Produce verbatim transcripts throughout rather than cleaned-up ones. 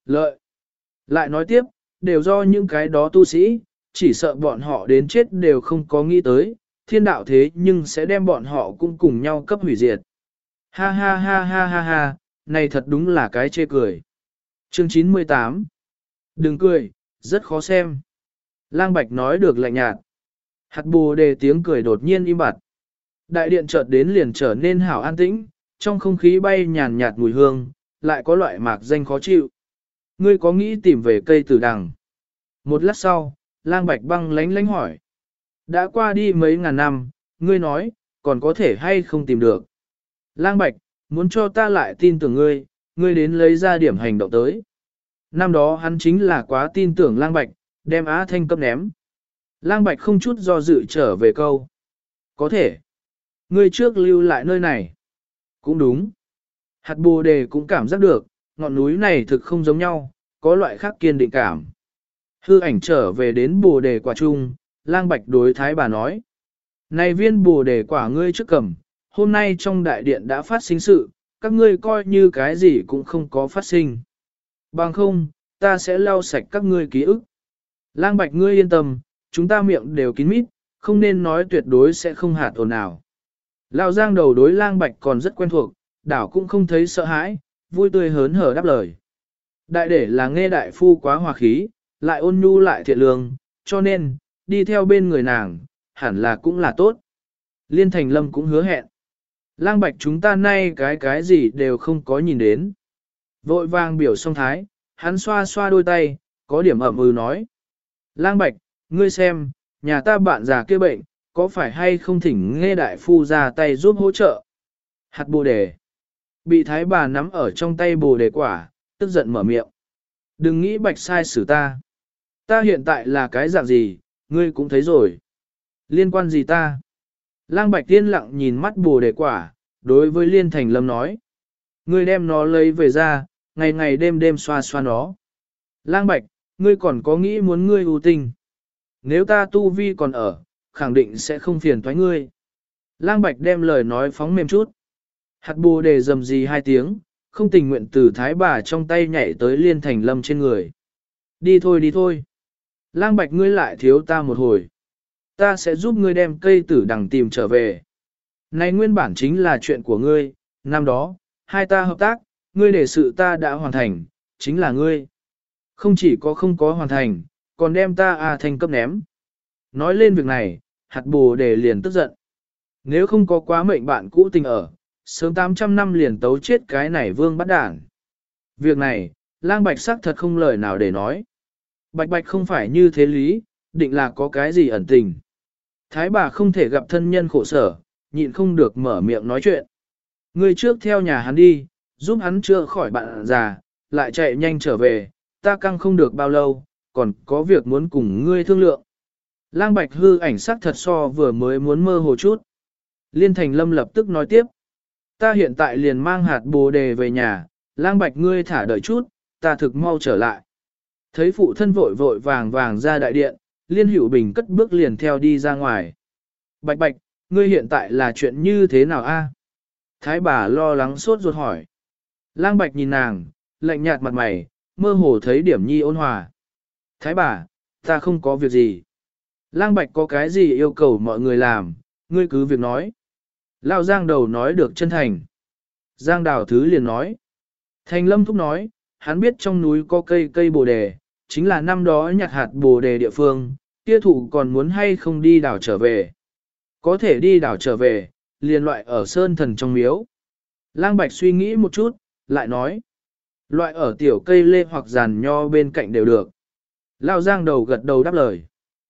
Lợi. Lại nói tiếp, đều do những cái đó tu sĩ, chỉ sợ bọn họ đến chết đều không có nghĩ tới, thiên đạo thế nhưng sẽ đem bọn họ cũng cùng nhau cấp hủy diệt. Ha ha ha ha ha ha, này thật đúng là cái chê cười. Chương chín mươi tám. Đừng cười, rất khó xem. Lang Bạch nói được lạnh nhạt. Hạt bồ đề tiếng cười đột nhiên im bặt. Đại điện chợt đến liền trở nên hảo an tĩnh, trong không khí bay nhàn nhạt mùi hương, lại có loại mạc danh khó chịu. Ngươi có nghĩ tìm về cây tử đằng? Một lát sau, Lang Bạch băng lánh lánh hỏi. Đã qua đi mấy ngàn năm, ngươi nói, còn có thể hay không tìm được? Lang Bạch, muốn cho ta lại tin tưởng ngươi, ngươi đến lấy ra điểm hành động tới. Năm đó hắn chính là quá tin tưởng Lang Bạch, đem Á Thanh cấp ném. Lang Bạch không chút do dự trở về câu. Có thể. Ngươi trước lưu lại nơi này. Cũng đúng. Hạt bồ đề cũng cảm giác được, ngọn núi này thực không giống nhau, có loại khác kiên định cảm. Hư ảnh trở về đến bồ đề quả trung, Lang Bạch đối thái bà nói. Này viên bồ đề quả ngươi trước cầm, hôm nay trong đại điện đã phát sinh sự, các ngươi coi như cái gì cũng không có phát sinh. Bằng không, ta sẽ lau sạch các ngươi ký ức. Lang Bạch ngươi yên tâm, chúng ta miệng đều kín mít, không nên nói tuyệt đối sẽ không hạt ồn nào. Lão Giang đầu đối Lang Bạch còn rất quen thuộc, đảo cũng không thấy sợ hãi, vui tươi hớn hở đáp lời. Đại để là nghe đại phu quá hòa khí, lại ôn nhu lại thiện lương, cho nên, đi theo bên người nàng, hẳn là cũng là tốt. Liên Thành Lâm cũng hứa hẹn. Lang Bạch chúng ta nay cái cái gì đều không có nhìn đến. Vội vàng biểu song thái, hắn xoa xoa đôi tay, có điểm ẩm ừ nói. Lang Bạch, ngươi xem, nhà ta bạn già kia bệnh, có phải hay không thỉnh nghe đại phu ra tay giúp hỗ trợ? Hạt bồ đề. Bị thái bà nắm ở trong tay bồ đề quả, tức giận mở miệng. Đừng nghĩ Bạch sai xử ta. Ta hiện tại là cái dạng gì, ngươi cũng thấy rồi. Liên quan gì ta? Lang Bạch tiên lặng nhìn mắt bồ đề quả, đối với Liên Thành Lâm nói. Ngươi đem nó lấy về ra, ngày ngày đêm đêm xoa xoa nó. Lang Bạch, ngươi còn có nghĩ muốn ngươi ưu tình. Nếu ta tu vi còn ở, khẳng định sẽ không phiền toái ngươi. Lang Bạch đem lời nói phóng mềm chút. Hạt bồ đề rầm rì hai tiếng, không tình nguyện từ thái bà trong tay nhảy tới Liên Thành Lâm trên người. Đi thôi đi thôi. Lang Bạch ngươi lại thiếu ta một hồi. Ta sẽ giúp ngươi đem cây tử đằng tìm trở về. Này nguyên bản chính là chuyện của ngươi, năm đó, hai ta hợp tác, ngươi để sự ta đã hoàn thành, chính là ngươi. Không chỉ có không có hoàn thành, còn đem ta à thành cấp ném. Nói lên việc này, hạt bồ đề liền tức giận. Nếu không có quá mệnh bạn cũ tình ở, sớm tám trăm năm liền tấu chết cái này vương bắt đảng. Việc này, Lang Bạch sắc thật không lời nào để nói. Bạch Bạch không phải như thế lý, định là có cái gì ẩn tình. Thái bà không thể gặp thân nhân khổ sở, nhịn không được mở miệng nói chuyện. Ngươi trước theo nhà hắn đi, giúp hắn chữa khỏi bạn già, lại chạy nhanh trở về, ta căng không được bao lâu, còn có việc muốn cùng ngươi thương lượng. Lang Bạch hư ảnh sắc thật so vừa mới muốn mơ hồ chút. Liên Thành Lâm lập tức nói tiếp. Ta hiện tại liền mang hạt bồ đề về nhà, Lang Bạch ngươi thả đợi chút, ta thực mau trở lại. Thấy phụ thân vội vội vàng vàng ra đại điện, Liên Hữu Bình cất bước liền theo đi ra ngoài. Bạch Bạch, ngươi hiện tại là chuyện như thế nào a? Thái bà lo lắng sốt ruột hỏi. Lang Bạch nhìn nàng, lạnh nhạt mặt mày, mơ hồ thấy điểm nhi ôn hòa. Thái bà, ta không có việc gì. Lang Bạch có cái gì yêu cầu mọi người làm, ngươi cứ việc nói. Lão Giang đầu nói được chân thành. Giang Đào Thứ liền nói. Thành Lâm thúc nói, hắn biết trong núi có cây cây bồ đề, chính là năm đó nhặt hạt bồ đề địa phương, kia thủ còn muốn hay không đi đảo trở về. Có thể đi đảo trở về, liền loại ở sơn thần trong miếu. Lang Bạch suy nghĩ một chút, lại nói. Loại ở tiểu cây lê hoặc giàn nho bên cạnh đều được. Lão Giang đầu gật đầu đáp lời.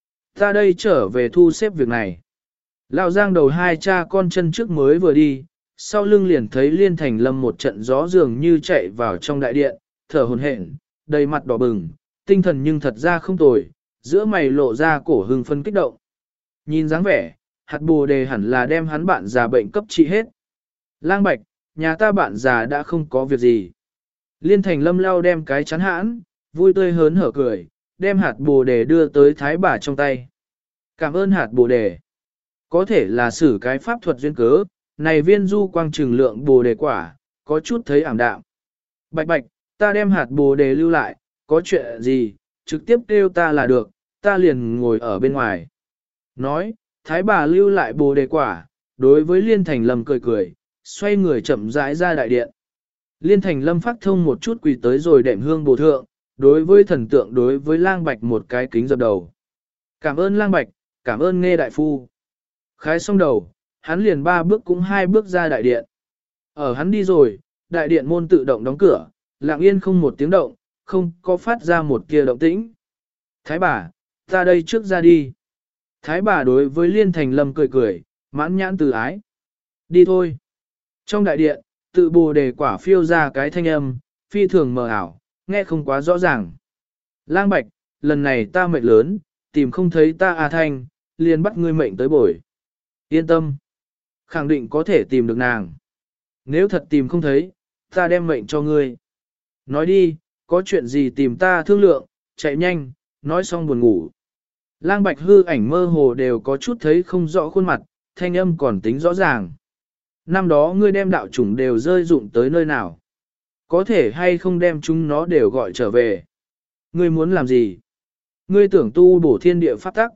Ta đây trở về thu xếp việc này. Lão Giang đầu hai cha con chân trước mới vừa đi, sau lưng liền thấy Liên Thành Lâm một trận gió dường như chạy vào trong đại điện, thở hổn hển, đầy mặt đỏ bừng, tinh thần nhưng thật ra không tồi, giữa mày lộ ra cổ hưng phân kích động. Nhìn dáng vẻ, hạt bồ đề hẳn là đem hắn bạn già bệnh cấp trị hết. Lang Bạch, nhà ta bạn già đã không có việc gì. Liên Thành Lâm lao đem cái chắn hãn, vui tươi hớn hở cười, đem hạt bồ đề đưa tới thái bà trong tay. Cảm ơn hạt bồ đề. Có thể là xử cái pháp thuật duyên cớ, này viên du quang trừng lượng bồ đề quả, có chút thấy ảm đạm. Bạch Bạch, ta đem hạt bồ đề lưu lại, có chuyện gì, trực tiếp kêu ta là được, ta liền ngồi ở bên ngoài. Nói, thái bà lưu lại bồ đề quả, đối với Liên Thành Lâm cười cười, xoay người chậm rãi ra đại điện. Liên Thành Lâm phát thông một chút quỳ tới rồi đệm hương bồ thượng, đối với thần tượng đối với lang bạch một cái kính dập đầu. Cảm ơn lang bạch, cảm ơn nghe đại phu. Khái xong đầu, hắn liền ba bước cũng hai bước ra đại điện. Ở hắn đi rồi, đại điện môn tự động đóng cửa, lặng yên không một tiếng động, không có phát ra một kia động tĩnh. Thái bà, ta đây trước ra đi. Thái bà đối với Liên Thành Lâm cười cười, mãn nhãn từ ái. Đi thôi. Trong đại điện, tự bồ đề quả phiêu ra cái thanh âm, phi thường mờ ảo, nghe không quá rõ ràng. Lang bạch, lần này ta mệnh lớn, tìm không thấy ta A Thanh, liền bắt ngươi mệnh tới bồi. Yên tâm. Khẳng định có thể tìm được nàng. Nếu thật tìm không thấy, ta đem mệnh cho ngươi. Nói đi, có chuyện gì tìm ta thương lượng, chạy nhanh, nói xong buồn ngủ. Lang bạch hư ảnh mơ hồ đều có chút thấy không rõ khuôn mặt, thanh âm còn tính rõ ràng. Năm đó ngươi đem đạo chủng đều rơi dụng tới nơi nào? Có thể hay không đem chúng nó đều gọi trở về? Ngươi muốn làm gì? Ngươi tưởng tu bổ thiên địa pháp tắc,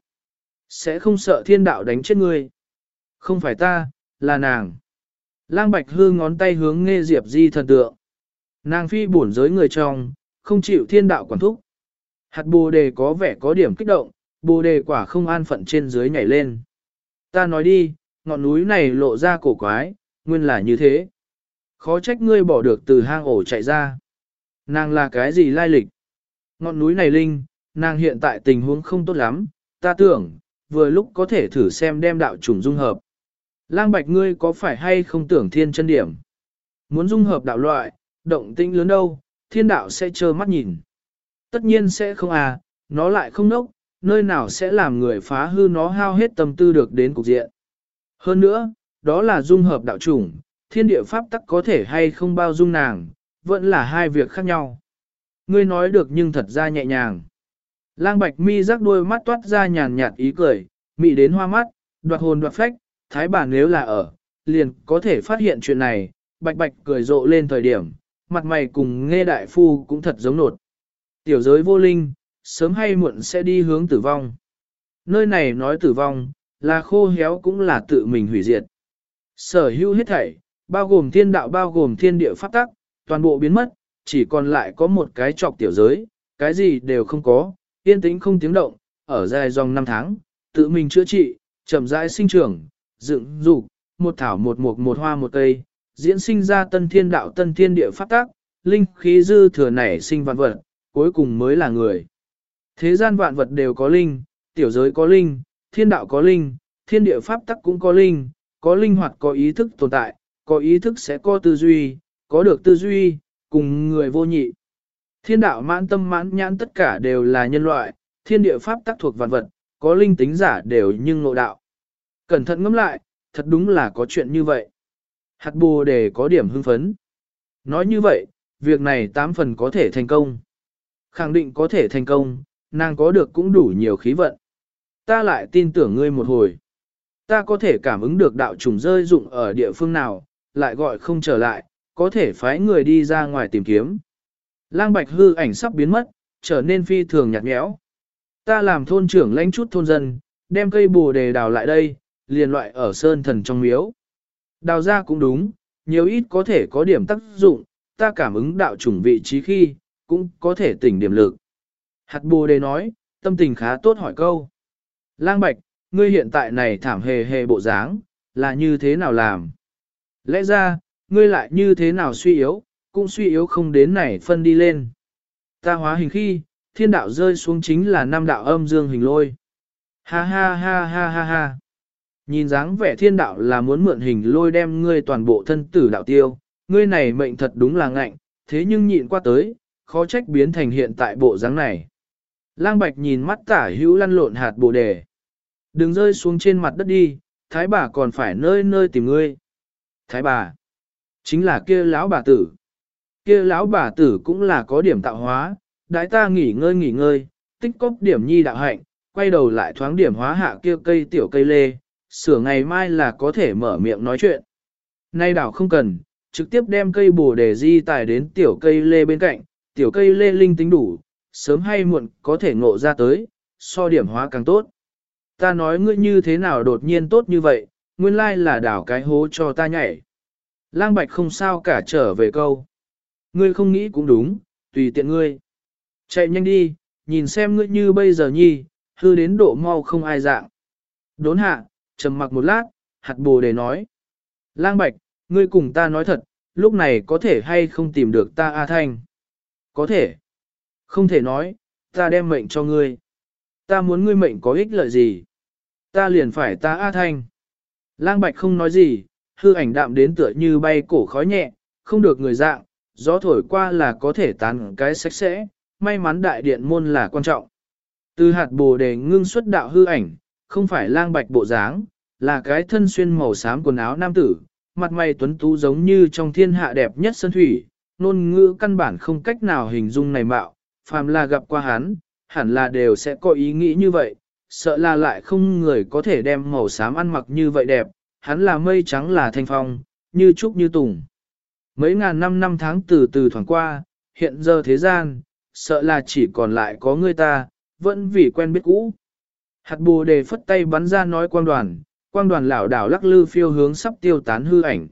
sẽ không sợ thiên đạo đánh chết ngươi. Không phải ta, là nàng. Lang bạch hư ngón tay hướng Nghe Diệp Di thần tượng. Nàng phi bổn giới người trong, không chịu thiên đạo quản thúc. Hạt bồ đề có vẻ có điểm kích động, bồ đề quả không an phận trên dưới nhảy lên. Ta nói đi, ngọn núi này lộ ra cổ quái, nguyên là như thế. Khó trách ngươi bỏ được từ hang ổ chạy ra. Nàng là cái gì lai lịch? Ngọn núi này linh, nàng hiện tại tình huống không tốt lắm, ta tưởng, vừa lúc có thể thử xem đem đạo chủng dung hợp. Lang bạch ngươi có phải hay không tưởng thiên chân điểm? Muốn dung hợp đạo loại, động tĩnh lớn đâu, thiên đạo sẽ trơ mắt nhìn. Tất nhiên sẽ không à, nó lại không nốc, nơi nào sẽ làm người phá hư nó hao hết tâm tư được đến cục diện. Hơn nữa, đó là dung hợp đạo chủng, thiên địa pháp tắc có thể hay không bao dung nàng, vẫn là hai việc khác nhau. Ngươi nói được nhưng thật ra nhẹ nhàng. Lang bạch mi rắc đuôi mắt toát ra nhàn nhạt ý cười, mị đến hoa mắt, đoạt hồn đoạt phách, thái bà nếu là ở, liền có thể phát hiện chuyện này, bạch bạch cười rộ lên thời điểm, mặt mày cùng Nghe đại phu cũng thật giống nột. Tiểu giới vô linh, sớm hay muộn sẽ đi hướng tử vong. Nơi này nói tử vong, là khô héo cũng là tự mình hủy diệt. Sở hữu hết thảy, bao gồm thiên đạo bao gồm thiên địa pháp tắc, toàn bộ biến mất, chỉ còn lại có một cái trọc tiểu giới, cái gì đều không có, yên tĩnh không tiếng động, ở dài dòng năm tháng, tự mình chữa trị, chậm rãi sinh trưởng, dựng dục, một thảo một mục một hoa một cây, diễn sinh ra tân thiên đạo tân thiên địa pháp tắc, linh khí dư thừa nảy sinh vạn vật, cuối cùng mới là người. Thế gian vạn vật đều có linh, tiểu giới có linh, thiên đạo có linh, thiên địa pháp tắc cũng có linh, có linh hoạt có ý thức tồn tại, có ý thức sẽ có tư duy, có được tư duy, cùng người vô nhị. Thiên đạo mãn tâm mãn nhãn tất cả đều là nhân loại, thiên địa pháp tắc thuộc vạn vật, có linh tính giả đều nhưng ngộ đạo. Cẩn thận ngẫm lại, thật đúng là có chuyện như vậy. Hạt bồ đề có điểm hưng phấn. Nói như vậy, việc này tám phần có thể thành công. Khẳng định có thể thành công, nàng có được cũng đủ nhiều khí vận. Ta lại tin tưởng ngươi một hồi. Ta có thể cảm ứng được đạo trùng rơi dụng ở địa phương nào, lại gọi không trở lại, có thể phái người đi ra ngoài tìm kiếm. Lang bạch hư ảnh sắp biến mất, trở nên phi thường nhạt nhẽo. Ta làm thôn trưởng lãnh chút thôn dân, đem cây bồ đề đào lại đây, liền loại ở sơn thần trong miếu. Đào ra cũng đúng, nhiều ít có thể có điểm tác dụng, ta cảm ứng đạo chủng vị trí khi, cũng có thể tỉnh điểm lực. Hạt bồ đề nói, tâm tình khá tốt hỏi câu. Lang bạch, ngươi hiện tại này thảm hề hề bộ dáng, là như thế nào làm? Lẽ ra, ngươi lại như thế nào suy yếu, cũng suy yếu không đến này phân đi lên. Ta hóa hình khi, thiên đạo rơi xuống chính là năm đạo âm dương hình lôi. Ha ha ha ha ha ha. Nhìn dáng vẻ thiên đạo là muốn mượn hình lôi đem ngươi toàn bộ thân tử đạo tiêu, ngươi này mệnh thật đúng là ngạnh, thế nhưng nhịn qua tới, khó trách biến thành hiện tại bộ dáng này. Lang bạch nhìn mắt tả hữu lăn lộn hạt bồ đề. Đừng rơi xuống trên mặt đất đi, thái bà còn phải nơi nơi tìm ngươi. Thái bà, chính là kia lão bà tử. Kia lão bà tử cũng là có điểm tạo hóa, đãi ta nghỉ ngơi nghỉ ngơi, tích cóp điểm nhi đạo hạnh, quay đầu lại thoáng điểm hóa hạ kia cây tiểu cây lê, sửa ngày mai là có thể mở miệng nói chuyện. Nay đảo không cần, trực tiếp đem cây bồ đề di tài đến tiểu cây lê bên cạnh, tiểu cây lê linh tính đủ, sớm hay muộn có thể ngộ ra tới, so điểm hóa càng tốt. Ta nói ngươi như thế nào đột nhiên tốt như vậy, nguyên lai là đảo cái hố cho ta nhảy. Lang Bạch không sao cả trở về câu. Ngươi không nghĩ cũng đúng, tùy tiện ngươi. Chạy nhanh đi, nhìn xem ngươi như bây giờ nhi, hư đến độ mau không ai dạng. Đốn hạ, trầm mặc một lát, hạt bồ đề nói. Lang Bạch, ngươi cùng ta nói thật, lúc này có thể hay không tìm được ta A Thanh? Có thể. Không thể nói, ta đem mệnh cho ngươi. Ta muốn ngươi mệnh có ích lợi gì? Ta liền phải ta A Thanh. Lang Bạch không nói gì, hư ảnh đạm đến tựa như bay cổ khói nhẹ, không được người dạng, gió thổi qua là có thể tán cái sạch sẽ, may mắn đại điện môn là quan trọng. Từ hạt bồ đề ngưng xuất đạo hư ảnh, không phải Lang Bạch bộ dáng, là cái thân xuyên màu xám quần áo nam tử, mặt mày tuấn tú giống như trong thiên hạ đẹp nhất sơn thủy, ngôn ngữ căn bản không cách nào hình dung này mạo, phàm là gặp qua hắn, hẳn là đều sẽ có ý nghĩ như vậy, sợ là lại không người có thể đem màu xám ăn mặc như vậy đẹp, hắn là mây trắng là thanh phong, như trúc như tùng. Mấy ngàn năm năm tháng từ từ thoảng qua, hiện giờ thế gian, sợ là chỉ còn lại có người ta, vẫn vì quen biết cũ. Hạt bồ đề phất tay bắn ra nói quang đoàn, quang đoàn lảo đảo lắc lư phiêu hướng sắp tiêu tán hư ảnh.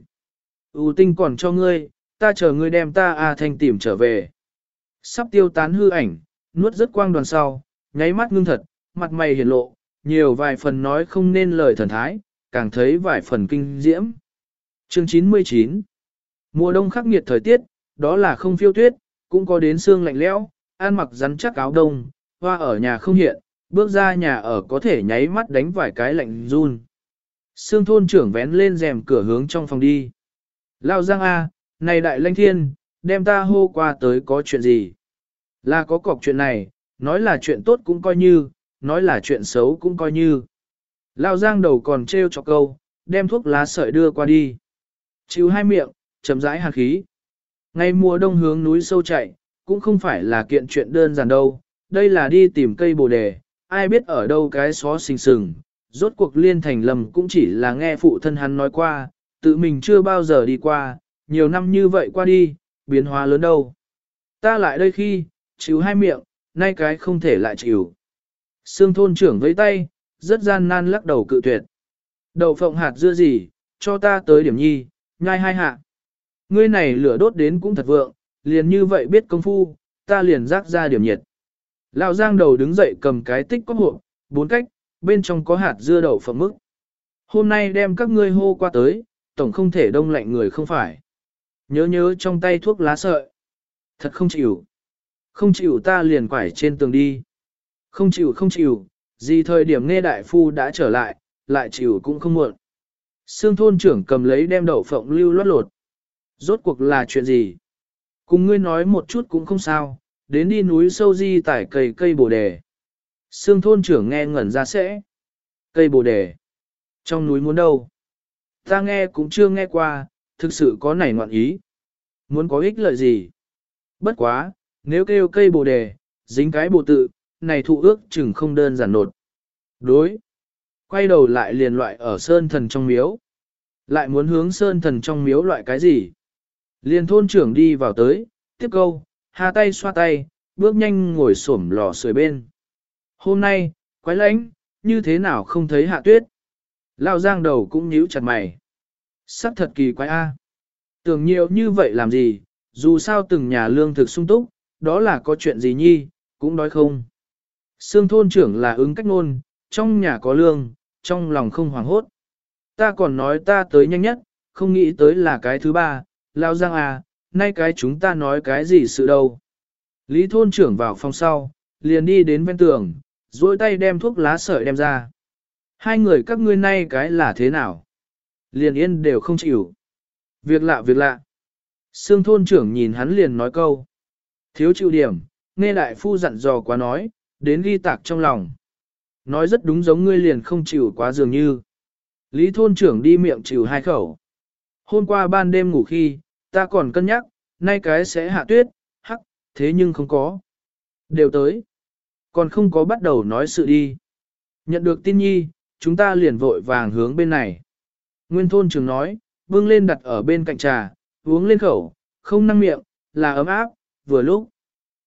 U tinh còn cho ngươi, ta chờ ngươi đem ta A Thanh tìm trở về. Sắp tiêu tán hư ảnh, nuốt rất quang đoàn sau, nháy mắt ngưng thật, mặt mày hiển lộ, nhiều vài phần nói không nên lời thần thái, càng thấy vài phần kinh diễm. Chương chín mươi chín. Mùa đông khắc nghiệt thời tiết, đó là không phiêu tuyết, cũng có đến sương lạnh lẽo, ăn mặc rắn chắc áo đông, hoa ở nhà không hiện, bước ra nhà ở có thể nháy mắt đánh vài cái lạnh run. Sương thôn trưởng vén lên rèm cửa hướng trong phòng đi. Lao Giang A, này đại lãnh thiên, đem ta hô qua tới có chuyện gì? Là có cọc chuyện này, nói là chuyện tốt cũng coi như, nói là chuyện xấu cũng coi như. Lao Giang đầu còn trêu cho câu, đem thuốc lá sợi đưa qua đi. Chịu hai miệng, chấm rãi hàn khí. Ngày mùa đông hướng núi sâu chạy, cũng không phải là kiện chuyện đơn giản đâu, đây là đi tìm cây bồ đề, ai biết ở đâu cái xó xình sừng. Rốt cuộc liên thành lầm cũng chỉ là nghe phụ thân hắn nói qua, tự mình chưa bao giờ đi qua, nhiều năm như vậy qua đi, biến hóa lớn đâu. Ta lại đây khi, chịu hai miệng, nay cái không thể lại chịu. Sương thôn trưởng với tay, rất gian nan lắc đầu cự tuyệt. Đậu phộng hạt dưa gì, cho ta tới điểm nhi, nhai hai hạ. Ngươi này lửa đốt đến cũng thật vượng, liền như vậy biết công phu, ta liền rác ra điểm nhiệt. Lão Giang đầu đứng dậy cầm cái tích có hộp, bốn cách, bên trong có hạt dưa đậu phộng mức. Hôm nay đem các ngươi hô qua tới, tổng không thể đông lạnh người không phải. Nhớ nhớ trong tay thuốc lá sợi. Thật không chịu. Không chịu ta liền quải trên tường đi. Không chịu không chịu, gì thời điểm nghe đại phu đã trở lại, lại chịu cũng không muộn. Sương thôn trưởng cầm lấy đem đậu phộng lưu loát lột. Rốt cuộc là chuyện gì? Cùng ngươi nói một chút cũng không sao, đến đi núi sâu di tải cây cây bồ đề. Sương thôn trưởng nghe ngẩn ra sẽ. Cây bồ đề. Trong núi muốn đâu? Ta nghe cũng chưa nghe qua, thực sự có nảy ngoạn ý. Muốn có ích lợi gì? Bất quá, nếu kêu cây bồ đề, dính cái bồ tự, này thụ ước chừng không đơn giản nột. Đối. Quay đầu lại liền loại ở sơn thần trong miếu. Lại muốn hướng sơn thần trong miếu loại cái gì? Liền thôn trưởng đi vào tới, tiếp câu, hà tay xoa tay, bước nhanh ngồi xổm lò sưởi bên. Hôm nay, quái lãnh, như thế nào không thấy hạ tuyết? Lao Giang đầu cũng nhíu chặt mày. Sắc thật kỳ quái a. Tưởng nhiều như vậy làm gì, dù sao từng nhà lương thực sung túc, đó là có chuyện gì nhi, cũng đói không. Sương thôn trưởng là ứng cách ngôn, trong nhà có lương, trong lòng không hoảng hốt. Ta còn nói ta tới nhanh nhất, không nghĩ tới là cái thứ ba, Lao Giang à, nay cái chúng ta nói cái gì sự đâu. Lý thôn trưởng vào phòng sau, liền đi đến bên tường, duỗi tay đem thuốc lá sợi đem ra. Hai người các ngươi nay cái là thế nào? Liền yên đều không chịu. Việc lạ việc lạ. Sương thôn trưởng nhìn hắn liền nói câu. Thiếu chịu điểm, nghe đại phu dặn dò quá nói, đến ghi tạc trong lòng. Nói rất đúng giống ngươi liền không chịu quá dường như. Lý thôn trưởng đi miệng chịu hai khẩu. Hôm qua ban đêm ngủ khi, ta còn cân nhắc, nay cái sẽ hạ tuyết, hắc, thế nhưng không có. Đều tới. Còn không có bắt đầu nói sự đi. Nhận được tin nhi, chúng ta liền vội vàng hướng bên này. Nguyên thôn trưởng nói, bưng lên đặt ở bên cạnh trà, uống lên khẩu, không năng miệng, là ấm áp, vừa lúc.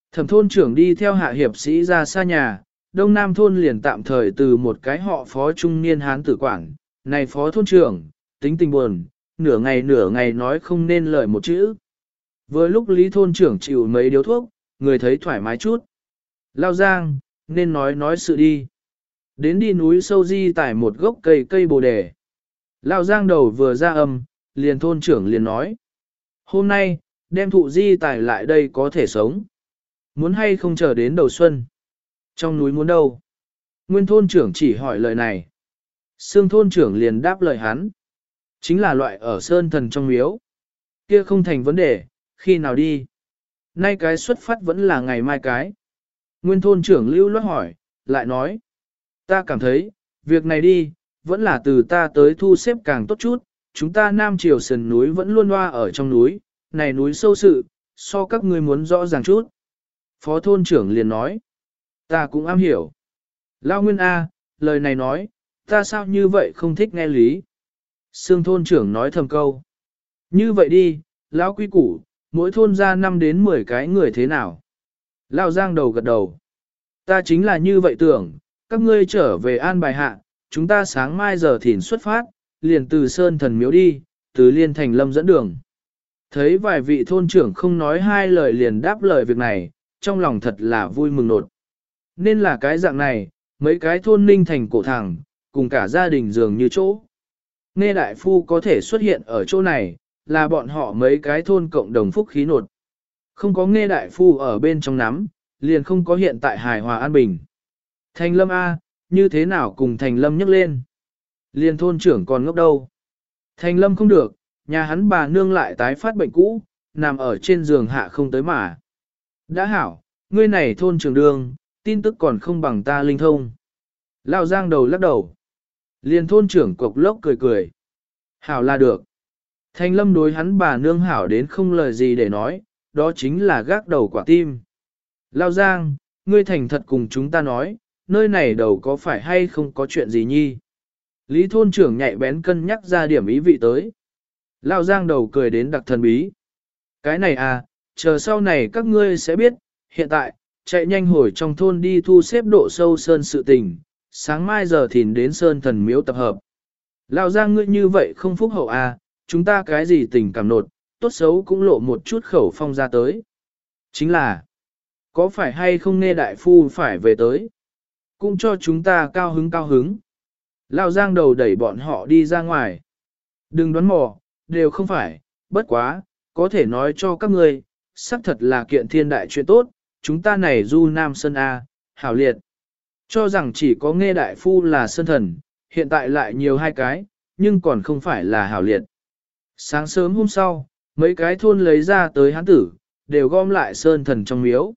Thẩm thôn trưởng đi theo hạ hiệp sĩ ra xa nhà, đông nam thôn liền tạm thời từ một cái họ phó trung niên hán tử quản, này phó thôn trưởng, tính tình buồn, nửa ngày nửa ngày nói không nên lời một chữ. Vừa lúc lý thôn trưởng chịu mấy điếu thuốc, người thấy thoải mái chút. Lao Giang, nên nói nói sự đi. Đến đi núi sâu di tải một gốc cây cây bồ đề. Lao Giang đầu vừa ra âm, liền thôn trưởng liền nói. Hôm nay, đem thụ di tải lại đây có thể sống. Muốn hay không chờ đến đầu xuân? Trong núi muốn đâu? Nguyên thôn trưởng chỉ hỏi lời này. Sương thôn trưởng liền đáp lời hắn. Chính là loại ở sơn thần trong miếu. Kia không thành vấn đề, khi nào đi? Nay cái xuất phát vẫn là ngày mai cái. Nguyên thôn trưởng lưu loát hỏi, lại nói. Ta cảm thấy, việc này đi, vẫn là từ ta tới thu xếp càng tốt chút. Chúng ta Nam Triều sườn núi vẫn luôn loa ở trong núi, này núi sâu sự, so các ngươi muốn rõ ràng chút. Phó thôn trưởng liền nói. Ta cũng am hiểu. Lao Nguyên A, lời này nói, ta sao như vậy không thích nghe lý. Sương thôn trưởng nói thầm câu. Như vậy đi, lão quy củ, mỗi thôn ra năm đến mười cái người thế nào? Lao Giang đầu gật đầu. Ta chính là như vậy tưởng, các ngươi trở về an bài hạ, chúng ta sáng mai giờ thìn xuất phát, liền từ Sơn Thần Miếu đi, từ Liên Thành Lâm dẫn đường. Thấy vài vị thôn trưởng không nói hai lời liền đáp lời việc này, trong lòng thật là vui mừng nột. Nên là cái dạng này, mấy cái thôn ninh thành cổ thẳng, cùng cả gia đình dường như chỗ. Nghe đại phu có thể xuất hiện ở chỗ này, là bọn họ mấy cái thôn cộng đồng phúc khí nột. Không có nghe đại phu ở bên trong nắm, liền không có hiện tại hài hòa an bình. Thành Lâm A, như thế nào cùng Thành Lâm nhắc lên? Liền thôn trưởng còn ngốc đâu? Thành Lâm không được, nhà hắn bà nương lại tái phát bệnh cũ, nằm ở trên giường hạ không tới mà. Đã hảo, ngươi này thôn trưởng đường, tin tức còn không bằng ta linh thông. Lao Giang đầu lắc đầu. Liền thôn trưởng cục lốc cười cười. Hảo là được. Thành Lâm đối hắn bà nương hảo đến không lời gì để nói, đó chính là gác đầu quả tim. Lao Giang, ngươi thành thật cùng chúng ta nói, nơi này đầu có phải hay không có chuyện gì nhi? Lý thôn trưởng nhạy bén cân nhắc ra điểm ý vị tới. Lao Giang đầu cười đến đặc thần bí. Cái này à, chờ sau này các ngươi sẽ biết, hiện tại, chạy nhanh hồi trong thôn đi thu xếp độ sâu sơn sự tình, sáng mai giờ thìn đến sơn thần miếu tập hợp. Lao Giang ngươi như vậy không phúc hậu à, chúng ta cái gì tình cảm nột, tốt xấu cũng lộ một chút khẩu phong ra tới. Chính là, có phải hay không nghe đại phu phải về tới, cũng cho chúng ta cao hứng cao hứng. Lao Giang đầu đẩy bọn họ đi ra ngoài. Đừng đoán mò, đều không phải, bất quá, có thể nói cho các ngươi, xác thật là kiện thiên đại chuyện tốt, chúng ta này du Nam Sơn A, hảo liệt. Cho rằng chỉ có nghe đại phu là sơn thần, hiện tại lại nhiều hai cái, nhưng còn không phải là hảo liệt. Sáng sớm hôm sau, mấy cái thôn lấy ra tới hán tử, đều gom lại sơn thần trong miếu.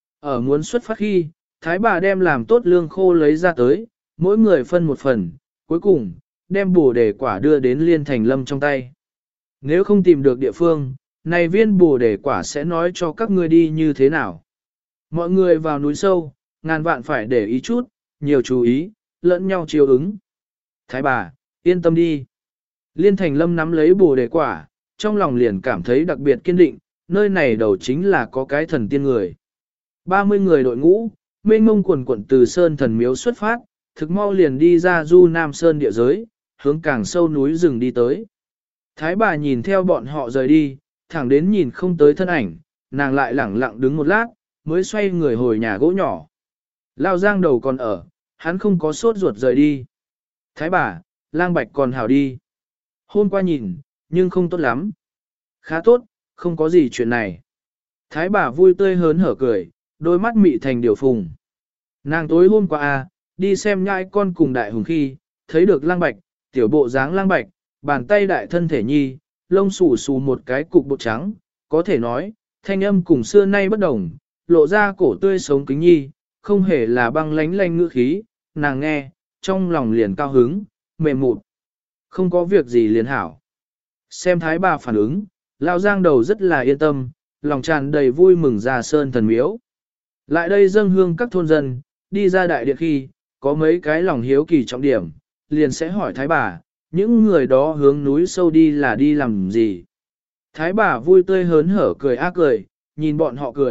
Ở muốn xuất phát khi, thái bà đem làm tốt lương khô lấy ra tới, mỗi người phân một phần, cuối cùng, đem bồ đề quả đưa đến Liên Thành Lâm trong tay. Nếu không tìm được địa phương, này viên bồ đề quả sẽ nói cho các ngươi đi như thế nào. Mọi người vào núi sâu, ngàn vạn phải để ý chút, nhiều chú ý, lẫn nhau chiều ứng. Thái bà, yên tâm đi. Liên Thành Lâm nắm lấy bồ đề quả, trong lòng liền cảm thấy đặc biệt kiên định, nơi này đầu chính là có cái thần tiên người. ba mươi người đội ngũ, mênh mông quần quận từ Sơn Thần Miếu xuất phát, thực mau liền đi ra du Nam Sơn địa giới, hướng càng sâu núi rừng đi tới. Thái bà nhìn theo bọn họ rời đi, thẳng đến nhìn không tới thân ảnh, nàng lại lẳng lặng đứng một lát, mới xoay người hồi nhà gỗ nhỏ. Lao Giang đầu còn ở, hắn không có sốt ruột rời đi. Thái bà, Lang Bạch còn hảo đi. Hôm qua nhìn, nhưng không tốt lắm. Khá tốt, không có gì chuyện này. Thái bà vui tươi hớn hở cười, đôi mắt mị thành điều phùng. Nàng tối hôm qua à, đi xem nhai con cùng đại hùng khi, thấy được Lang Bạch, tiểu bộ dáng Lang Bạch, bàn tay đại thân thể nhi, lông xù xù một cái cục bột trắng, có thể nói, thanh âm cùng xưa nay bất đồng, lộ ra cổ tươi sống kính nhi, không hề là băng lánh lanh ngữ khí, nàng nghe, trong lòng liền cao hứng, mềm mụt. Không có việc gì liền hảo. Xem thái bà phản ứng, Lao Giang đầu rất là yên tâm, lòng tràn đầy vui mừng ra Sơn Thần Miếu. Lại đây dâng hương các thôn dân, đi ra đại điện khi, có mấy cái lòng hiếu kỳ trọng điểm, liền sẽ hỏi thái bà, những người đó hướng núi sâu đi là đi làm gì. Thái bà vui tươi hớn hở cười ác cười, nhìn bọn họ cười,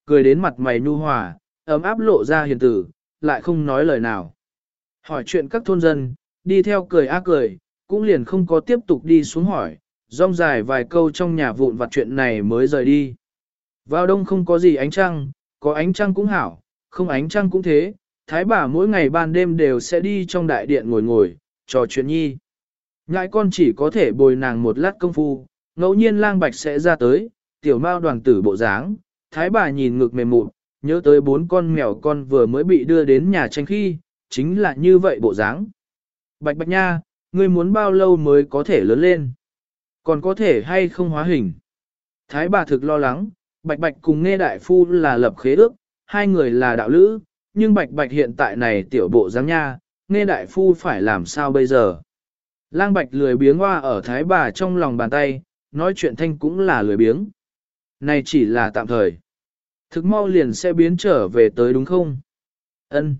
cười đến mặt mày nhu hòa, ấm áp lộ ra hiền tử, lại không nói lời nào. Hỏi chuyện các thôn dân, đi theo cười á cười, cũng liền không có tiếp tục đi xuống hỏi, rong dài vài câu trong nhà vụn vặt chuyện này mới rời đi. Vào đông không có gì ánh trăng, có ánh trăng cũng hảo, không ánh trăng cũng thế, thái bà mỗi ngày ban đêm đều sẽ đi trong đại điện ngồi ngồi, trò chuyện nhi. Ngại con chỉ có thể bồi nàng một lát công phu, ngẫu nhiên lang bạch sẽ ra tới, tiểu mao đoàn tử bộ dáng, thái bà nhìn ngực mềm mụn, nhớ tới bốn con mèo con vừa mới bị đưa đến nhà tranh khi, chính là như vậy bộ dáng. Bạch bạch nha, ngươi muốn bao lâu mới có thể lớn lên? Còn có thể hay không hóa hình? Thái bà thực lo lắng, bạch bạch cùng nghe đại phu là lập khế ước, hai người là đạo lữ, nhưng bạch bạch hiện tại này tiểu bộ dáng nha, nghe đại phu phải làm sao bây giờ? Lang bạch lười biếng hoa ở thái bà trong lòng bàn tay, nói chuyện thanh cũng là lười biếng. Này chỉ là tạm thời. Thực mau liền sẽ biến trở về tới đúng không? Ân.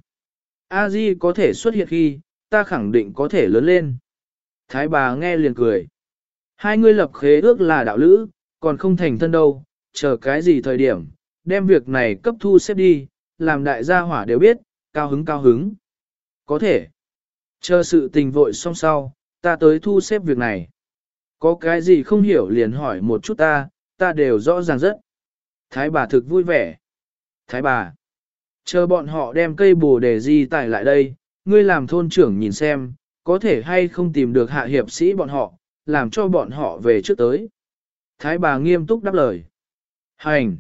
A Di có thể xuất hiện khi, ta khẳng định có thể lớn lên. Thái bà nghe liền cười. Hai người lập khế ước là đạo lữ, còn không thành thân đâu, chờ cái gì thời điểm, đem việc này cấp thu xếp đi, làm đại gia hỏa đều biết, cao hứng cao hứng. Có thể. Chờ sự tình vội xong sau, ta tới thu xếp việc này. Có cái gì không hiểu liền hỏi một chút ta, ta đều rõ ràng rất. Thái bà thực vui vẻ. Thái bà. Chờ bọn họ đem cây bồ đề di tải lại đây, ngươi làm thôn trưởng nhìn xem, có thể hay không tìm được hạ hiệp sĩ bọn họ, làm cho bọn họ về trước tới. Thái bà nghiêm túc đáp lời. Hành!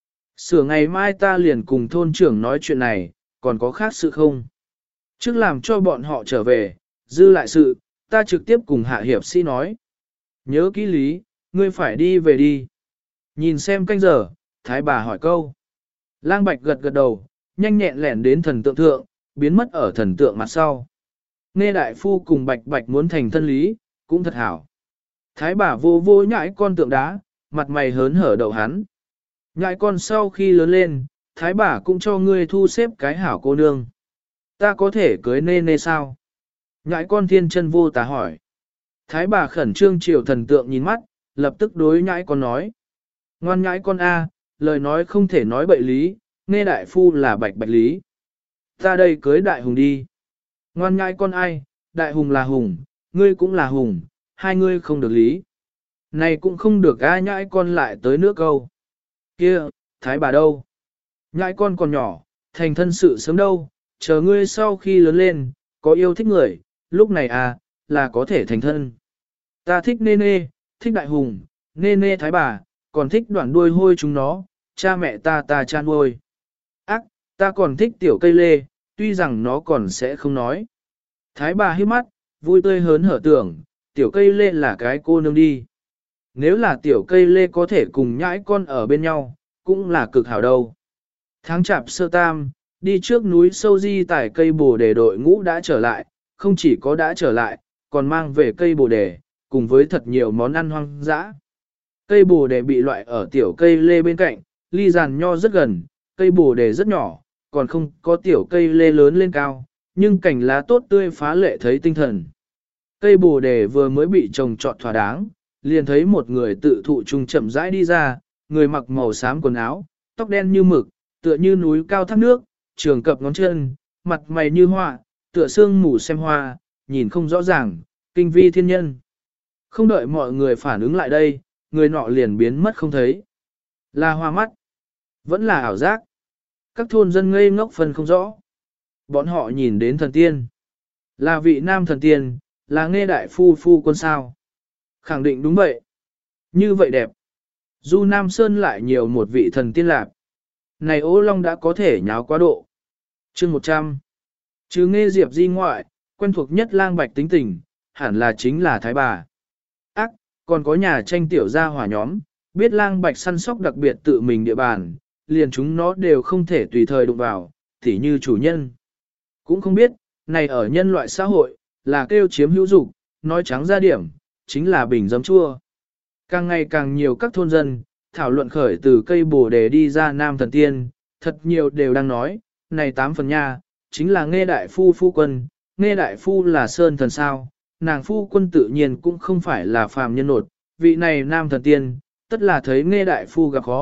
Sửa ngày mai ta liền cùng thôn trưởng nói chuyện này, còn có khác sự không? Trước làm cho bọn họ trở về, dư lại sự, ta trực tiếp cùng hạ hiệp sĩ nói. Nhớ kỹ lý, ngươi phải đi về đi. Nhìn xem canh giờ, thái bà hỏi câu. Lang bạch gật gật đầu, nhanh nhẹn lẻn đến thần tượng thượng, biến mất ở thần tượng mặt sau. Nghe đại phu cùng bạch bạch muốn thành thân lý, cũng thật hảo. Thái bà vô vô nhãi con tượng đá, mặt mày hớn hở đậu hắn. Nhãi con sau khi lớn lên, thái bà cũng cho ngươi thu xếp cái hảo cô nương. Ta có thể cưới nê nê sao? Nhãi con thiên chân vô tà hỏi. Thái bà khẩn trương chiều thần tượng nhìn mắt, lập tức đối nhãi con nói. Ngoan nhãi con A, lời nói không thể nói bậy lý, nghe đại phu là bạch bạch lý. Ta đây cưới đại hùng đi. Ngoan nhãi con ai, đại hùng là hùng, ngươi cũng là hùng, hai ngươi không được lý. Này cũng không được ai nhãi con lại tới nước câu. Kia, thái bà đâu? Nhãi con còn nhỏ, thành thân sự sớm đâu, chờ ngươi sau khi lớn lên, có yêu thích người, lúc này à, là có thể thành thân. Ta thích nê nê, thích đại hùng, nê nê thái bà, còn thích đoạn đuôi hôi chúng nó, cha mẹ ta ta cha nuôi. Ác, ta còn thích tiểu cây lê, tuy rằng nó còn sẽ không nói. Thái bà hiếp mắt, vui tươi hớn hở tưởng, tiểu cây lê là cái cô nương đi. Nếu là tiểu cây lê có thể cùng nhãi con ở bên nhau, cũng là cực hảo đâu. Tháng chạp sơ tam, đi trước núi sâu di tải cây bồ đề đội ngũ đã trở lại, không chỉ có đã trở lại, còn mang về cây bồ đề, cùng với thật nhiều món ăn hoang dã. Cây bồ đề bị loại ở tiểu cây lê bên cạnh, ly giàn nho rất gần, cây bồ đề rất nhỏ, còn không có tiểu cây lê lớn lên cao, nhưng cành lá tốt tươi phá lệ thấy tinh thần. Cây bồ đề vừa mới bị trồng trọt thỏa đáng, liền thấy một người tự thụ trung chậm rãi đi ra, người mặc màu xám quần áo, tóc đen như mực, tựa như núi cao thác nước, trường cập ngón chân, mặt mày như họa, tựa sương mù xem hoa, nhìn không rõ ràng, kinh vi thiên nhân. Không đợi mọi người phản ứng lại đây, người nọ liền biến mất không thấy. Là hoa mắt, vẫn là ảo giác. Các thôn dân ngây ngốc phân không rõ. Bọn họ nhìn đến thần tiên. Là vị nam thần tiên, là nghe đại phu phu quân sao. Khẳng định đúng vậy. Như vậy đẹp. Du Nam Sơn lại nhiều một vị thần tiên lạc. Này Ô Long đã có thể nháo quá độ. Chương một trăm. Chứ nghe Diệp Di ngoại, quen thuộc nhất lang bạch tính tình, hẳn là chính là Thái bà. Ác, còn có nhà tranh tiểu gia hỏa nhóm, biết lang bạch săn sóc đặc biệt tự mình địa bàn, liền chúng nó đều không thể tùy thời đụng vào, tỉ như chủ nhân. Cũng không biết, này ở nhân loại xã hội, là kêu chiếm hữu dục, nói trắng ra điểm, chính là bình giấm chua. Càng ngày càng nhiều các thôn dân, thảo luận khởi từ cây bồ đề đi ra nam thần tiên, thật nhiều đều đang nói, này tám phần nha, chính là nghe đại phu phu quân, nghe đại phu là sơn thần sao, nàng phu quân tự nhiên cũng không phải là phàm nhân nột, vị này nam thần tiên, tất là thấy nghe đại phu gặp khó,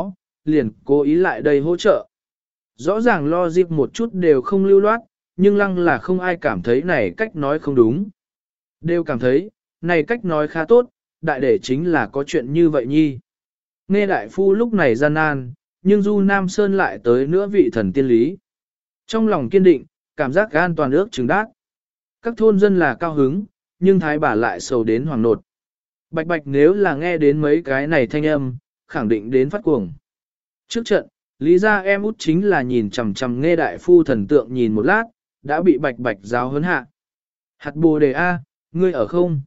liền cố ý lại đây hỗ trợ. Rõ ràng lo dịp một chút đều không lưu loát, nhưng lăng là không ai cảm thấy này cách nói không đúng. Đều cảm thấy, này cách nói khá tốt, đại để chính là có chuyện như vậy nhi. Nghe đại phu lúc này gian nan, nhưng Du Nam Sơn lại tới nữa vị thần tiên lý. Trong lòng kiên định, cảm giác an toàn ước chứng đát. Các thôn dân là cao hứng, nhưng thái bà lại sầu đến hoàng nột. Bạch bạch nếu là nghe đến mấy cái này thanh âm, khẳng định đến phát cuồng. Trước trận, lý ra em út chính là nhìn chằm chằm nghe đại phu thần tượng nhìn một lát, đã bị bạch bạch giáo huấn hạ. Hạt bồ đề A, ngươi ở không?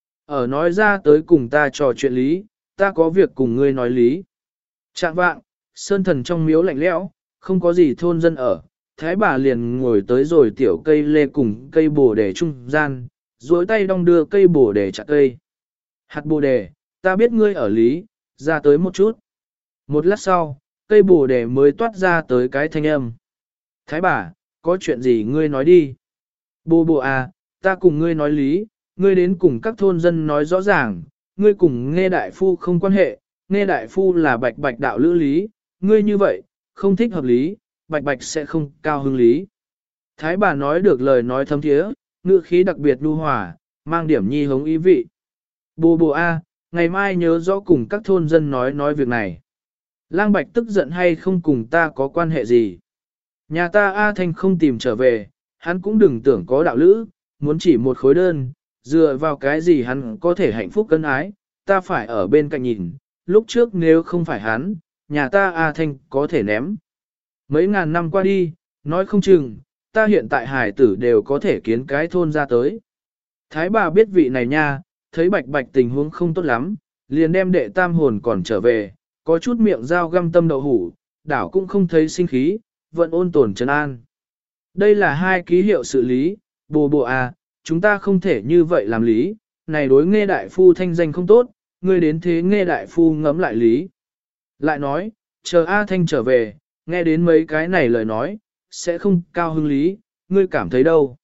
Ở nói ra tới cùng ta trò chuyện lý, ta có việc cùng ngươi nói lý. Trạng vạng, sơn thần trong miếu lạnh lẽo, không có gì thôn dân ở, thái bà liền ngồi tới rồi tiểu cây lê cùng cây bồ đề trung gian, duỗi tay đong đưa cây bồ đề chặt cây. Hạt bồ đề, ta biết ngươi ở lý, ra tới một chút. Một lát sau, cây bồ đề mới toát ra tới cái thanh âm. Thái bà, có chuyện gì ngươi nói đi. Bồ bồ à, ta cùng ngươi nói lý, ngươi đến cùng các thôn dân nói rõ ràng, ngươi cùng nghe đại phu không quan hệ, nghe đại phu là bạch bạch đạo lữ lý, ngươi như vậy, không thích hợp lý, bạch bạch sẽ không cao hứng lý. Thái bà nói được lời nói thấm thiế, ngữ khí đặc biệt nhu hòa, mang điểm nhi hống ý vị. Bồ bồ a, ngày mai nhớ rõ cùng các thôn dân nói nói việc này. Lang bạch tức giận hay không cùng ta có quan hệ gì. Nhà ta A Thanh không tìm trở về, hắn cũng đừng tưởng có đạo lữ, muốn chỉ một khối đơn, dựa vào cái gì hắn có thể hạnh phúc cân ái, ta phải ở bên cạnh nhìn, lúc trước nếu không phải hắn, nhà ta A Thanh có thể ném. Mấy ngàn năm qua đi, nói không chừng, ta hiện tại hải tử đều có thể kiến cái thôn ra tới. Thái bà biết vị này nha, thấy bạch bạch tình huống không tốt lắm, liền đem đệ tam hồn còn trở về, có chút miệng dao găm tâm đậu hủ, đảo cũng không thấy sinh khí, vẫn ôn tồn trấn an. Đây là hai ký hiệu xử lý, bồ bộ à, chúng ta không thể như vậy làm lý, này đối nghe đại phu thanh danh không tốt, ngươi đến thế nghe đại phu ngẫm lại lý. Lại nói, chờ A Thanh trở về, nghe đến mấy cái này lời nói, sẽ không cao hứng lý, ngươi cảm thấy đâu.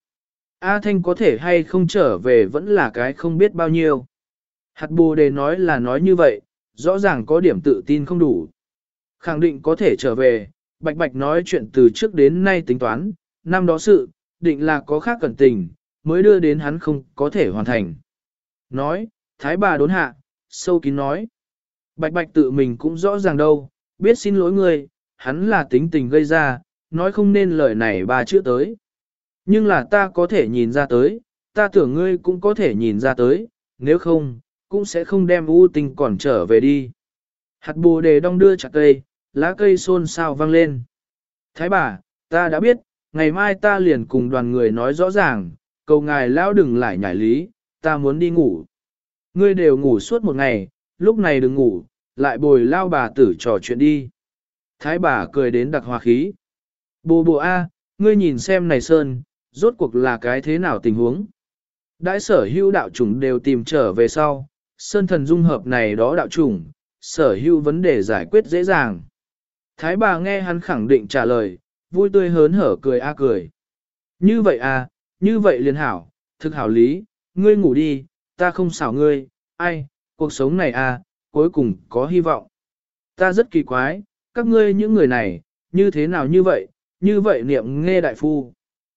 A Thanh có thể hay không trở về vẫn là cái không biết bao nhiêu. Hạt bồ đề nói là nói như vậy, rõ ràng có điểm tự tin không đủ. Khẳng định có thể trở về, bạch bạch nói chuyện từ trước đến nay tính toán, năm đó sự, định là có khác cẩn tình, mới đưa đến hắn không có thể hoàn thành. Nói, thái bà đốn hạ, sâu kín nói. Bạch bạch tự mình cũng rõ ràng đâu, biết xin lỗi ngươi, hắn là tính tình gây ra, nói không nên lời này ba chữ tới. Nhưng là ta có thể nhìn ra tới, ta tưởng ngươi cũng có thể nhìn ra tới, nếu không, cũng sẽ không đem u tình còn trở về đi. Hạt bồ đề đong đưa chặt cây, lá cây xôn xao vang lên. Thái bà, ta đã biết, ngày mai ta liền cùng đoàn người nói rõ ràng, cầu ngài lão đừng lại nhảy lý, ta muốn đi ngủ. Ngươi đều ngủ suốt một ngày, lúc này đừng ngủ, lại bồi lao bà tử trò chuyện đi. Thái bà cười đến đặc hòa khí. Bồ bồ a, ngươi nhìn xem này Sơn, rốt cuộc là cái thế nào tình huống. Đãi sở hữu đạo chủng đều tìm trở về sau, Sơn thần dung hợp này đó đạo chủng, sở hữu vấn đề giải quyết dễ dàng. Thái bà nghe hắn khẳng định trả lời, vui tươi hớn hở cười a cười. Như vậy à, như vậy liền hảo, thực hảo lý, ngươi ngủ đi, ta không xảo ngươi, ai, cuộc sống này à, cuối cùng có hy vọng. Ta rất kỳ quái, các ngươi những người này, như thế nào như vậy, như vậy niệm nghe đại phu.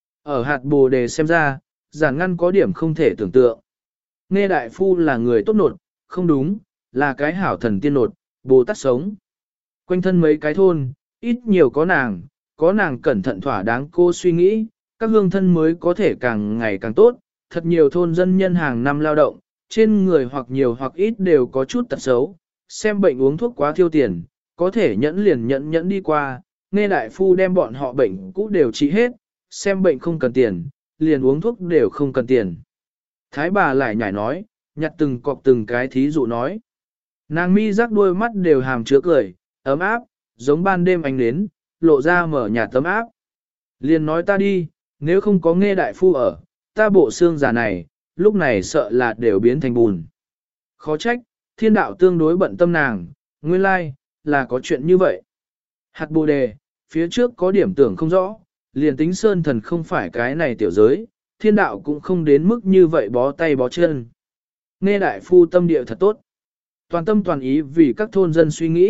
Ở hạt bồ đề xem ra, giản ngăn có điểm không thể tưởng tượng. Nghe đại phu là người tốt nột, không đúng, là cái hảo thần tiên nột, Bồ Tát sống. Quanh thân mấy cái thôn, ít nhiều có nàng, có nàng cẩn thận thỏa đáng cô suy nghĩ, các hương thân mới có thể càng ngày càng tốt, thật nhiều thôn dân nhân hàng năm lao động, trên người hoặc nhiều hoặc ít đều có chút tật xấu, xem bệnh uống thuốc quá thiêu tiền, có thể nhẫn liền nhẫn nhẫn đi qua, nghe đại phu đem bọn họ bệnh cũ đều trị hết, xem bệnh không cần tiền, liền uống thuốc đều không cần tiền. Thái bà lại nhảy nói, nhặt từng cọc từng cái thí dụ nói. Nàng mi rắc đôi mắt đều hàm chứa cười, ấm áp, giống ban đêm ánh nến, lộ ra mở nhà tấm áp. Liền nói ta đi, nếu không có nghe đại phu ở, ta bộ xương già này, lúc này sợ là đều biến thành bùn. Khó trách, thiên đạo tương đối bận tâm nàng, nguyên lai, là có chuyện như vậy. Hạt bồ đề, phía trước có điểm tưởng không rõ, liền tính sơn thần không phải cái này tiểu giới, thiên đạo cũng không đến mức như vậy bó tay bó chân. Nghe đại phu tâm địa thật tốt. Toàn tâm toàn ý vì các thôn dân suy nghĩ,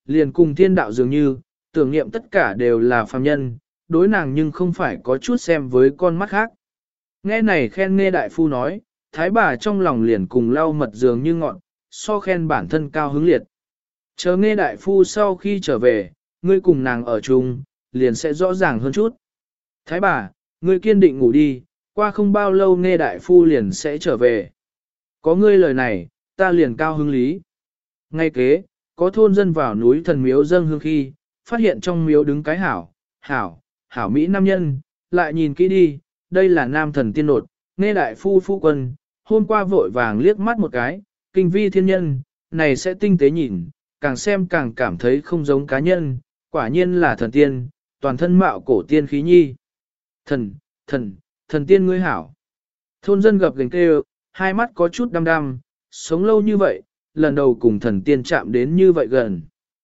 liền cùng thiên đạo dường như, tưởng niệm tất cả đều là phàm nhân, đối nàng nhưng không phải có chút xem với con mắt khác. Nghe này khen nghe đại phu nói, thái bà trong lòng liền cùng lau mật dường như ngọn, so khen bản thân cao hứng liệt. Chờ nghe đại phu sau khi trở về, ngươi cùng nàng ở chung, liền sẽ rõ ràng hơn chút. Thái bà, ngươi kiên định ngủ đi, qua không bao lâu nghe đại phu liền sẽ trở về. Có ngươi lời này, ta liền cao hứng lý. Ngay kế, có thôn dân vào núi thần miếu dâng hương khi, phát hiện trong miếu đứng cái hảo, hảo, hảo Mỹ nam nhân, lại nhìn kỹ đi, đây là nam thần tiên nột, nghe đại phu phu quân, hôm qua vội vàng liếc mắt một cái, kinh vi thiên nhân, này sẽ tinh tế nhìn, càng xem càng cảm thấy không giống cá nhân, quả nhiên là thần tiên, toàn thân mạo cổ tiên khí nhi. Thần, thần, thần tiên ngươi hảo. Thôn dân gập gành kêu, hai mắt có chút đăm đăm, sống lâu như vậy, lần đầu cùng thần tiên chạm đến như vậy gần.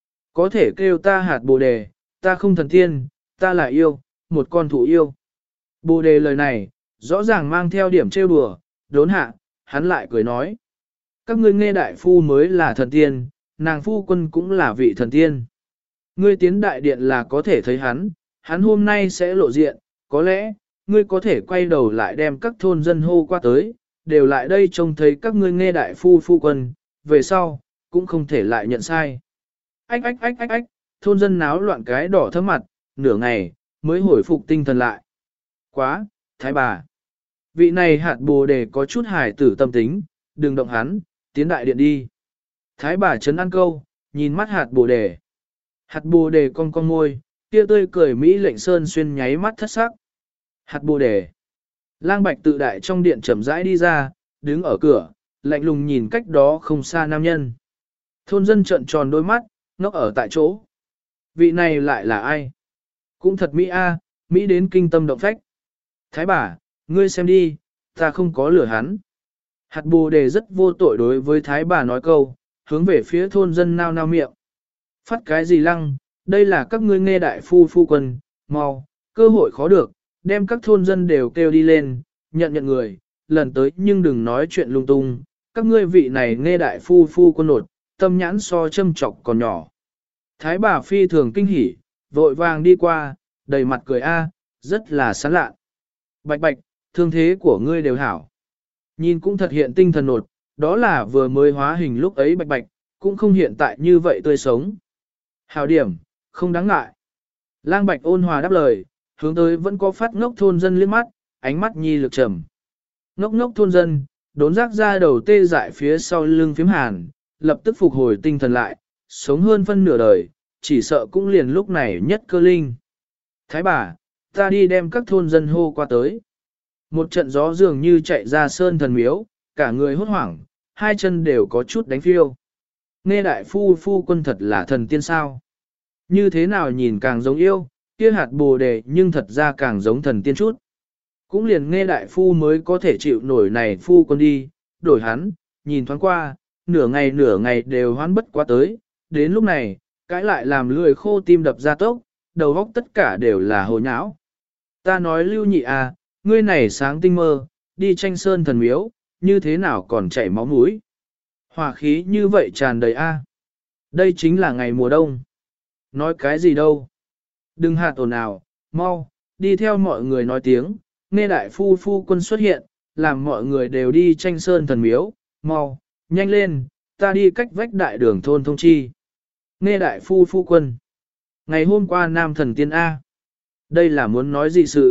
Có thể kêu ta hạt bồ đề, ta không thần tiên, ta là yêu, một con thú yêu. Bồ đề lời này, rõ ràng mang theo điểm trêu đùa, đốn hạ, hắn lại cười nói. Các ngươi nghe đại phu mới là thần tiên, nàng phu quân cũng là vị thần tiên. Ngươi tiến đại điện là có thể thấy hắn, hắn hôm nay sẽ lộ diện, có lẽ, ngươi có thể quay đầu lại đem các thôn dân hô qua tới, đều lại đây trông thấy các ngươi nghe đại phu phu quân, về sau, cũng không thể lại nhận sai. Ách ách ách ách ách, thôn dân náo loạn cái đỏ thấm mặt, nửa ngày, mới hồi phục tinh thần lại. Quá, thái bà. Vị này hạt bồ đề có chút hài tử tâm tính, đừng động hắn, tiến đại điện đi. Thái bà chấn ăn câu, nhìn mắt hạt bồ đề. Hạt bồ đề cong cong môi, kia tươi cười Mỹ lệnh sơn xuyên nháy mắt thất sắc. Hạt bồ đề. Lang bạch tự đại trong điện chậm rãi đi ra, đứng ở cửa, lạnh lùng nhìn cách đó không xa nam nhân. Thôn dân trợn tròn đôi mắt, ngốc ở tại chỗ. Vị này lại là ai? Cũng thật Mỹ a, Mỹ đến kinh tâm động phách. Thái bà, ngươi xem đi, ta không có lửa hắn. Hạt bồ đề rất vô tội đối với thái bà nói câu, hướng về phía thôn dân nao nao miệng. Phát cái gì lăng, đây là các ngươi nghe đại phu phu quân, mau, cơ hội khó được, đem các thôn dân đều kêu đi lên, nhận nhận người, lần tới nhưng đừng nói chuyện lung tung, các ngươi vị này nghe đại phu phu quân nột, tâm nhãn so châm chọc còn nhỏ. Thái bà phi thường kinh hỉ, vội vàng đi qua, đầy mặt cười a, rất là sán lạ. Bạch bạch, thương thế của ngươi đều hảo. Nhìn cũng thật hiện tinh thần nột, đó là vừa mới hóa hình lúc ấy bạch bạch, cũng không hiện tại như vậy tươi sống. Hảo điểm, không đáng ngại. Lang bạch ôn hòa đáp lời, hướng tới vẫn có phát ngốc thôn dân liếc mắt, ánh mắt nhi lực trầm. Ngốc ngốc thôn dân, đốn rác ra đầu tê dại phía sau lưng phím hàn, lập tức phục hồi tinh thần lại, sống hơn phân nửa đời, chỉ sợ cũng liền lúc này nhất cơ linh. Thái bà, ta đi đem các thôn dân hô qua tới. Một trận gió dường như chạy ra sơn thần miếu, cả người hốt hoảng, hai chân đều có chút đánh phiêu. Nghe đại phu phu quân thật là thần tiên sao. Như thế nào nhìn càng giống yêu, kia hạt bồ đề nhưng thật ra càng giống thần tiên chút. Cũng liền nghe đại phu mới có thể chịu nổi này phu quân đi, đổi hắn, nhìn thoáng qua, nửa ngày nửa ngày đều hoán bất quá tới, đến lúc này, cãi lại làm lười khô tim đập ra tốc, đầu óc tất cả đều là hồ nhão. Ta nói lưu nhị à, ngươi này sáng tinh mơ, đi tranh sơn thần miếu, như thế nào còn chảy máu mũi. Hỏa khí như vậy tràn đầy a. Đây chính là ngày mùa đông. Nói cái gì đâu. Đừng hạt ồn ào, mau, đi theo mọi người nói tiếng, nghe đại phu phu quân xuất hiện, làm mọi người đều đi tranh sơn thần miếu, mau, nhanh lên, ta đi cách vách đại đường thôn thông chi. Nghe đại phu phu quân. Ngày hôm qua nam thần tiên A. Đây là muốn nói gì sự?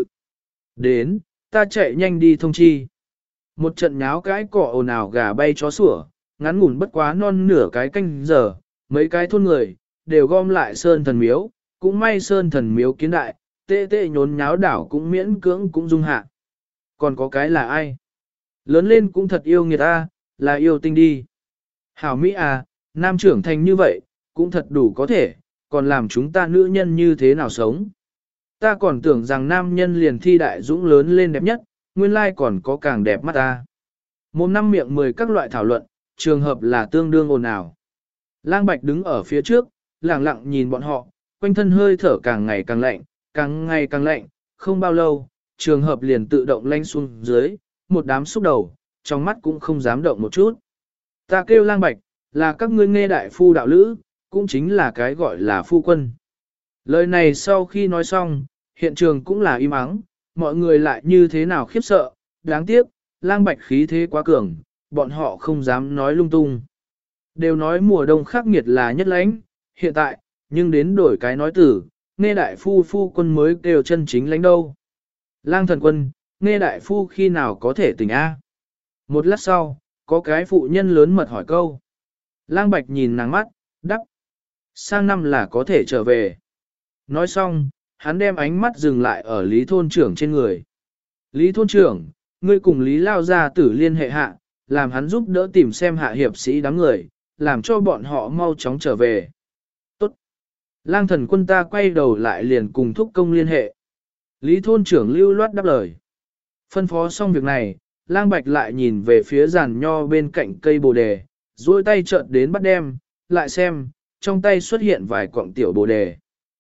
Đến, ta chạy nhanh đi thông chi. Một trận nháo cái cỏ ồn ào gà bay chó sủa, ngắn ngủn bất quá non nửa cái canh giờ, mấy cái thôn người, đều gom lại sơn thần miếu, cũng may sơn thần miếu kiến đại, tê tê nhốn nháo đảo cũng miễn cưỡng cũng dung hạ. Còn có cái là ai? Lớn lên cũng thật yêu người ta, là yêu tinh đi. Hảo Mỹ à, nam trưởng thành như vậy, cũng thật đủ có thể, còn làm chúng ta nữ nhân như thế nào sống. Ta còn tưởng rằng nam nhân liền thi đại dũng lớn lên đẹp nhất, nguyên lai còn có càng đẹp mắt ta. Một năm miệng mười các loại thảo luận, trường hợp là tương đương ồn ào. Lang Bạch đứng ở phía trước, lặng lặng nhìn bọn họ, quanh thân hơi thở càng ngày càng lạnh, càng ngày càng lạnh, không bao lâu, trường hợp liền tự động lanh xuống dưới, một đám xúc đầu, trong mắt cũng không dám động một chút. Ta kêu Lang Bạch, là các ngươi nghe đại phu đạo lữ, cũng chính là cái gọi là phu quân. Lời này sau khi nói xong, hiện trường cũng là im ắng, mọi người lại như thế nào khiếp sợ, đáng tiếc, lang bạch khí thế quá cường, bọn họ không dám nói lung tung. Đều nói mùa đông khắc nghiệt là nhất lãnh, hiện tại, nhưng đến đổi cái nói tử, nghe đại phu phu quân mới kêu chân chính lãnh đâu. Lang thần quân, nghe đại phu khi nào có thể tỉnh A. Một lát sau, có cái phụ nhân lớn mật hỏi câu. Lang bạch nhìn nàng mắt, đắp. Sang năm là có thể trở về. Nói xong, hắn đem ánh mắt dừng lại ở Lý thôn trưởng trên người. Lý thôn trưởng, ngươi cùng Lý lao gia tử liên hệ hạ, làm hắn giúp đỡ tìm xem hạ hiệp sĩ đám người, làm cho bọn họ mau chóng trở về. Tốt. Lang thần quân ta quay đầu lại liền cùng thúc công liên hệ. Lý thôn trưởng lưu loát đáp lời. Phân phó xong việc này, lang bạch lại nhìn về phía giàn nho bên cạnh cây bồ đề, duỗi tay chợt đến bắt đem, lại xem, trong tay xuất hiện vài cọng tiểu bồ đề.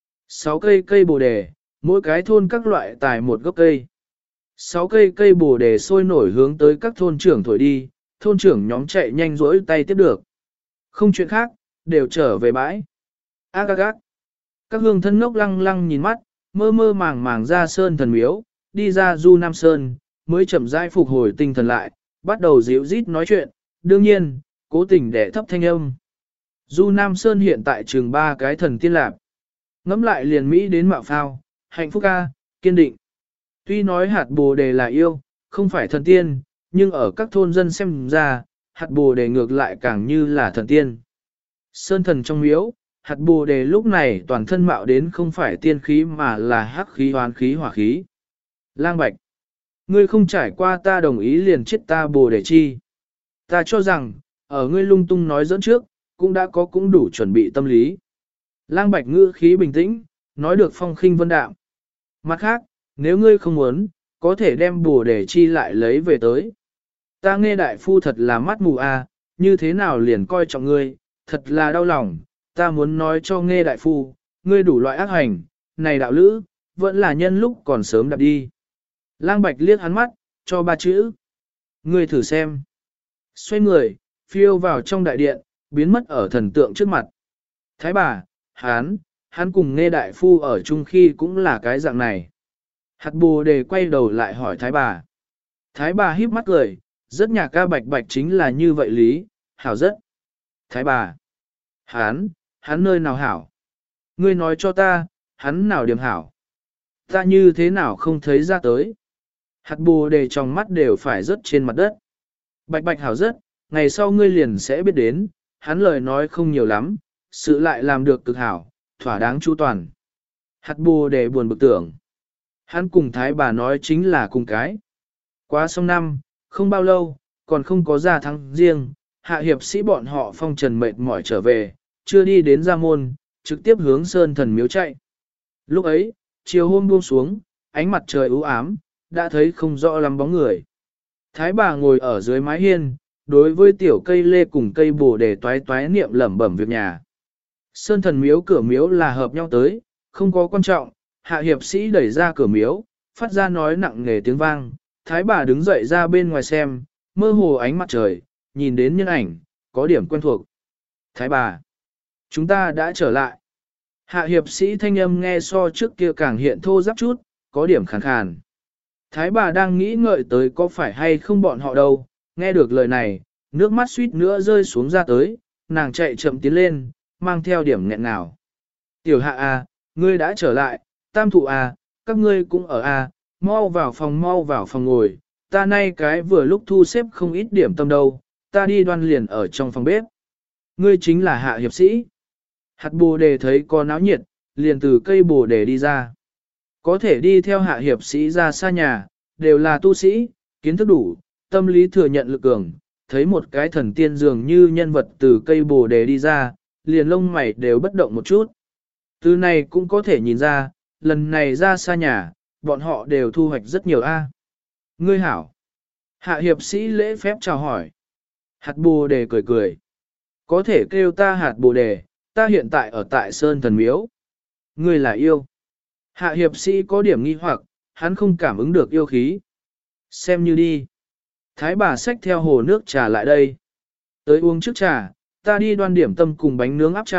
Sáu cây cây bồ đề, mỗi cái thôn các loại tài một gốc cây. Sáu cây cây bồ đề sôi nổi hướng tới các thôn trưởng thổi đi, thôn trưởng nhóm chạy nhanh duỗi tay tiếp được. Không chuyện khác, đều trở về bãi. Ác ác ác. Các hương thân ngốc lăng lăng nhìn mắt, mơ mơ màng màng ra sơn thần miếu, đi ra du Nam Sơn, mới chậm rãi phục hồi tinh thần lại, bắt đầu dịu rít nói chuyện, đương nhiên, cố tình để thấp thanh âm. Du Nam Sơn hiện tại trường ba cái thần tiên lạc. Ngắm lại liền Mỹ đến mạo phao, hạnh phúc ca, kiên định. Tuy nói hạt bồ đề là yêu, không phải thần tiên, nhưng ở các thôn dân xem ra, hạt bồ đề ngược lại càng như là thần tiên. Sơn thần trong miếu, hạt bồ đề lúc này toàn thân mạo đến không phải tiên khí mà là hắc khí hoán khí hỏa khí. Lang bạch, ngươi không trải qua ta đồng ý liền chết ta bồ đề chi. Ta cho rằng, ở ngươi lung tung nói dẫn trước, cũng đã có cũng đủ chuẩn bị tâm lý. Lang bạch ngữ khí bình tĩnh, nói được phong khinh vân đạm. Mặt khác, nếu ngươi không muốn, có thể đem bồ đề chi lại lấy về tới. Ta nghe đại phu thật là mắt mù à, như thế nào liền coi trọng ngươi, thật là đau lòng, ta muốn nói cho nghe đại phu, ngươi đủ loại ác hành, này đạo lữ, vẫn là nhân lúc còn sớm đạp đi. Lang bạch liếc hắn mắt, cho ba chữ. Ngươi thử xem. Xoay người, phiêu vào trong đại điện, biến mất ở thần tượng trước mặt. Thái bà, hắn, hắn cùng nghe đại phu ở chung khi cũng là cái dạng này. Hạt bồ đề quay đầu lại hỏi thái bà. Thái bà híp mắt cười, rất nhạc ca bạch bạch chính là như vậy lý, hảo rất. Thái bà, hắn, hắn nơi nào hảo? Ngươi nói cho ta, hắn nào điểm hảo? Ta như thế nào không thấy ra tới? Hạt bồ đề trong mắt đều phải rớt trên mặt đất. Bạch bạch hảo rất, ngày sau ngươi liền sẽ biết đến, hắn lời nói không nhiều lắm, sự lại làm được cực hảo, thỏa đáng chu toàn. Hạt bồ đề buồn bực tưởng. Hắn cùng thái bà nói chính là cùng cái. Quá xong năm, không bao lâu, còn không có ra thắng riêng, hạ hiệp sĩ bọn họ phong trần mệt mỏi trở về, chưa đi đến gia môn, trực tiếp hướng sơn thần miếu chạy. Lúc ấy, chiều hôm buông xuống, ánh mặt trời u ám, đã thấy không rõ lắm bóng người. Thái bà ngồi ở dưới mái hiên, đối với tiểu cây lê cùng cây bồ đề toái toái niệm lẩm bẩm việc nhà. Sơn thần miếu cửa miếu là hợp nhau tới, không có quan trọng, hạ hiệp sĩ đẩy ra cửa miếu, phát ra nói nặng nề tiếng vang, thái bà đứng dậy ra bên ngoài xem, mơ hồ ánh mặt trời, nhìn đến nhân ảnh, có điểm quen thuộc. Thái bà, chúng ta đã trở lại. Hạ hiệp sĩ thanh âm nghe so trước kia càng hiện thô ráp chút, có điểm khàn khàn. Thái bà đang nghĩ ngợi tới có phải hay không bọn họ đâu, nghe được lời này, nước mắt suýt nữa rơi xuống ra tới, nàng chạy chậm tiến lên, mang theo điểm nghẹn nào. Tiểu hạ à, ngươi đã trở lại, tam thụ à, các ngươi cũng ở à, mau vào phòng mau vào phòng ngồi, ta nay cái vừa lúc thu xếp không ít điểm tâm đâu, ta đi đoan liền ở trong phòng bếp. Ngươi chính là hạ hiệp sĩ. Hạt bồ đề thấy có náo nhiệt, liền từ cây bồ đề đi ra. Có thể đi theo hạ hiệp sĩ ra xa nhà, đều là tu sĩ, kiến thức đủ, tâm lý thừa nhận lực cường, thấy một cái thần tiên dường như nhân vật từ cây bồ đề đi ra, liền lông mày đều bất động một chút. Từ này cũng có thể nhìn ra, lần này ra xa nhà, bọn họ đều thu hoạch rất nhiều a. Ngươi hảo. Hạ hiệp sĩ lễ phép chào hỏi. Hạt bồ đề cười cười. Có thể kêu ta hạt bồ đề, ta hiện tại ở tại Sơn Thần Miếu. Ngươi là yêu. Hạ hiệp sĩ có điểm nghi hoặc, hắn không cảm ứng được yêu khí. Xem như đi. Thái bà xách theo hồ nước trà lại đây. Tới uống trước trà, ta đi đoan điểm tâm cùng bánh nướng áp chảo,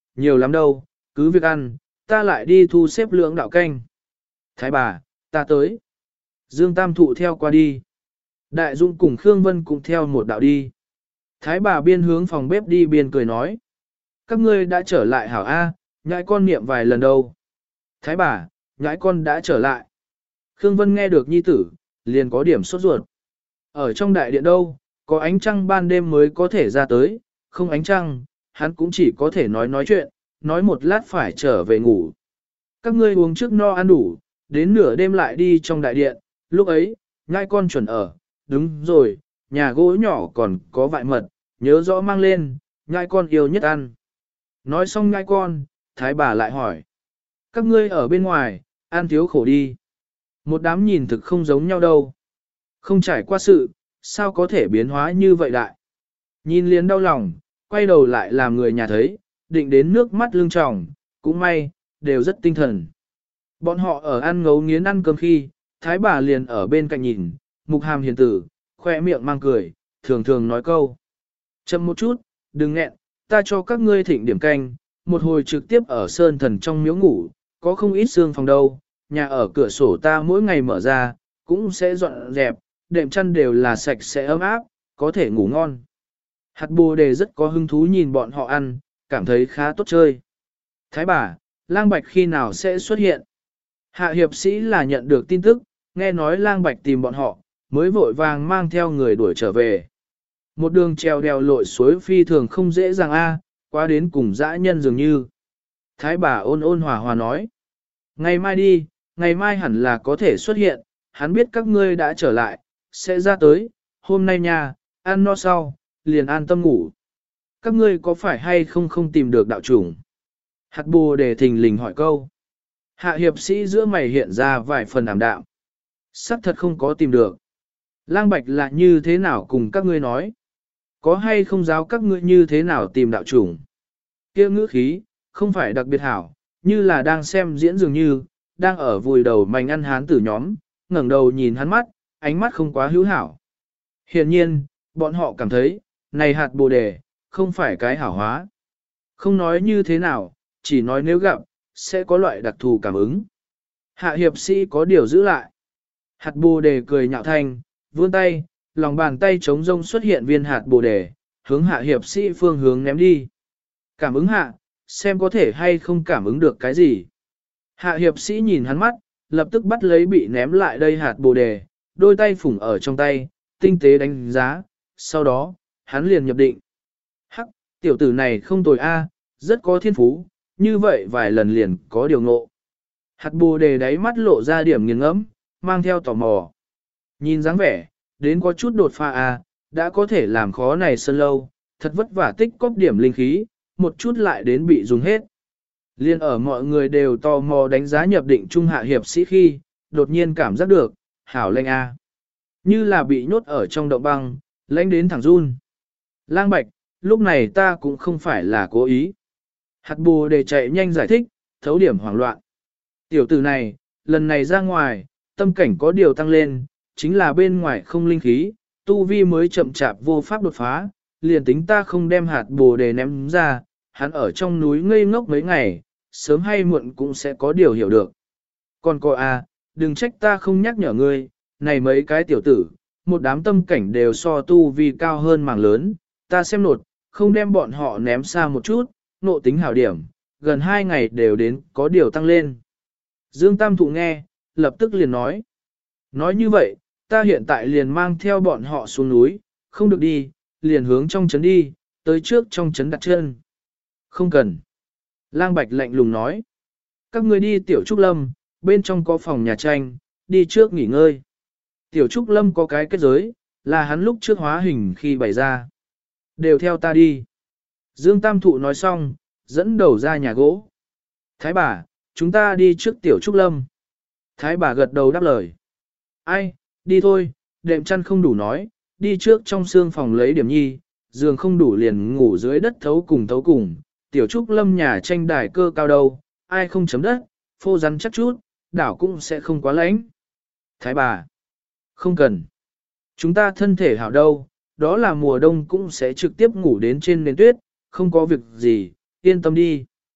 nhiều lắm đâu, cứ việc ăn, ta lại đi thu xếp lưỡng đạo canh. Thái bà, ta tới. Dương Tam Thụ theo qua đi. Đại Dung cùng Khương Vân cũng theo một đạo đi. Thái bà biên hướng phòng bếp đi biên cười nói. Các ngươi đã trở lại hảo A, nhãi con niệm vài lần đâu. Thái bà, nhãi con đã trở lại. Khương Vân nghe được nhi tử, liền có điểm sốt ruột. Ở trong đại điện đâu, có ánh trăng ban đêm mới có thể ra tới, không ánh trăng, hắn cũng chỉ có thể nói nói chuyện, nói một lát phải trở về ngủ. Các ngươi uống trước no ăn đủ, đến nửa đêm lại đi trong đại điện, lúc ấy, nhãi con chuẩn ở, đúng rồi, nhà gỗ nhỏ còn có vại mật, nhớ rõ mang lên, nhãi con yêu nhất ăn. Nói xong nhãi con, thái bà lại hỏi. Các ngươi ở bên ngoài, ăn thiếu khổ đi. Một đám nhìn thực không giống nhau đâu. Không trải qua sự, sao có thể biến hóa như vậy đại. Nhìn liền đau lòng, quay đầu lại làm người nhà thấy, định đến nước mắt lưng tròng, cũng may, đều rất tinh thần. Bọn họ ở ăn ngấu nghiến ăn cơm khi, thái bà liền ở bên cạnh nhìn, mục hàm hiền tử, khoe miệng mang cười, thường thường nói câu. Chậm một chút, đừng nghẹn, ta cho các ngươi thịnh điểm canh, một hồi trực tiếp ở sơn thần trong miếu ngủ, có không ít xương phòng đâu, nhà ở cửa sổ ta mỗi ngày mở ra, cũng sẽ dọn dẹp, đệm chăn đều là sạch sẽ ấm áp, có thể ngủ ngon. Hạt bồ đề rất có hứng thú nhìn bọn họ ăn, cảm thấy khá tốt chơi. Thái bà, lang bạch khi nào sẽ xuất hiện? Hạ hiệp sĩ là nhận được tin tức, nghe nói lang bạch tìm bọn họ, mới vội vàng mang theo người đuổi trở về. Một đường treo đèo lội suối phi thường không dễ dàng a, qua đến cùng dã nhân dường như. Thái bà ôn ôn hòa hòa nói. Ngày mai đi, ngày mai hẳn là có thể xuất hiện, hắn biết các ngươi đã trở lại, sẽ ra tới, hôm nay nha, ăn no sau, liền an tâm ngủ. Các ngươi có phải hay không không tìm được đạo chủng? Hạt bồ đề thình lình hỏi câu. Hạ hiệp sĩ giữa mày hiện ra vài phần ảm đạm. Sắc thật không có tìm được. Lang bạch là như thế nào cùng các ngươi nói? Có hay không giáo các ngươi như thế nào tìm đạo chủng? Kia ngữ khí, không phải đặc biệt hảo, như là đang xem diễn dường như, đang ở vùi đầu mảnh ăn hán tử nhóm, ngẩng đầu nhìn hắn mắt, ánh mắt không quá hữu hảo. Hiển nhiên, bọn họ cảm thấy, này hạt bồ đề, không phải cái hảo hóa. Không nói như thế nào, chỉ nói nếu gặp, sẽ có loại đặc thù cảm ứng. Hạ hiệp sĩ có điều giữ lại. Hạt bồ đề cười nhạo thanh, vươn tay, lòng bàn tay trống rông xuất hiện viên hạt bồ đề, hướng hạ hiệp sĩ phương hướng ném đi. Cảm ứng hạ, xem có thể hay không cảm ứng được cái gì. Hạ hiệp sĩ nhìn hắn mắt, lập tức bắt lấy bị ném lại đây hạt bồ đề, đôi tay phủng ở trong tay, tinh tế đánh giá, sau đó, hắn liền nhập định. Hắc, tiểu tử này không tồi a, rất có thiên phú, như vậy vài lần liền có điều ngộ. Hạt bồ đề đáy mắt lộ ra điểm nghiền ngẫm, mang theo tò mò. Nhìn dáng vẻ, đến có chút đột phá a, đã có thể làm khó này sơn lâu, thật vất vả tích cóp điểm linh khí, một chút lại đến bị dùng hết. Liên ở mọi người đều tò mò đánh giá nhập định trung hạ hiệp sĩ khi, đột nhiên cảm giác được, hảo lanh a. Như là bị nhốt ở trong động băng, lãnh đến thẳng run. Lang bạch, lúc này ta cũng không phải là cố ý. Hạt bồ đề chạy nhanh giải thích, thấu điểm hoảng loạn. Tiểu tử này, lần này ra ngoài, tâm cảnh có điều tăng lên, chính là bên ngoài không linh khí, tu vi mới chậm chạp vô pháp đột phá, liền tính ta không đem hạt bồ đề ném ra, hắn ở trong núi ngây ngốc mấy ngày, sớm hay muộn cũng sẽ có điều hiểu được. Còn cô à, đừng trách ta không nhắc nhở ngươi, này mấy cái tiểu tử, một đám tâm cảnh đều so tu vi cao hơn mảng lớn, ta xem nột, không đem bọn họ ném xa một chút, nộ tính hảo điểm, gần hai ngày đều đến có điều tăng lên. Dương Tam Thụ nghe, lập tức liền nói. Nói như vậy, ta hiện tại liền mang theo bọn họ xuống núi, không được đi, liền hướng trong trấn đi, tới trước trong trấn đặt chân. Không cần. Lang Bạch lạnh lùng nói. Các ngươi đi Tiểu Trúc Lâm, bên trong có phòng nhà tranh, đi trước nghỉ ngơi. Tiểu Trúc Lâm có cái kết giới, là hắn lúc trước hóa hình khi bày ra. Đều theo ta đi. Dương Tam Thụ nói xong, dẫn đầu ra nhà gỗ. Thái bà, chúng ta đi trước Tiểu Trúc Lâm. Thái bà gật đầu đáp lời. Ai, đi thôi, đệm chăn không đủ nói, đi trước trong xương phòng lấy điểm nhi, giường không đủ liền ngủ dưới đất thấu cùng thấu cùng. Tiểu Trúc Lâm nhà tranh đài cơ cao đâu, ai không chấm đất, phô rắn chắc chút, đảo cũng sẽ không quá lạnh. Thái bà, không cần. Chúng ta thân thể hảo đâu, đó là mùa đông cũng sẽ trực tiếp ngủ đến trên nền tuyết, không có việc gì, yên tâm đi.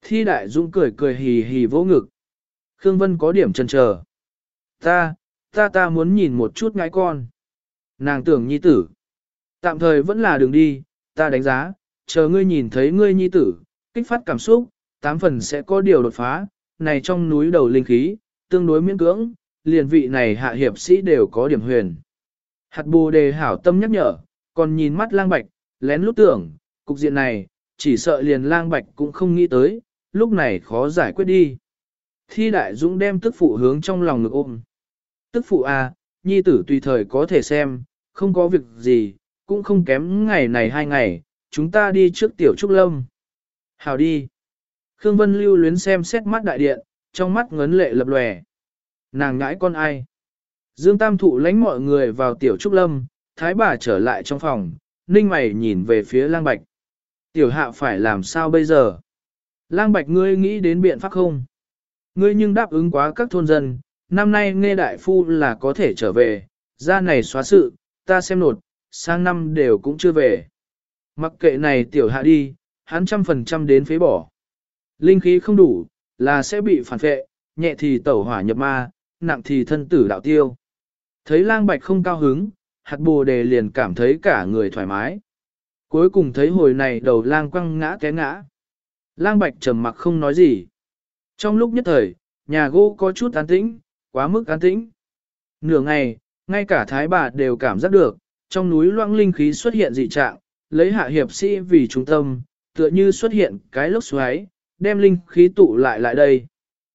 Thi Đại Dũng cười cười hì hì vỗ ngực. Khương Vân có điểm chần chờ. Ta, ta ta muốn nhìn một chút ngãi con. Nàng tưởng nhi tử. Tạm thời vẫn là đường đi, ta đánh giá, chờ ngươi nhìn thấy ngươi nhi tử, kích phát cảm xúc, tám phần sẽ có điều đột phá, này trong núi đầu linh khí, tương đối miễn cưỡng, liền vị này hạ hiệp sĩ đều có điểm huyền. Hạt bồ đề hảo tâm nhắc nhở, còn nhìn mắt lang bạch, lén lút tưởng, cục diện này, chỉ sợ liền lang bạch cũng không nghĩ tới, lúc này khó giải quyết đi. Thi Đại Dũng đem tức phụ hướng trong lòng ngực ôm. Tức phụ à, nhi tử tùy thời có thể xem, không có việc gì, cũng không kém ngày này hai ngày, chúng ta đi trước tiểu trúc lâm. Hào đi. Khương Vân lưu luyến xem xét mắt đại điện, trong mắt ngấn lệ lập lòe. Nàng ngãi con ai? Dương Tam Thụ lánh mọi người vào tiểu trúc lâm, thái bà trở lại trong phòng, ninh mày nhìn về phía lang bạch. Tiểu hạ phải làm sao bây giờ? Lang bạch ngươi nghĩ đến biện pháp không? Ngươi nhưng đáp ứng quá các thôn dân, năm nay nghe đại phu là có thể trở về, ra này xóa sự, ta xem nột, sang năm đều cũng chưa về. Mặc kệ này tiểu hạ đi, hắn trăm phần trăm đến phế bỏ. Linh khí không đủ, là sẽ bị phản phệ, nhẹ thì tẩu hỏa nhập ma, nặng thì thân tử đạo tiêu. Thấy lang bạch không cao hứng, hạt bồ đề liền cảm thấy cả người thoải mái. Cuối cùng thấy hồi này đầu lang quăng ngã té ngã. Lang bạch trầm mặc không nói gì. Trong lúc nhất thời, nhà gỗ có chút an tĩnh, quá mức an tĩnh. Nửa ngày, ngay cả thái bà đều cảm giác được, trong núi loãng linh khí xuất hiện dị trạng, lấy hạ hiệp sĩ vì trung tâm, tựa như xuất hiện cái lốc xoáy, đem linh khí tụ lại lại đây.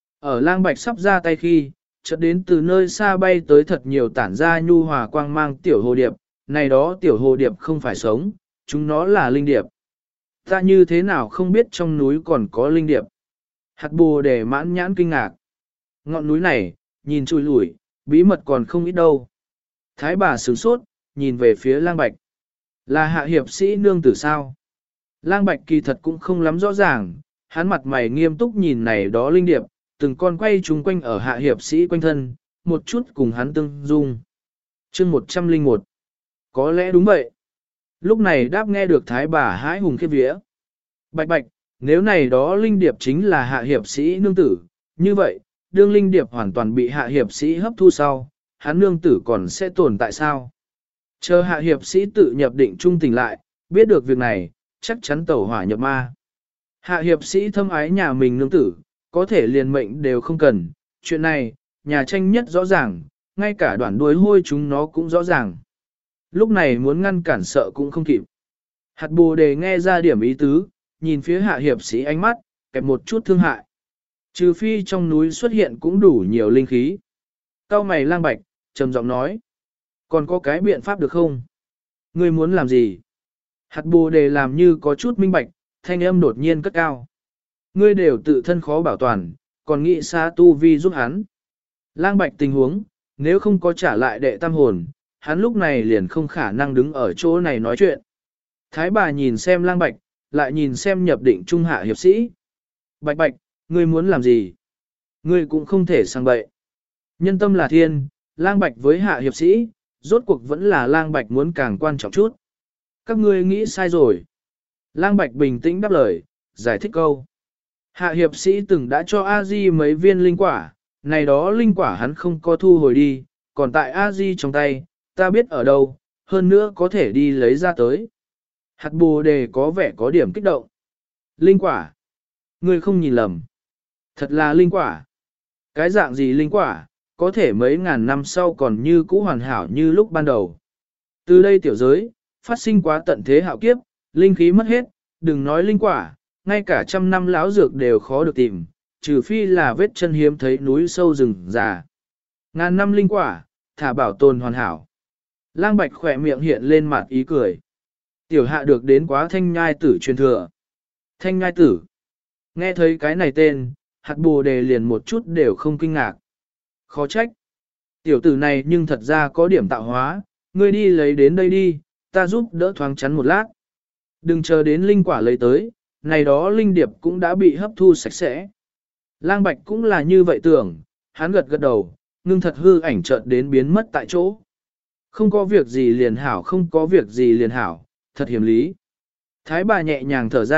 Ở lang bạch sắp ra tay khi, chợt đến từ nơi xa bay tới thật nhiều tản ra nhu hòa quang mang tiểu hồ điệp, này đó tiểu hồ điệp không phải sống, chúng nó là linh điệp. Ta như thế nào không biết trong núi còn có linh điệp. Hạt bồ đề mãn nhãn kinh ngạc. Ngọn núi này, nhìn chui lủi, bí mật còn không ít đâu. Thái bà sửng sốt, nhìn về phía lang bạch. Là hạ hiệp sĩ nương tử sao? Lang bạch kỳ thật cũng không lắm rõ ràng, hắn mặt mày nghiêm túc nhìn này đó linh điệp, từng con quay chúng quanh ở hạ hiệp sĩ quanh thân, một chút cùng hắn tương dung. Chương một trăm lẻ một. Có lẽ đúng vậy. Lúc này đáp nghe được thái bà hái hùng khiếp vía. Bạch bạch, nếu này đó linh điệp chính là hạ hiệp sĩ nương tử, như vậy, đương linh điệp hoàn toàn bị hạ hiệp sĩ hấp thu sau, hắn nương tử còn sẽ tồn tại sao? Chờ hạ hiệp sĩ tự nhập định trung tỉnh lại, biết được việc này, chắc chắn tẩu hỏa nhập ma. Hạ hiệp sĩ thâm ái nhà mình nương tử, có thể liền mệnh đều không cần, chuyện này, nhà tranh nhất rõ ràng, ngay cả đoạn đuôi hôi chúng nó cũng rõ ràng. Lúc này muốn ngăn cản sợ cũng không kịp. Hạt bồ đề nghe ra điểm ý tứ, nhìn phía hạ hiệp sĩ ánh mắt, kẹp một chút thương hại. Trừ phi trong núi xuất hiện cũng đủ nhiều linh khí. Cao mày lang bạch, trầm giọng nói. Còn có cái biện pháp được không? Ngươi muốn làm gì? Hạt bồ đề làm như có chút minh bạch, thanh âm đột nhiên cất cao. Ngươi đều tự thân khó bảo toàn, còn nghĩ xa tu vi giúp hắn. Lang bạch tình huống, nếu không có trả lại đệ tam hồn, hắn lúc này liền không khả năng đứng ở chỗ này nói chuyện. Thái bà nhìn xem lang bạch, lại nhìn xem nhập định trung hạ hiệp sĩ. Bạch bạch, ngươi muốn làm gì? Ngươi cũng không thể sang bậy. Nhân tâm là thiên, lang bạch với hạ hiệp sĩ, rốt cuộc vẫn là lang bạch muốn càng quan trọng chút. Các ngươi nghĩ sai rồi. Lang bạch bình tĩnh đáp lời, giải thích câu. Hạ hiệp sĩ từng đã cho A-di mấy viên linh quả, này đó linh quả hắn không có thu hồi đi, còn tại A-di trong tay, ta biết ở đâu, hơn nữa có thể đi lấy ra tới. Hạt bồ đề có vẻ có điểm kích động. Linh quả. Ngươi không nhìn lầm. Thật là linh quả. Cái dạng gì linh quả, có thể mấy ngàn năm sau còn như cũ hoàn hảo như lúc ban đầu. Từ đây tiểu giới, phát sinh quá tận thế hạo kiếp, linh khí mất hết, đừng nói linh quả, ngay cả trăm năm lão dược đều khó được tìm, trừ phi là vết chân hiếm thấy núi sâu rừng già. Ngàn năm linh quả, thả bảo tồn hoàn hảo. Lang bạch khỏe miệng hiện lên mặt ý cười. Tiểu hạ được đến quá thanh nhai tử truyền thừa. Thanh nhai tử. Nghe thấy cái này tên, hạt bồ đề liền một chút đều không kinh ngạc. Khó trách. Tiểu tử này nhưng thật ra có điểm tạo hóa, ngươi đi lấy đến đây đi, ta giúp đỡ thoáng chắn một lát. Đừng chờ đến linh quả lấy tới, này đó linh điệp cũng đã bị hấp thu sạch sẽ. Lang bạch cũng là như vậy tưởng, hắn gật gật đầu, ngưng thật hư ảnh chợt đến biến mất tại chỗ. Không có việc gì liền hảo, không có việc gì liền hảo, thật hiểm lý. Thái bà nhẹ nhàng thở ra,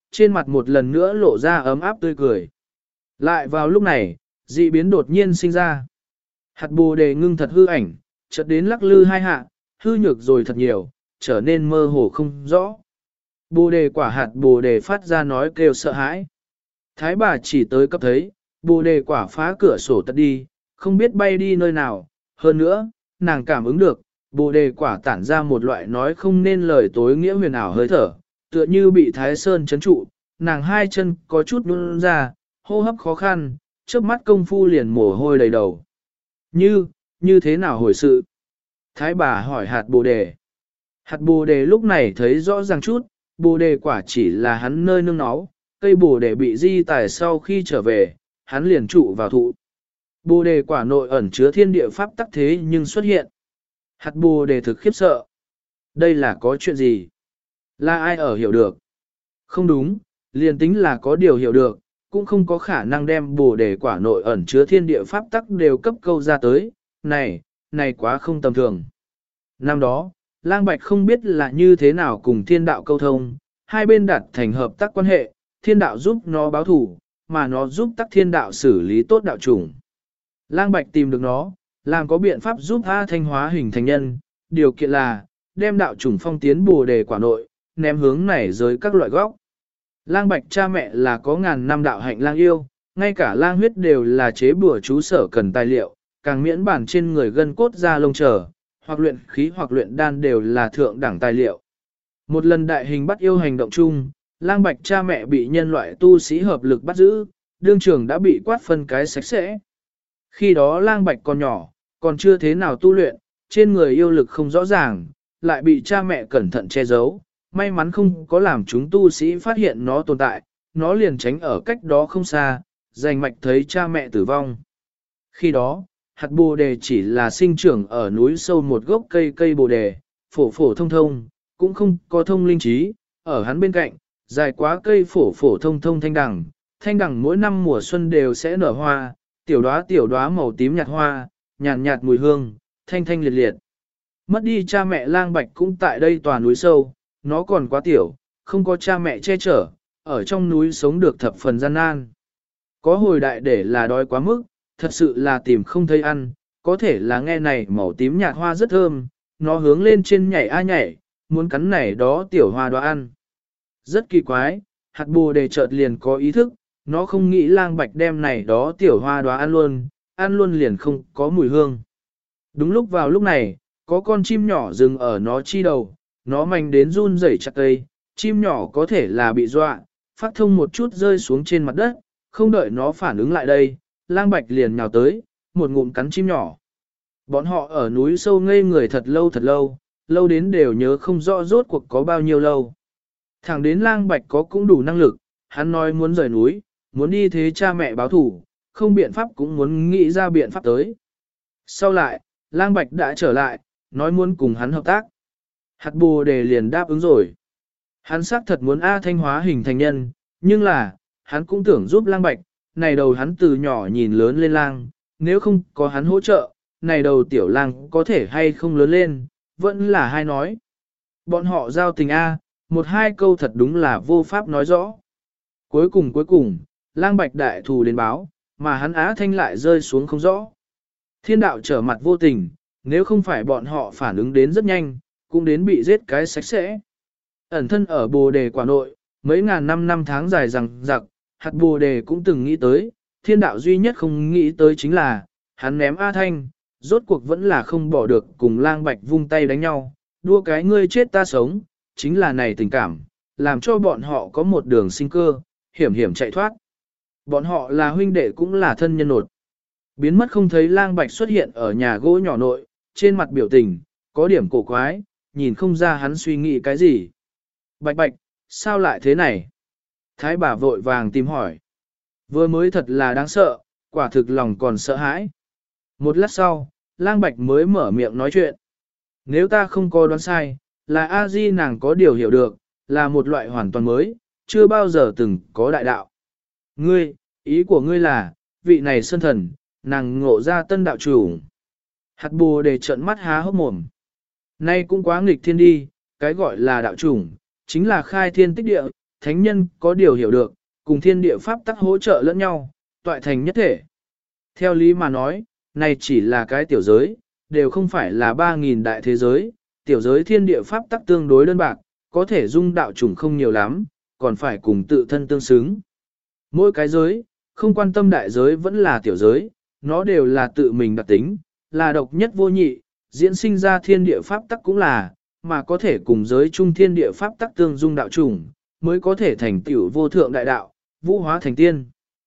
trên mặt một lần nữa lộ ra ấm áp tươi cười. Lại vào lúc này, dị biến đột nhiên sinh ra. Hạt bồ đề ngưng thật hư ảnh, chợt đến lắc lư hai hạ, hư nhược rồi thật nhiều, trở nên mơ hồ không rõ. Bồ đề quả hạt bồ đề phát ra nói kêu sợ hãi. Thái bà chỉ tới cấp thấy, bồ đề quả phá cửa sổ tật đi, không biết bay đi nơi nào. Hơn nữa, nàng cảm ứng được, bồ đề quả tản ra một loại nói không nên lời tối nghĩa huyền ảo hơi thở, tựa như bị thái sơn chấn trụ, nàng hai chân có chút nhún ra, hô hấp khó khăn, trước mắt công phu liền mồ hôi đầy đầu. Như, như thế nào hồi sự? Thái bà hỏi hạt bồ đề. Hạt bồ đề lúc này thấy rõ ràng chút, bồ đề quả chỉ là hắn nơi nương náu, cây bồ đề bị di tải sau khi trở về, hắn liền trụ vào thụ. Bồ đề quả nội ẩn chứa thiên địa pháp tắc thế nhưng xuất hiện. Hạt bồ đề thực khiếp sợ. Đây là có chuyện gì? Là ai ở hiểu được? Không đúng, liền tính là có điều hiểu được, cũng không có khả năng đem bồ đề quả nội ẩn chứa thiên địa pháp tắc đều cấp câu ra tới. Này, này quá không tầm thường. Năm đó, Lang Bạch không biết là như thế nào cùng thiên đạo câu thông, hai bên đạt thành hợp tác quan hệ, thiên đạo giúp nó báo thủ, mà nó giúp tắc thiên đạo xử lý tốt đạo chủng. Lang Bạch tìm được nó, làm có biện pháp giúp A Thanh hóa hình thành nhân, điều kiện là, đem đạo chủng phong tiến bồ đề quả nội, ném hướng này giới các loại góc. Lang Bạch cha mẹ là có ngàn năm đạo hạnh lang yêu, ngay cả lang huyết đều là chế bùa chú sở cần tài liệu, càng miễn bản trên người gân cốt ra lông trở, hoặc luyện khí hoặc luyện đan đều là thượng đẳng tài liệu. Một lần đại hình bắt yêu hành động chung, Lang Bạch cha mẹ bị nhân loại tu sĩ hợp lực bắt giữ, đương trường đã bị quát phân cái sạch sẽ. Khi đó Lang Bạch còn nhỏ, còn chưa thế nào tu luyện, trên người yêu lực không rõ ràng, lại bị cha mẹ cẩn thận che giấu, may mắn không có làm chúng tu sĩ phát hiện nó tồn tại, nó liền tránh ở cách đó không xa, giành mạch thấy cha mẹ tử vong. Khi đó, hạt bồ đề chỉ là sinh trưởng ở núi sâu một gốc cây cây bồ đề, phổ phổ thông thông, cũng không có thông linh trí, ở hắn bên cạnh, dài quá cây phổ phổ thông thông thanh đằng, thanh đằng mỗi năm mùa xuân đều sẽ nở hoa, tiểu đóa tiểu đóa màu tím nhạt hoa, nhàn nhạt, nhạt mùi hương, thanh thanh liệt liệt. Mất đi cha mẹ Lang Bạch cũng tại đây tòa núi sâu, nó còn quá tiểu, không có cha mẹ che chở, ở trong núi sống được thập phần gian nan. Có hồi đại để là đói quá mức, thật sự là tìm không thấy ăn, có thể là nghe này màu tím nhạt hoa rất thơm, nó hướng lên trên nhảy a nhảy, muốn cắn này đó tiểu hoa đó ăn. Rất kỳ quái, hạt bồ đề chợt liền có ý thức, nó không nghĩ Lang Bạch đem này đó tiểu hoa đó ăn luôn, ăn luôn liền không có mùi hương. Đúng lúc vào lúc này, có con chim nhỏ dừng ở nó chi đầu, nó mạnh đến run rẩy chặt cây, chim nhỏ có thể là bị dọa, phát thông một chút rơi xuống trên mặt đất, không đợi nó phản ứng lại đây, Lang Bạch liền nhào tới, một ngụm cắn chim nhỏ. Bọn họ ở núi sâu ngây người thật lâu thật lâu, lâu đến đều nhớ không rõ rốt cuộc có bao nhiêu lâu. Thẳng đến Lang Bạch có cũng đủ năng lực, hắn nói muốn rời núi, muốn đi thế cha mẹ báo thủ, không biện pháp cũng muốn nghĩ ra biện pháp tới. Sau lại, Lang Bạch đã trở lại, nói muốn cùng hắn hợp tác. Hạt bồ đề liền đáp ứng rồi. Hắn xác thật muốn A Thanh hóa hình thành nhân, nhưng là, hắn cũng tưởng giúp Lang Bạch, này đầu hắn từ nhỏ nhìn lớn lên lang, nếu không có hắn hỗ trợ, này đầu tiểu lang có thể hay không lớn lên, vẫn là hai nói. Bọn họ giao tình A, một hai câu thật đúng là vô pháp nói rõ. Cuối cùng cuối cùng, Lang Bạch đại thù đến báo, mà hắn Á Thanh lại rơi xuống không rõ. Thiên đạo trở mặt vô tình, nếu không phải bọn họ phản ứng đến rất nhanh, cũng đến bị giết cái sạch sẽ. Ẩn thân ở bồ đề quả nội, mấy ngàn năm năm tháng dài rằng giặc, hạt bồ đề cũng từng nghĩ tới, thiên đạo duy nhất không nghĩ tới chính là, hắn ném A Thanh, rốt cuộc vẫn là không bỏ được cùng Lang Bạch vung tay đánh nhau, đua cái ngươi chết ta sống, chính là này tình cảm, làm cho bọn họ có một đường sinh cơ, hiểm hiểm chạy thoát. Bọn họ là huynh đệ cũng là thân nhân nột. Biến mất không thấy Lang Bạch xuất hiện ở nhà gỗ nhỏ nội, trên mặt biểu tình, có điểm cổ quái, nhìn không ra hắn suy nghĩ cái gì. Bạch Bạch, sao lại thế này? Thái bà vội vàng tìm hỏi. Vừa mới thật là đáng sợ, quả thực lòng còn sợ hãi. Một lát sau, Lang Bạch mới mở miệng nói chuyện. Nếu ta không có đoán sai, là A-di nàng có điều hiểu được, là một loại hoàn toàn mới, chưa bao giờ từng có đại đạo. Ngươi, ý của ngươi là, vị này sơn thần, nàng ngộ ra tân đạo chủ. Hạt bồ đề trợn mắt há hốc mồm. Nay cũng quá nghịch thiên đi, cái gọi là đạo chủng, chính là khai thiên tích địa, thánh nhân có điều hiểu được, cùng thiên địa pháp tắc hỗ trợ lẫn nhau, toại thành nhất thể. Theo lý mà nói, này chỉ là cái tiểu giới, đều không phải là ba nghìn đại thế giới, tiểu giới thiên địa pháp tắc tương đối đơn bạc, có thể dung đạo chủng không nhiều lắm, còn phải cùng tự thân tương xứng. Mỗi cái giới, không quan tâm đại giới vẫn là tiểu giới, nó đều là tự mình đặc tính, là độc nhất vô nhị, diễn sinh ra thiên địa pháp tắc cũng là, mà có thể cùng giới chung thiên địa pháp tắc tương dung đạo chủng, mới có thể thành tiểu vô thượng đại đạo, vũ hóa thành tiên.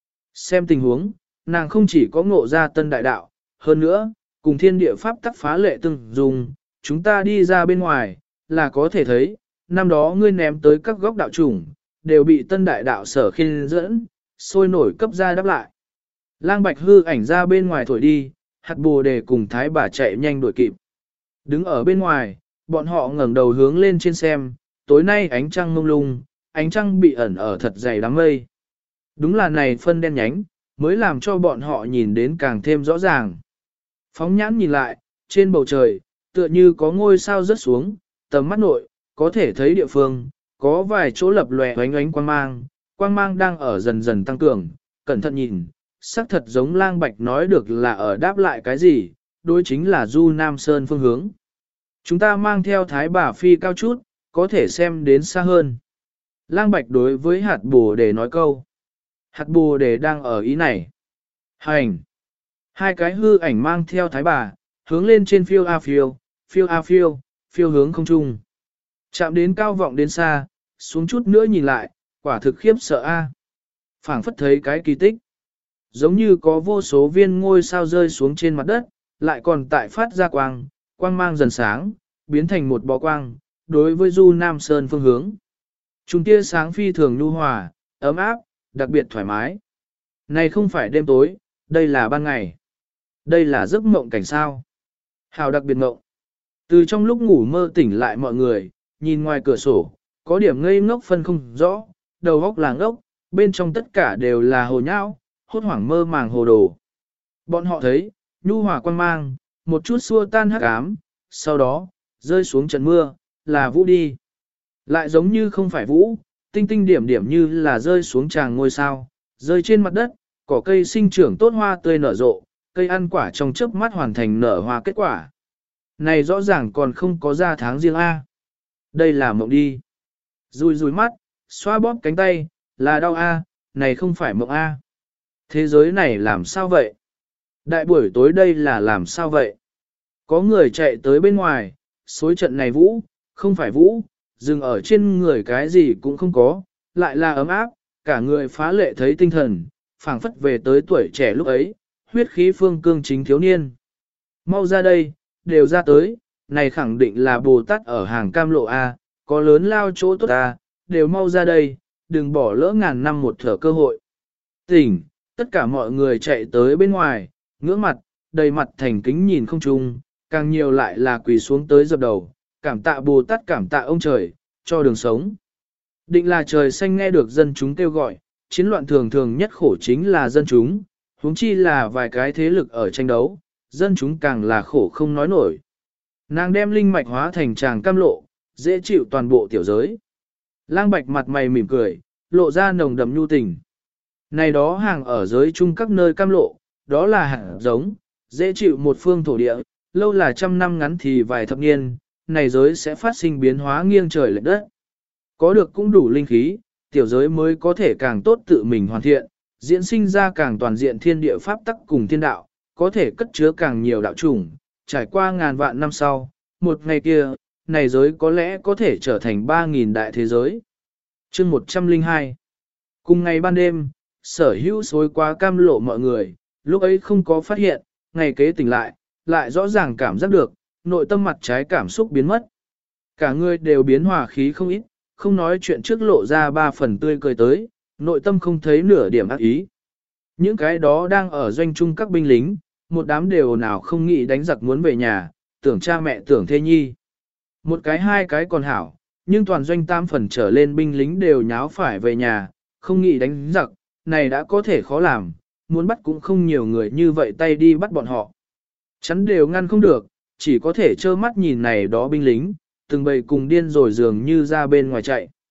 Xem tình huống, nàng không chỉ có ngộ ra tân đại đạo, hơn nữa, cùng thiên địa pháp tắc phá lệ tương dung, chúng ta đi ra bên ngoài, là có thể thấy, năm đó ngươi ném tới các góc đạo chủng, đều bị tân đại đạo sở khiên dẫn, sôi nổi cấp ra đáp lại. Lang Bạch hư ảnh ra bên ngoài thổi đi, hạt bồ đề cùng thái bà chạy nhanh đuổi kịp. Đứng ở bên ngoài, bọn họ ngẩng đầu hướng lên trên xem, tối nay ánh trăng mông lung, ánh trăng bị ẩn ở thật dày đám mây. Đúng là này phân đen nhánh, mới làm cho bọn họ nhìn đến càng thêm rõ ràng. Phóng nhãn nhìn lại, trên bầu trời, tựa như có ngôi sao rớt xuống, tầm mắt nội, có thể thấy địa phương, có vài chỗ lập lòe oánh oánh quang mang, quang mang đang ở dần dần tăng cường, cẩn thận nhìn, xác thật giống Lang Bạch nói được là ở đáp lại cái gì, đối chính là Du Nam Sơn phương hướng. Chúng ta mang theo thái bà phi cao chút, có thể xem đến xa hơn. Lang Bạch đối với hạt bồ đề nói câu. Hạt bồ đề đang ở ý này. Hành! Hai cái hư ảnh mang theo thái bà, hướng lên trên phiêu a phiêu, phiêu a phiêu, phiêu hướng không trung. Chạm đến cao vọng đến xa, xuống chút nữa nhìn lại, quả thực khiếp sợ a. Phảng phất thấy cái kỳ tích. Giống như có vô số viên ngôi sao rơi xuống trên mặt đất, lại còn tại phát ra quang, quang mang dần sáng, biến thành một bó quang, đối với Du Nam Sơn phương hướng. Trung tia sáng phi thường nhu hòa, ấm áp, đặc biệt thoải mái. Này không phải đêm tối, đây là ban ngày. Đây là giấc mộng cảnh sao. Hào đặc biệt mộng. Từ trong lúc ngủ mơ tỉnh lại mọi người, nhìn ngoài cửa sổ, có điểm ngây ngốc phân không rõ, đầu óc là ngốc, bên trong tất cả đều là hồ nhão, hốt hoảng mơ màng hồ đồ. Bọn họ thấy, nhu hòa quan mang, một chút xua tan hắc ám, sau đó, rơi xuống trận mưa, là vũ đi. Lại giống như không phải vũ, tinh tinh điểm điểm như là rơi xuống tràng ngôi sao, rơi trên mặt đất, cỏ cây sinh trưởng tốt hoa tươi nở rộ, cây ăn quả trong chớp mắt hoàn thành nở hoa kết quả. Này rõ ràng còn không có ra tháng riêng A. Đây là mộng đi. Rùi rùi mắt, xoa bóp cánh tay, là đau A, này không phải mộng A. Thế giới này làm sao vậy? Đại buổi tối đây là làm sao vậy? Có người chạy tới bên ngoài, xối trận này vũ, không phải vũ, dừng ở trên người cái gì cũng không có, lại là ấm áp, cả người phá lệ thấy tinh thần, phảng phất về tới tuổi trẻ lúc ấy, huyết khí phương cương chính thiếu niên. Mau ra đây, đều ra tới, này khẳng định là Bồ Tát ở hàng cam lộ A, có lớn lao chỗ tốt A, đều mau ra đây, đừng bỏ lỡ ngàn năm một thở cơ hội. Tỉnh, tất cả mọi người chạy tới bên ngoài, ngưỡng mặt, đầy mặt thành kính nhìn không chung, càng nhiều lại là quỳ xuống tới dập đầu, cảm tạ Bồ Tát cảm tạ ông trời, cho đường sống. Định là trời xanh nghe được dân chúng kêu gọi, chiến loạn thường thường nhất khổ chính là dân chúng, huống chi là vài cái thế lực ở tranh đấu, dân chúng càng là khổ không nói nổi. Nàng đem linh mạch hóa thành tràng cam lộ, dễ chịu toàn bộ tiểu giới. Lang Bạch mặt mày mỉm cười, lộ ra nồng đậm nhu tình. Này đó hàng ở giới chung các nơi cam lộ, đó là hạt giống, dễ chịu một phương thổ địa, lâu là trăm năm ngắn thì vài thập niên, này giới sẽ phát sinh biến hóa nghiêng trời lệch đất. Có được cũng đủ linh khí, tiểu giới mới có thể càng tốt tự mình hoàn thiện, diễn sinh ra càng toàn diện thiên địa pháp tắc cùng thiên đạo, có thể cất chứa càng nhiều đạo chủng, trải qua ngàn vạn năm sau, một ngày kia, này giới có lẽ có thể trở thành ba nghìn đại thế giới. Chương một trăm lẻ hai. Cùng ngày ban đêm, sở hữu xối quá cam lộ mọi người, lúc ấy không có phát hiện, ngày kế tỉnh lại, lại rõ ràng cảm giác được, nội tâm mặt trái cảm xúc biến mất. Cả người đều biến hòa khí không ít, không nói chuyện trước lộ ra ba phần tươi cười tới, nội tâm không thấy nửa điểm ác ý. Những cái đó đang ở doanh trung các binh lính, một đám đều nào không nghĩ đánh giặc muốn về nhà, tưởng cha mẹ tưởng thê nhi. Một cái hai cái còn hảo, nhưng toàn doanh tam phần trở lên binh lính đều nháo phải về nhà, không nghĩ đánh giặc, này đã có thể khó làm, muốn bắt cũng không nhiều người như vậy tay đi bắt bọn họ. Chắn đều ngăn không được, chỉ có thể trơ mắt nhìn này đó binh lính, từng bầy cùng điên rồi dường như ra bên ngoài chạy.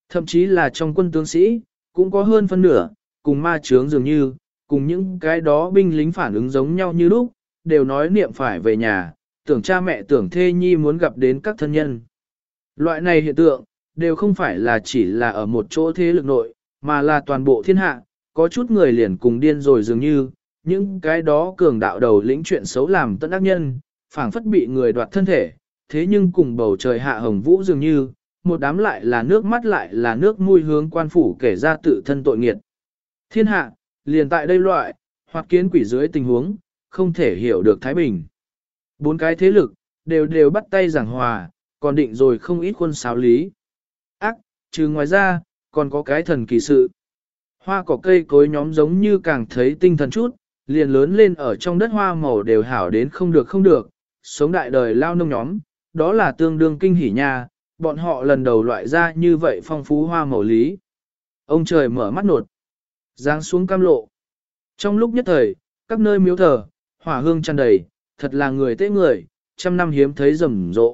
Thậm chí là trong quân tướng sĩ, cũng có hơn phân nửa, cùng ma chướng dường như, cùng những cái đó binh lính phản ứng giống nhau như lúc, đều nói niệm phải về nhà, tưởng cha mẹ tưởng thê nhi muốn gặp đến các thân nhân. Loại này hiện tượng, đều không phải là chỉ là ở một chỗ thế lực nội, mà là toàn bộ thiên hạ, có chút người liền cùng điên rồi dường như, những cái đó cường đạo đầu lĩnh chuyện xấu làm tận ác nhân, phảng phất bị người đoạt thân thể, thế nhưng cùng bầu trời hạ hồng vũ dường như, một đám lại là nước mắt lại là nước mũi hướng quan phủ kể ra tự thân tội nghiệt. Thiên hạ, liền tại đây loại, hoặc kiến quỷ dưới tình huống, không thể hiểu được Thái Bình. Bốn cái thế lực, đều đều bắt tay giảng hòa, còn định rồi không ít quân sáo lý. Ác, trừ ngoài ra, còn có cái thần kỳ sự. Hoa cỏ cây cối nhóm giống như càng thấy tinh thần chút, liền lớn lên ở trong đất hoa màu đều hảo đến không được không được, sống đại đời lao nông nhóm, đó là tương đương kinh hỉ nha, bọn họ lần đầu loại ra như vậy phong phú hoa màu lý. Ông trời mở mắt nột, giáng xuống cam lộ. Trong lúc nhất thời, các nơi miếu thờ, hỏa hương tràn đầy, thật là người tế người, trăm năm hiếm thấy rầm rộ.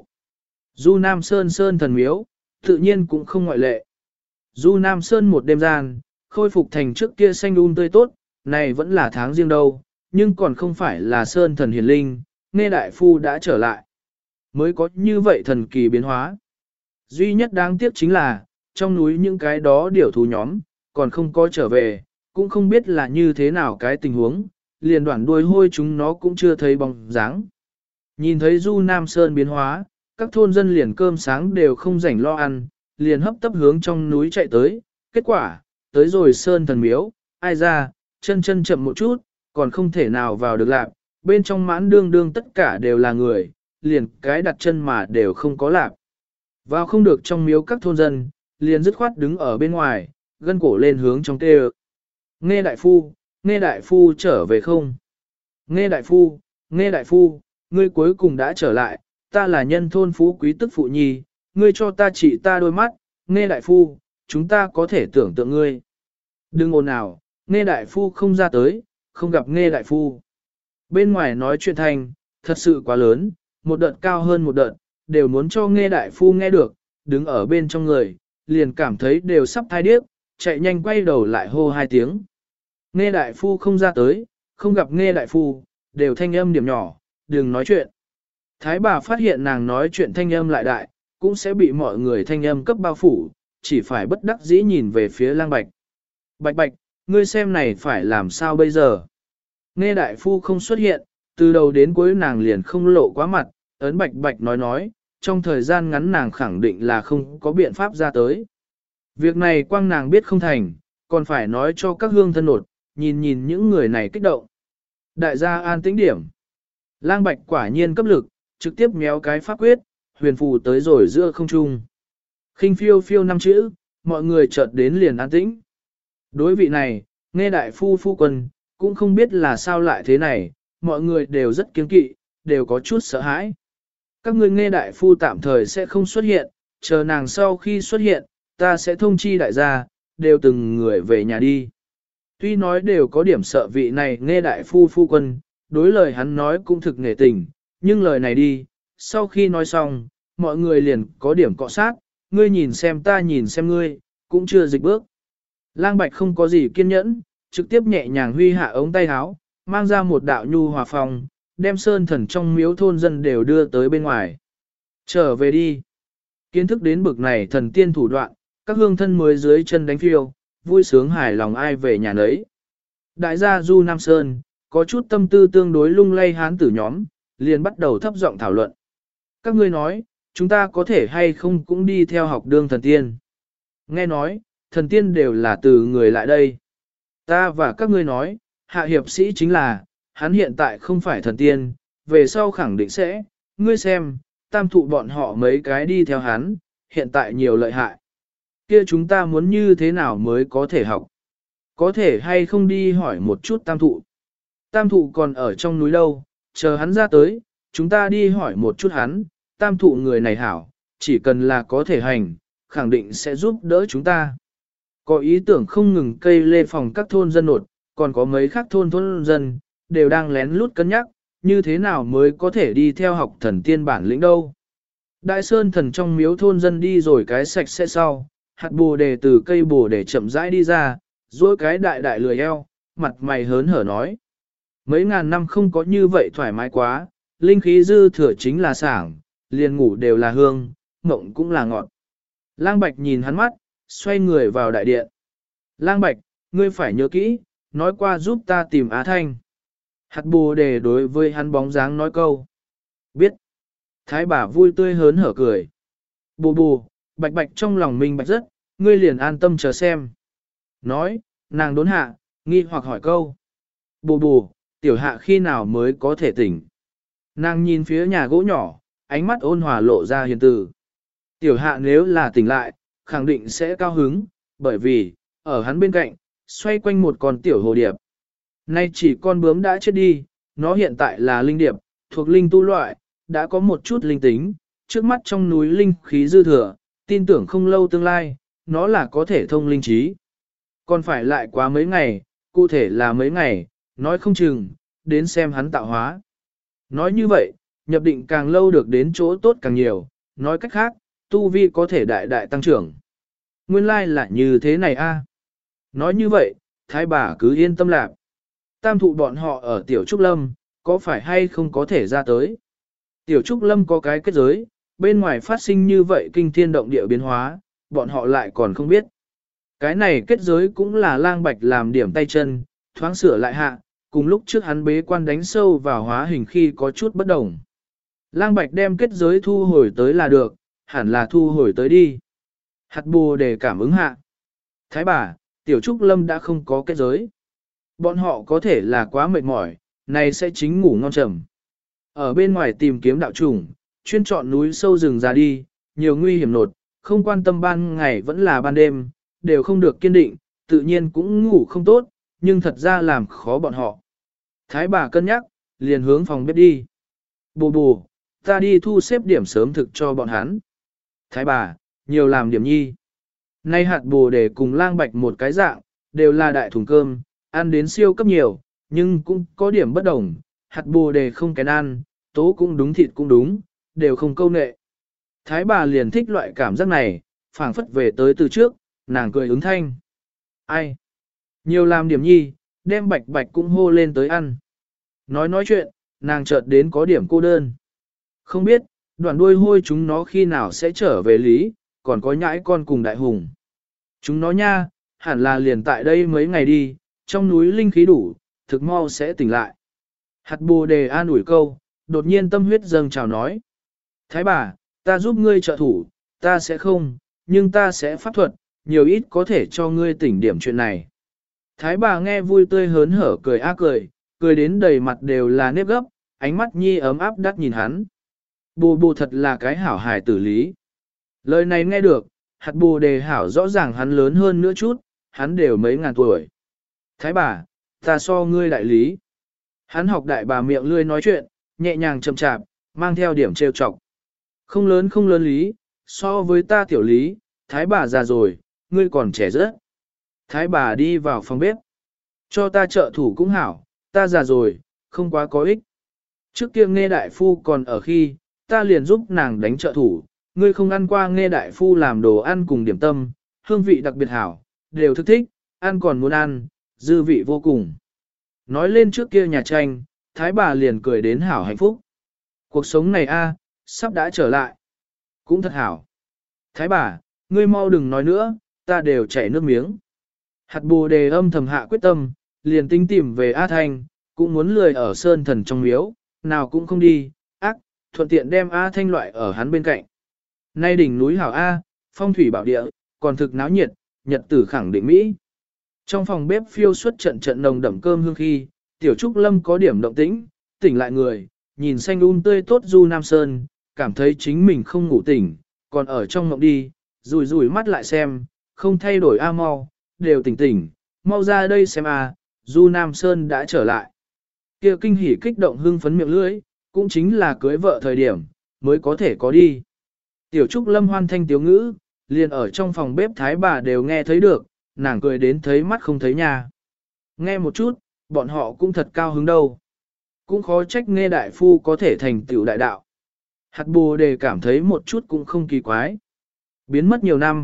Du Nam Sơn Sơn thần miếu, tự nhiên cũng không ngoại lệ. Du Nam Sơn một đêm gian, khôi phục thành trước kia xanh um tươi tốt, này vẫn là tháng riêng đâu, nhưng còn không phải là Sơn thần hiền linh, nghe đại phu đã trở lại. Mới có như vậy thần kỳ biến hóa. Duy nhất đáng tiếc chính là, trong núi những cái đó điểu thú nhóm, còn không có trở về, cũng không biết là như thế nào cái tình huống, liền đoạn đuôi hôi chúng nó cũng chưa thấy bóng dáng. Nhìn thấy Du Nam Sơn biến hóa, các thôn dân liền cơm sáng đều không rảnh lo ăn, liền hấp tấp hướng trong núi chạy tới, kết quả, tới rồi Sơn thần miếu, ai ra, chân chân chậm một chút, còn không thể nào vào được lạc, bên trong mãn đương đương tất cả đều là người, liền cái đặt chân mà đều không có lạc. Vào không được trong miếu các thôn dân, liền dứt khoát đứng ở bên ngoài, gân cổ lên hướng trong tê. Nghe đại phu, nghe đại phu trở về không? Nghe đại phu, nghe đại phu, ngươi cuối cùng đã trở lại, ta là nhân thôn phú quý tức phụ nhi, ngươi cho ta trị ta đôi mắt, nghe đại phu, chúng ta có thể tưởng tượng ngươi. Đừng ồn ào, nghe đại phu không ra tới, không gặp nghe đại phu. Bên ngoài nói chuyện thành, thật sự quá lớn, một đợt cao hơn một đợt, đều muốn cho nghe đại phu nghe được, đứng ở bên trong người, liền cảm thấy đều sắp thai điếc, chạy nhanh quay đầu lại hô hai tiếng. Nghe đại phu không ra tới, không gặp nghe đại phu, đều thanh âm điểm nhỏ, đừng nói chuyện. Thái bà phát hiện nàng nói chuyện thanh âm lại đại, cũng sẽ bị mọi người thanh âm cấp bao phủ, chỉ phải bất đắc dĩ nhìn về phía lang bạch. Bạch bạch, ngươi xem này phải làm sao bây giờ? Nghe đại phu không xuất hiện, từ đầu đến cuối nàng liền không lộ quá mặt, ấn bạch bạch nói nói, trong thời gian ngắn nàng khẳng định là không có biện pháp ra tới. Việc này quang nàng biết không thành, còn phải nói cho các hương thân nột, nhìn nhìn những người này kích động. Đại gia an tĩnh điểm. Lang bạch quả nhiên cấp lực, trực tiếp méo cái pháp quyết, huyền phù tới rồi giữa không trung. Khinh phiêu phiêu năm chữ, mọi người chợt đến liền an tĩnh. Đối vị này, nghe đại phu phu quân, cũng không biết là sao lại thế này, mọi người đều rất kiêng kỵ, đều có chút sợ hãi. Các ngươi nghe đại phu tạm thời sẽ không xuất hiện, chờ nàng sau khi xuất hiện, ta sẽ thông chi đại gia, đều từng người về nhà đi. Tuy nói đều có điểm sợ vị này nghe đại phu phu quân, đối lời hắn nói cũng thực nghệ tình, nhưng lời này đi, sau khi nói xong, mọi người liền có điểm cọ sát, ngươi nhìn xem ta nhìn xem ngươi, cũng chưa dịch bước. Lang Bạch không có gì kiên nhẫn, trực tiếp nhẹ nhàng huy hạ ống tay áo, mang ra một đạo nhu hòa phòng, đem sơn thần trong miếu thôn dân đều đưa tới bên ngoài. Trở về đi. Kiến thức đến bực này thần tiên thủ đoạn, các hương thân mới dưới chân đánh phiêu, vui sướng hài lòng ai về nhà nấy. Đại gia Du Nam Sơn, có chút tâm tư tương đối lung lay hán tử nhóm, liền bắt đầu thấp giọng thảo luận. Các ngươi nói, chúng ta có thể hay không cũng đi theo học đương thần tiên. Nghe nói, thần tiên đều là từ người lại đây. Ta và các ngươi nói, hạ hiệp sĩ chính là, hắn hiện tại không phải thần tiên, về sau khẳng định sẽ, ngươi xem, tam thụ bọn họ mấy cái đi theo hắn, hiện tại nhiều lợi hại. Kia chúng ta muốn như thế nào mới có thể học? Có thể hay không đi hỏi một chút tam thụ? Tam thụ còn ở trong núi đâu, chờ hắn ra tới, chúng ta đi hỏi một chút hắn, tam thụ người này hảo, chỉ cần là có thể hành, khẳng định sẽ giúp đỡ chúng ta. Có ý tưởng không ngừng cây lê phòng các thôn dân nột, còn có mấy khác thôn thôn dân, đều đang lén lút cân nhắc, như thế nào mới có thể đi theo học thần tiên bản lĩnh đâu. Đại sơn thần trong miếu thôn dân đi rồi cái sạch sẽ sau, hạt bồ đề từ cây bồ đề chậm rãi đi ra, duỗi cái đại đại lười eo, mặt mày hớn hở nói. Mấy ngàn năm không có như vậy thoải mái quá, linh khí dư thừa chính là sảng, liền ngủ đều là hương, mộng cũng là ngọt. Lang Bạch nhìn hắn mắt, xoay người vào đại điện. Lang Bạch, ngươi phải nhớ kỹ, nói qua giúp ta tìm Á Thanh. Hạt bồ đề đối với hắn bóng dáng nói câu. Biết. Thái bà vui tươi hớn hở cười. Bồ bồ, Bạch Bạch trong lòng mình bạch rất, ngươi liền an tâm chờ xem. Nói, nàng đốn hạ, nghi hoặc hỏi câu. Bồ bồ, tiểu hạ khi nào mới có thể tỉnh? Nàng nhìn phía nhà gỗ nhỏ, ánh mắt ôn hòa lộ ra hiền từ. Tiểu hạ nếu là tỉnh lại, khẳng định sẽ cao hứng, bởi vì, ở hắn bên cạnh, xoay quanh một con tiểu hồ điệp. Nay chỉ con bướm đã chết đi, nó hiện tại là linh điệp, thuộc linh tu loại, đã có một chút linh tính, trước mắt trong núi linh khí dư thừa, tin tưởng không lâu tương lai, nó là có thể thông linh trí. Còn phải lại quá mấy ngày, cụ thể là mấy ngày, nói không chừng, đến xem hắn tạo hóa. Nói như vậy, nhập định càng lâu được đến chỗ tốt càng nhiều, nói cách khác, tu vi có thể đại đại tăng trưởng. Nguyên lai là như thế này a. Nói như vậy, thái bà cứ yên tâm lạc. Tam thụ bọn họ ở Tiểu Trúc Lâm, có phải hay không có thể ra tới. Tiểu Trúc Lâm có cái kết giới, bên ngoài phát sinh như vậy kinh thiên động địa biến hóa, bọn họ lại còn không biết. Cái này kết giới cũng là Lang Bạch làm điểm tay chân, thoáng sửa lại hạ, cùng lúc trước hắn bế quan đánh sâu vào hóa hình khi có chút bất đồng. Lang Bạch đem kết giới thu hồi tới là được, hẳn là thu hồi tới đi. Hạt bồ để cảm ứng hạ. Thái bà, Tiểu Trúc Lâm đã không có kết giới. Bọn họ có thể là quá mệt mỏi, này sẽ chính ngủ ngon trầm. Ở bên ngoài tìm kiếm đạo trùng, chuyên chọn núi sâu rừng ra đi, nhiều nguy hiểm nột, không quan tâm ban ngày vẫn là ban đêm, đều không được kiên định, tự nhiên cũng ngủ không tốt, nhưng thật ra làm khó bọn họ. Thái bà cân nhắc, liền hướng phòng bếp đi. Bồ bồ, ta đi thu xếp điểm sớm thực cho bọn hắn. Thái bà, nhiều làm điểm nhi. Nay hạt bồ để cùng Lang Bạch một cái dạng, đều là đại thùng cơm, ăn đến siêu cấp nhiều, nhưng cũng có điểm bất đồng. Hạt bồ đề không kén ăn, tố cũng đúng thịt cũng đúng, đều không câu nệ. Thái bà liền thích loại cảm giác này, phảng phất về tới từ trước, nàng cười ứng thanh. Ai? Nhiều làm điểm nhi, đem Bạch Bạch cũng hô lên tới ăn. Nói nói chuyện, nàng chợt đến có điểm cô đơn. Không biết, đoạn đuôi hôi chúng nó khi nào sẽ trở về lý, còn có nhãi con cùng đại hùng. Chúng nó nha, hẳn là liền tại đây mấy ngày đi, trong núi linh khí đủ, thực mau sẽ tỉnh lại. Hạt bồ đề an ủi câu, đột nhiên tâm huyết dâng chào nói. Thái bà, ta giúp ngươi trợ thủ, ta sẽ không, nhưng ta sẽ pháp thuật, nhiều ít có thể cho ngươi tỉnh điểm chuyện này. Thái bà nghe vui tươi hớn hở cười a cười, cười đến đầy mặt đều là nếp gấp, ánh mắt nhi ấm áp đắt nhìn hắn. Bồ bồ thật là cái hảo hài tử lý. Lời này nghe được, hạt bồ đề hảo rõ ràng hắn lớn hơn nữa chút, hắn đều mấy ngàn tuổi. Thái bà, ta so ngươi đại lý. Hắn học đại bà miệng lươi nói chuyện, nhẹ nhàng chậm chạp, mang theo điểm trêu chọc. Không lớn không lớn lý, so với ta tiểu lý, thái bà già rồi, ngươi còn trẻ rất. Thái bà đi vào phòng bếp. Cho ta trợ thủ cũng hảo, ta già rồi, không quá có ích. Trước kia nghe đại phu còn ở khi, ta liền giúp nàng đánh trợ thủ, ngươi không ăn qua nghe đại phu làm đồ ăn cùng điểm tâm, hương vị đặc biệt hảo, đều thức thích, ăn còn muốn ăn, dư vị vô cùng. Nói lên trước kia nhà tranh, thái bà liền cười đến hảo hạnh phúc. Cuộc sống này a, sắp đã trở lại. Cũng thật hảo. Thái bà, ngươi mau đừng nói nữa, ta đều chảy nước miếng. Hạt bồ đề âm thầm hạ quyết tâm, liền tinh tìm về A Thanh, cũng muốn lười ở sơn thần trong miếu, nào cũng không đi, ác, thuận tiện đem A Thanh loại ở hắn bên cạnh. Nay đỉnh núi hảo A, phong thủy bảo địa, còn thực náo nhiệt, nhật tử khẳng định Mỹ. Trong phòng bếp phiêu xuất trận trận nồng đậm cơm hương khi, Tiểu Trúc Lâm có điểm động tĩnh, tỉnh lại người, nhìn xanh um tươi tốt Du Nam Sơn, cảm thấy chính mình không ngủ tỉnh, còn ở trong mộng đi, rùi rùi mắt lại xem, không thay đổi A mau, đều tỉnh tỉnh, mau ra đây xem A, Du Nam Sơn đã trở lại. Kia kinh hỉ kích động hưng phấn miệng lưỡi, cũng chính là cưới vợ thời điểm, mới có thể có đi. Tiểu Trúc Lâm hoan thanh tiếu ngữ, liền ở trong phòng bếp thái bà đều nghe thấy được, nàng cười đến thấy mắt không thấy nhà. Nghe một chút, bọn họ cũng thật cao hứng đâu. Cũng khó trách nghe đại phu có thể thành tựu đại đạo. Hạt bồ đề cảm thấy một chút cũng không kỳ quái. Biến mất nhiều năm,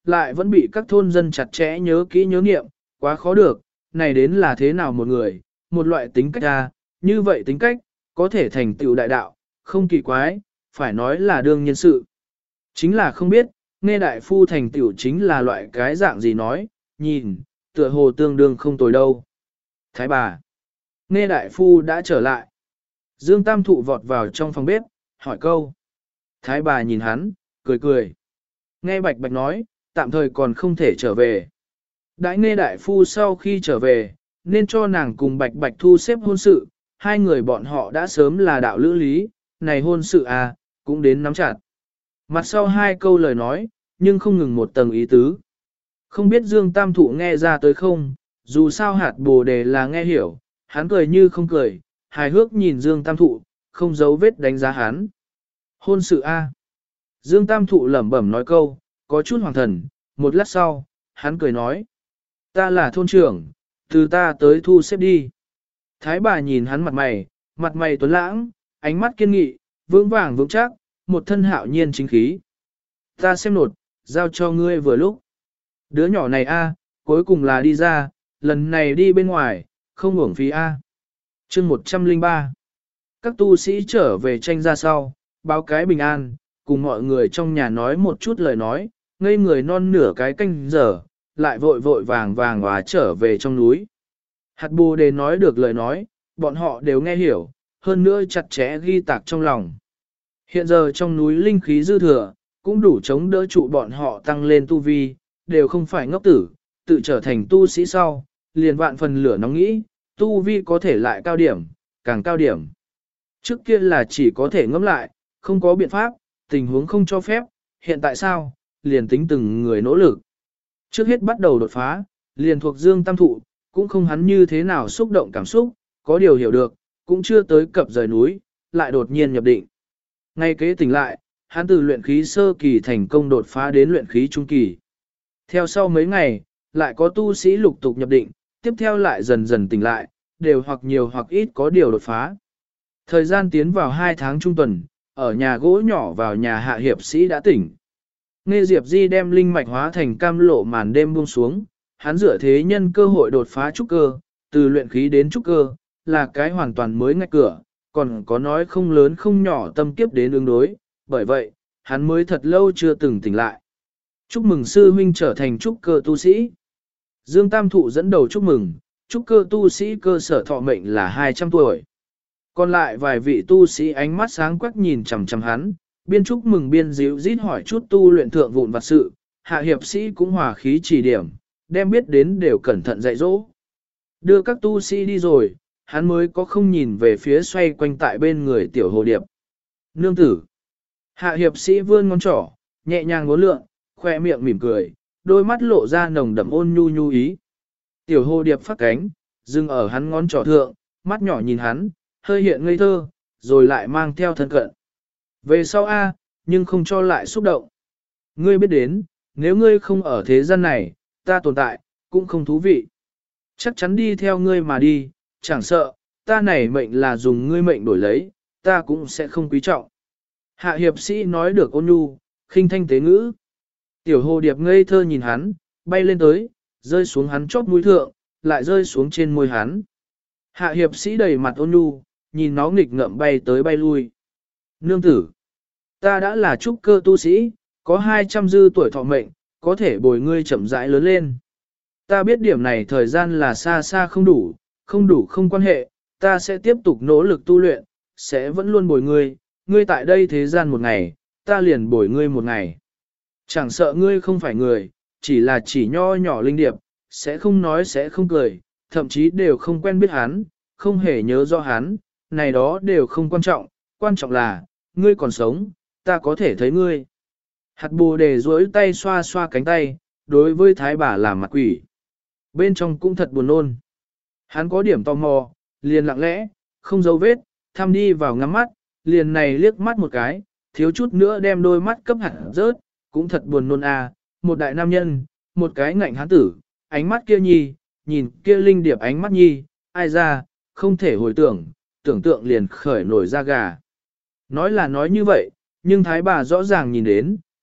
lại vẫn bị các thôn dân chặt chẽ nhớ kỹ nhớ nghiệm, quá khó được, này đến là thế nào một người, một loại tính cách ra, như vậy tính cách, có thể thành tựu đại đạo, không kỳ quái, phải nói là đương nhân sự. Chính là không biết, nghe đại phu thành tựu chính là loại cái dạng gì nói, nhìn, tựa hồ tương đương không tồi đâu. Thái bà, nghe đại phu đã trở lại. Dương Tam Thụ vọt vào trong phòng bếp, hỏi câu. Thái bà nhìn hắn, cười cười. Nghe Bạch Bạch nói, tạm thời còn không thể trở về. Đãi nghe đại phu sau khi trở về, nên cho nàng cùng Bạch Bạch thu xếp hôn sự, hai người bọn họ đã sớm là đạo lữ lý, này hôn sự à, cũng đến nắm chặt. Mặt sau hai câu lời nói, nhưng không ngừng một tầng ý tứ. Không biết Dương Tam Thụ nghe ra tới không, dù sao hạt bồ đề là nghe hiểu, hắn cười như không cười, hài hước nhìn Dương Tam Thụ, không giấu vết đánh giá hắn. Hôn sự A. Dương Tam Thụ lẩm bẩm nói câu, có chút hoàng thần, một lát sau, hắn cười nói. Ta là thôn trưởng, từ ta tới thu xếp đi. Thái bà nhìn hắn mặt mày, mặt mày tuấn lãng, ánh mắt kiên nghị, vững vàng vững chắc, một thân hạo nhiên chính khí. Ta xem nột, giao cho ngươi vừa lúc. Đứa nhỏ này A, cuối cùng là đi ra, lần này đi bên ngoài, không uổng phí A. Chương một trăm lẻ ba. Các tu sĩ trở về tranh ra sau, báo cái bình an, cùng mọi người trong nhà nói một chút lời nói, ngây người non nửa cái canh giờ, lại vội vội vàng vàng hòa trở về trong núi. Hạt bồ đề nói được lời nói, bọn họ đều nghe hiểu, hơn nữa chặt chẽ ghi tạc trong lòng. Hiện giờ trong núi linh khí dư thừa, cũng đủ chống đỡ trụ bọn họ tăng lên tu vi, đều không phải ngốc tử, tự trở thành tu sĩ sau, liền vạn phần lửa nóng nghĩ, tu vi có thể lại cao điểm, càng cao điểm. Trước kia là chỉ có thể ngẫm lại, không có biện pháp, tình huống không cho phép, hiện tại sao, liền tính từng người nỗ lực. Trước hết bắt đầu đột phá, liền thuộc Dương Tam Thụ, cũng không hắn như thế nào xúc động cảm xúc, có điều hiểu được, cũng chưa tới cập rời núi, lại đột nhiên nhập định. Ngay kế tỉnh lại, hắn từ luyện khí sơ kỳ thành công đột phá đến luyện khí trung kỳ. Theo sau mấy ngày, lại có tu sĩ lục tục nhập định, tiếp theo lại dần dần tỉnh lại, đều hoặc nhiều hoặc ít có điều đột phá. Thời gian tiến vào hai tháng trung tuần, ở nhà gỗ nhỏ vào nhà hạ hiệp sĩ đã tỉnh. Nghe Diệp Di đem linh mạch hóa thành cam lộ màn đêm buông xuống, hắn dựa thế nhân cơ hội đột phá trúc cơ, từ luyện khí đến trúc cơ, là cái hoàn toàn mới ngạch cửa, còn có nói không lớn không nhỏ tâm kiếp đến ứng đối, bởi vậy, hắn mới thật lâu chưa từng tỉnh lại. Chúc mừng sư huynh trở thành trúc cơ tu sĩ. Dương Tam Thụ dẫn đầu chúc mừng, trúc cơ tu sĩ cơ sở thọ mệnh là hai trăm tuổi. Còn lại vài vị tu sĩ ánh mắt sáng quắc nhìn chằm chằm hắn, biên chúc mừng biên díu rít hỏi chút tu luyện thượng vụn vặt sự, hạ hiệp sĩ cũng hòa khí chỉ điểm, đem biết đến đều cẩn thận dạy dỗ. Đưa các tu sĩ đi rồi, hắn mới có không nhìn về phía xoay quanh tại bên người tiểu hồ điệp. Nương tử. Hạ hiệp sĩ vươn ngón trỏ, nhẹ nhàng ngốn lượn, khoe miệng mỉm cười, đôi mắt lộ ra nồng đậm ôn nhu nhu ý. Tiểu hồ điệp phát cánh, dừng ở hắn ngón trỏ thượng, mắt nhỏ nhìn hắn, hơi hiện ngây thơ, rồi lại mang theo thân cận. Về sau A, nhưng không cho lại xúc động. Ngươi biết đến, nếu ngươi không ở thế gian này, ta tồn tại, cũng không thú vị. Chắc chắn đi theo ngươi mà đi, chẳng sợ, ta này mệnh là dùng ngươi mệnh đổi lấy, ta cũng sẽ không quý trọng. Hạ hiệp sĩ nói được ôn nhu, khinh thanh tế ngữ. Tiểu hồ điệp ngây thơ nhìn hắn, bay lên tới, rơi xuống hắn chóp mũi thượng, lại rơi xuống trên môi hắn. Hạ hiệp sĩ đầy mặt ôn nhu, nhìn nó nghịch ngợm bay tới bay lui. Nương tử, ta đã là trúc cơ tu sĩ, có hai trăm dư tuổi thọ mệnh, có thể bồi ngươi chậm rãi lớn lên. Ta biết điểm này thời gian là xa xa không đủ, không đủ không quan hệ, ta sẽ tiếp tục nỗ lực tu luyện, sẽ vẫn luôn bồi ngươi, ngươi tại đây thế gian một ngày, ta liền bồi ngươi một ngày. Chẳng sợ ngươi không phải người, chỉ là chỉ nho nhỏ linh điệp, sẽ không nói sẽ không cười, thậm chí đều không quen biết hắn, không hề nhớ rõ hắn, này đó đều không quan trọng, quan trọng là, ngươi còn sống, ta có thể thấy ngươi. Hạt bồ đề duỗi tay xoa xoa cánh tay, đối với thái bà làm mặt quỷ. Bên trong cũng thật buồn nôn. Hắn có điểm tò mò, liền lặng lẽ, không dấu vết, thăm đi vào ngắm mắt, liền này liếc mắt một cái, thiếu chút nữa đem đôi mắt cấp hạt rớt, cũng thật buồn nôn à, một đại nam nhân, một cái ngạnh hán tử, ánh mắt kia nhi, nhìn kia linh điệp ánh mắt nhi, ai ra, không thể hồi tưởng, tưởng tượng liền khởi nổi da gà. Nói là nói như vậy, nhưng thái bà rõ ràng nhìn đến,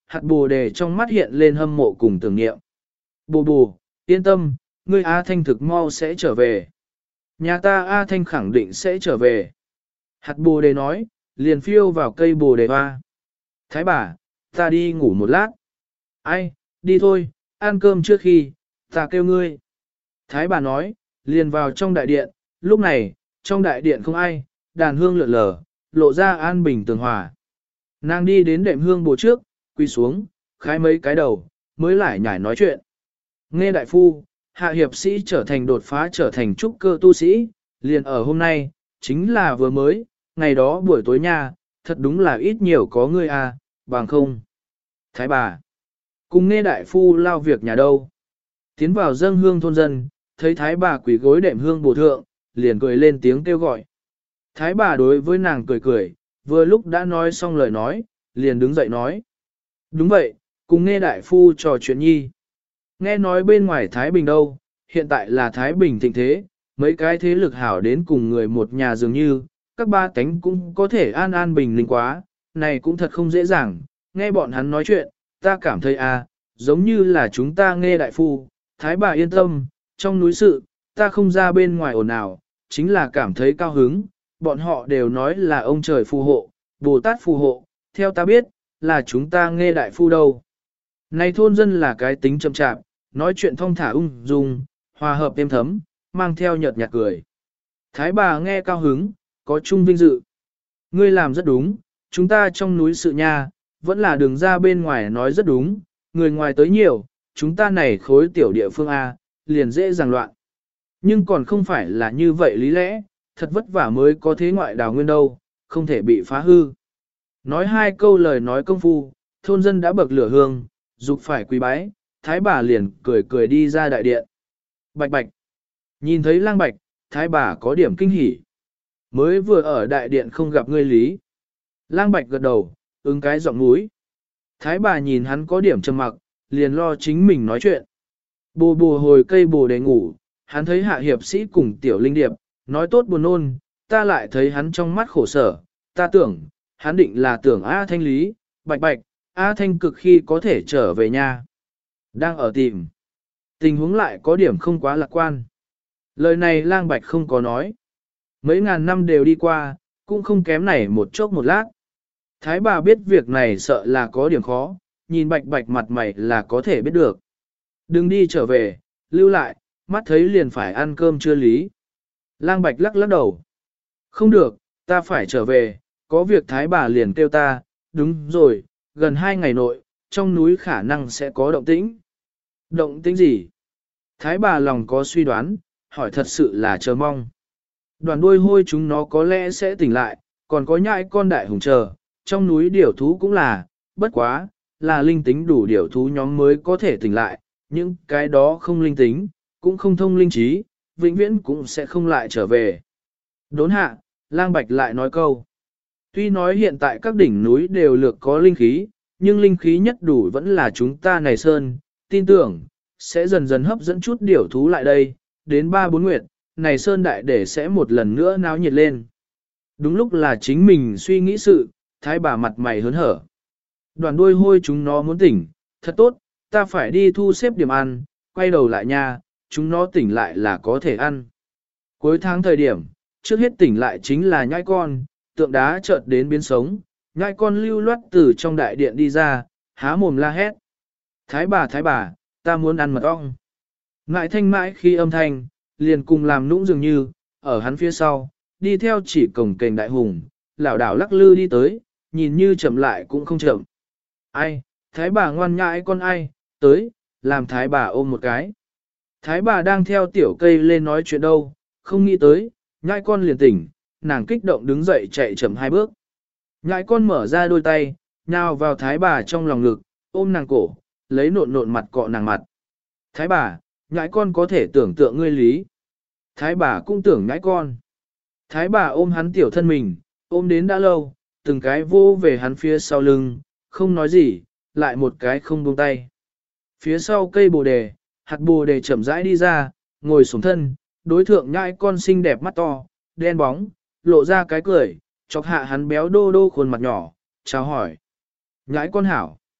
hạt bồ đề trong mắt hiện lên hâm mộ cùng tưởng niệm. Bồ bồ, yên tâm, ngươi A Thanh thực mau sẽ trở về. Nhà ta A Thanh khẳng định sẽ trở về. Hạt bồ đề nói, liền phiêu vào cây bồ đề hoa. Thái bà, ta đi ngủ một lát. Ai, đi thôi, ăn cơm trước khi, ta kêu ngươi. Thái bà nói, liền vào trong đại điện, lúc này, trong đại điện không ai, đàn hương lượn lờ, lộ ra an bình tường hòa. Nàng đi đến đệm hương bồ trước, quỳ xuống, khai mấy cái đầu, mới lại nhảy nói chuyện. Nghe đại phu, hạ hiệp sĩ trở thành đột phá trở thành trúc cơ tu sĩ, liền ở hôm nay, chính là vừa mới, ngày đó buổi tối nha, thật đúng là ít nhiều có ngươi à, bằng không. Thái bà, cùng nghe đại phu lao việc nhà đâu. Tiến vào dâng hương thôn dân, thấy thái bà quỳ gối đệm hương bồ thượng, liền cười lên tiếng kêu gọi. Thái bà đối với nàng cười cười, vừa lúc đã nói xong lời nói, liền đứng dậy nói. Đúng vậy, cùng nghe đại phu trò chuyện nhi. Nghe nói bên ngoài Thái Bình đâu, hiện tại là Thái Bình thịnh thế, mấy cái thế lực hảo đến cùng người một nhà dường như, các ba cánh cũng có thể an an bình linh quá, này cũng thật không dễ dàng, nghe bọn hắn nói chuyện, ta cảm thấy à, giống như là chúng ta nghe đại phu, Thái bà yên tâm, trong núi sự, ta không ra bên ngoài ồn ào, chính là cảm thấy cao hứng, bọn họ đều nói là ông trời phù hộ, Bồ Tát phù hộ, theo ta biết, là chúng ta nghe đại phu đâu. Này thôn dân là cái tính chậm chạp, nói chuyện thong thả ung dung, hòa hợp êm thấm, mang theo nhợt nhạt cười. Thái bà nghe cao hứng, có chung vinh dự. Ngươi làm rất đúng, chúng ta trong núi sự nha, vẫn là đường ra bên ngoài nói rất đúng, người ngoài tới nhiều, chúng ta này khối tiểu địa phương A, liền dễ dàng loạn. Nhưng còn không phải là như vậy lý lẽ, thật vất vả mới có thế ngoại đào nguyên đâu, không thể bị phá hư. Nói hai câu lời nói công phu, thôn dân đã bậc lửa hương, dục phải quý bái, thái bà liền cười cười đi ra đại điện. Bạch bạch. Nhìn thấy lang bạch, thái bà có điểm kinh hỉ. Mới vừa ở đại điện không gặp ngươi lý. Lang bạch gật đầu, ứng cái giọng núi. Thái bà nhìn hắn có điểm trầm mặc, liền lo chính mình nói chuyện. Bồ bồ hồi cây bồ đề ngủ, hắn thấy hạ hiệp sĩ cùng tiểu linh điệp, nói tốt buồn nôn, ta lại thấy hắn trong mắt khổ sở, ta tưởng, hắn định là tưởng A Thanh lý, bạch bạch, A Thanh cực khi có thể trở về nhà. Đang ở tìm. Tình huống lại có điểm không quá lạc quan. Lời này lang bạch không có nói. Mấy ngàn năm đều đi qua, cũng không kém này một chốc một lát. Thái bà biết việc này sợ là có điểm khó, nhìn bạch bạch mặt mày là có thể biết được. Đừng đi trở về, lưu lại, mắt thấy liền phải ăn cơm chưa lý. Lang bạch lắc lắc đầu. Không được, ta phải trở về, có việc thái bà liền kêu ta, đúng rồi, gần hai ngày nội, trong núi khả năng sẽ có động tĩnh. Động tĩnh gì? Thái bà lòng có suy đoán, hỏi thật sự là chờ mong. Đoàn đuôi hôi chúng nó có lẽ sẽ tỉnh lại, còn có nhãi con đại hùng chờ, trong núi điểu thú cũng là, bất quá, là linh tính đủ điểu thú nhóm mới có thể tỉnh lại, những cái đó không linh tính, cũng không thông linh trí, vĩnh viễn cũng sẽ không lại trở về. Đốn hạ, lang bạch lại nói câu. Tuy nói hiện tại các đỉnh núi đều lược có linh khí, nhưng linh khí nhất đủ vẫn là chúng ta này sơn, tin tưởng, sẽ dần dần hấp dẫn chút điểu thú lại đây, đến ba bốn nguyệt, này sơn đại để sẽ một lần nữa náo nhiệt lên. Đúng lúc là chính mình suy nghĩ sự, thái bà mặt mày hớn hở. Đoàn đuôi hôi chúng nó muốn tỉnh, thật tốt, ta phải đi thu xếp điểm ăn, quay đầu lại nha, chúng nó tỉnh lại là có thể ăn. Cuối tháng thời điểm, trước hết tỉnh lại chính là nhãi con, tượng đá chợt đến biến sống, nhãi con lưu loát từ trong đại điện đi ra, há mồm la hét. Thái bà thái bà, ta muốn ăn mật ong. Ngại thanh mãi khi âm thanh, liền cùng làm nũng dường như, ở hắn phía sau, đi theo chỉ cổng kềnh đại hùng, lảo đảo lắc lư đi tới, nhìn như chậm lại cũng không chậm. Ai, thái bà ngoan nhãi con ai, tới, làm thái bà ôm một cái. Thái bà đang theo tiểu cây lên nói chuyện đâu, không nghĩ tới, nhãi con liền tỉnh, nàng kích động đứng dậy chạy chậm hai bước. Nhãi con mở ra đôi tay, nhào vào thái bà trong lòng ngực, ôm nàng cổ, lấy nộn nộn mặt cọ nàng mặt. Thái bà, nhãi con có thể tưởng tượng ngươi lý. Thái bà cũng tưởng nhãi con. Thái bà ôm hắn tiểu thân mình, ôm đến đã lâu, từng cái vô về hắn phía sau lưng, không nói gì, lại một cái không buông tay. Phía sau cây bồ đề, hạt bồ đề chậm rãi đi ra, ngồi xuống thân, đối thượng nhãi con xinh đẹp mắt to, đen bóng, lộ ra cái cười, chọc hạ hắn béo đô đô khuôn mặt nhỏ, chào hỏi. Nhãi con hảo.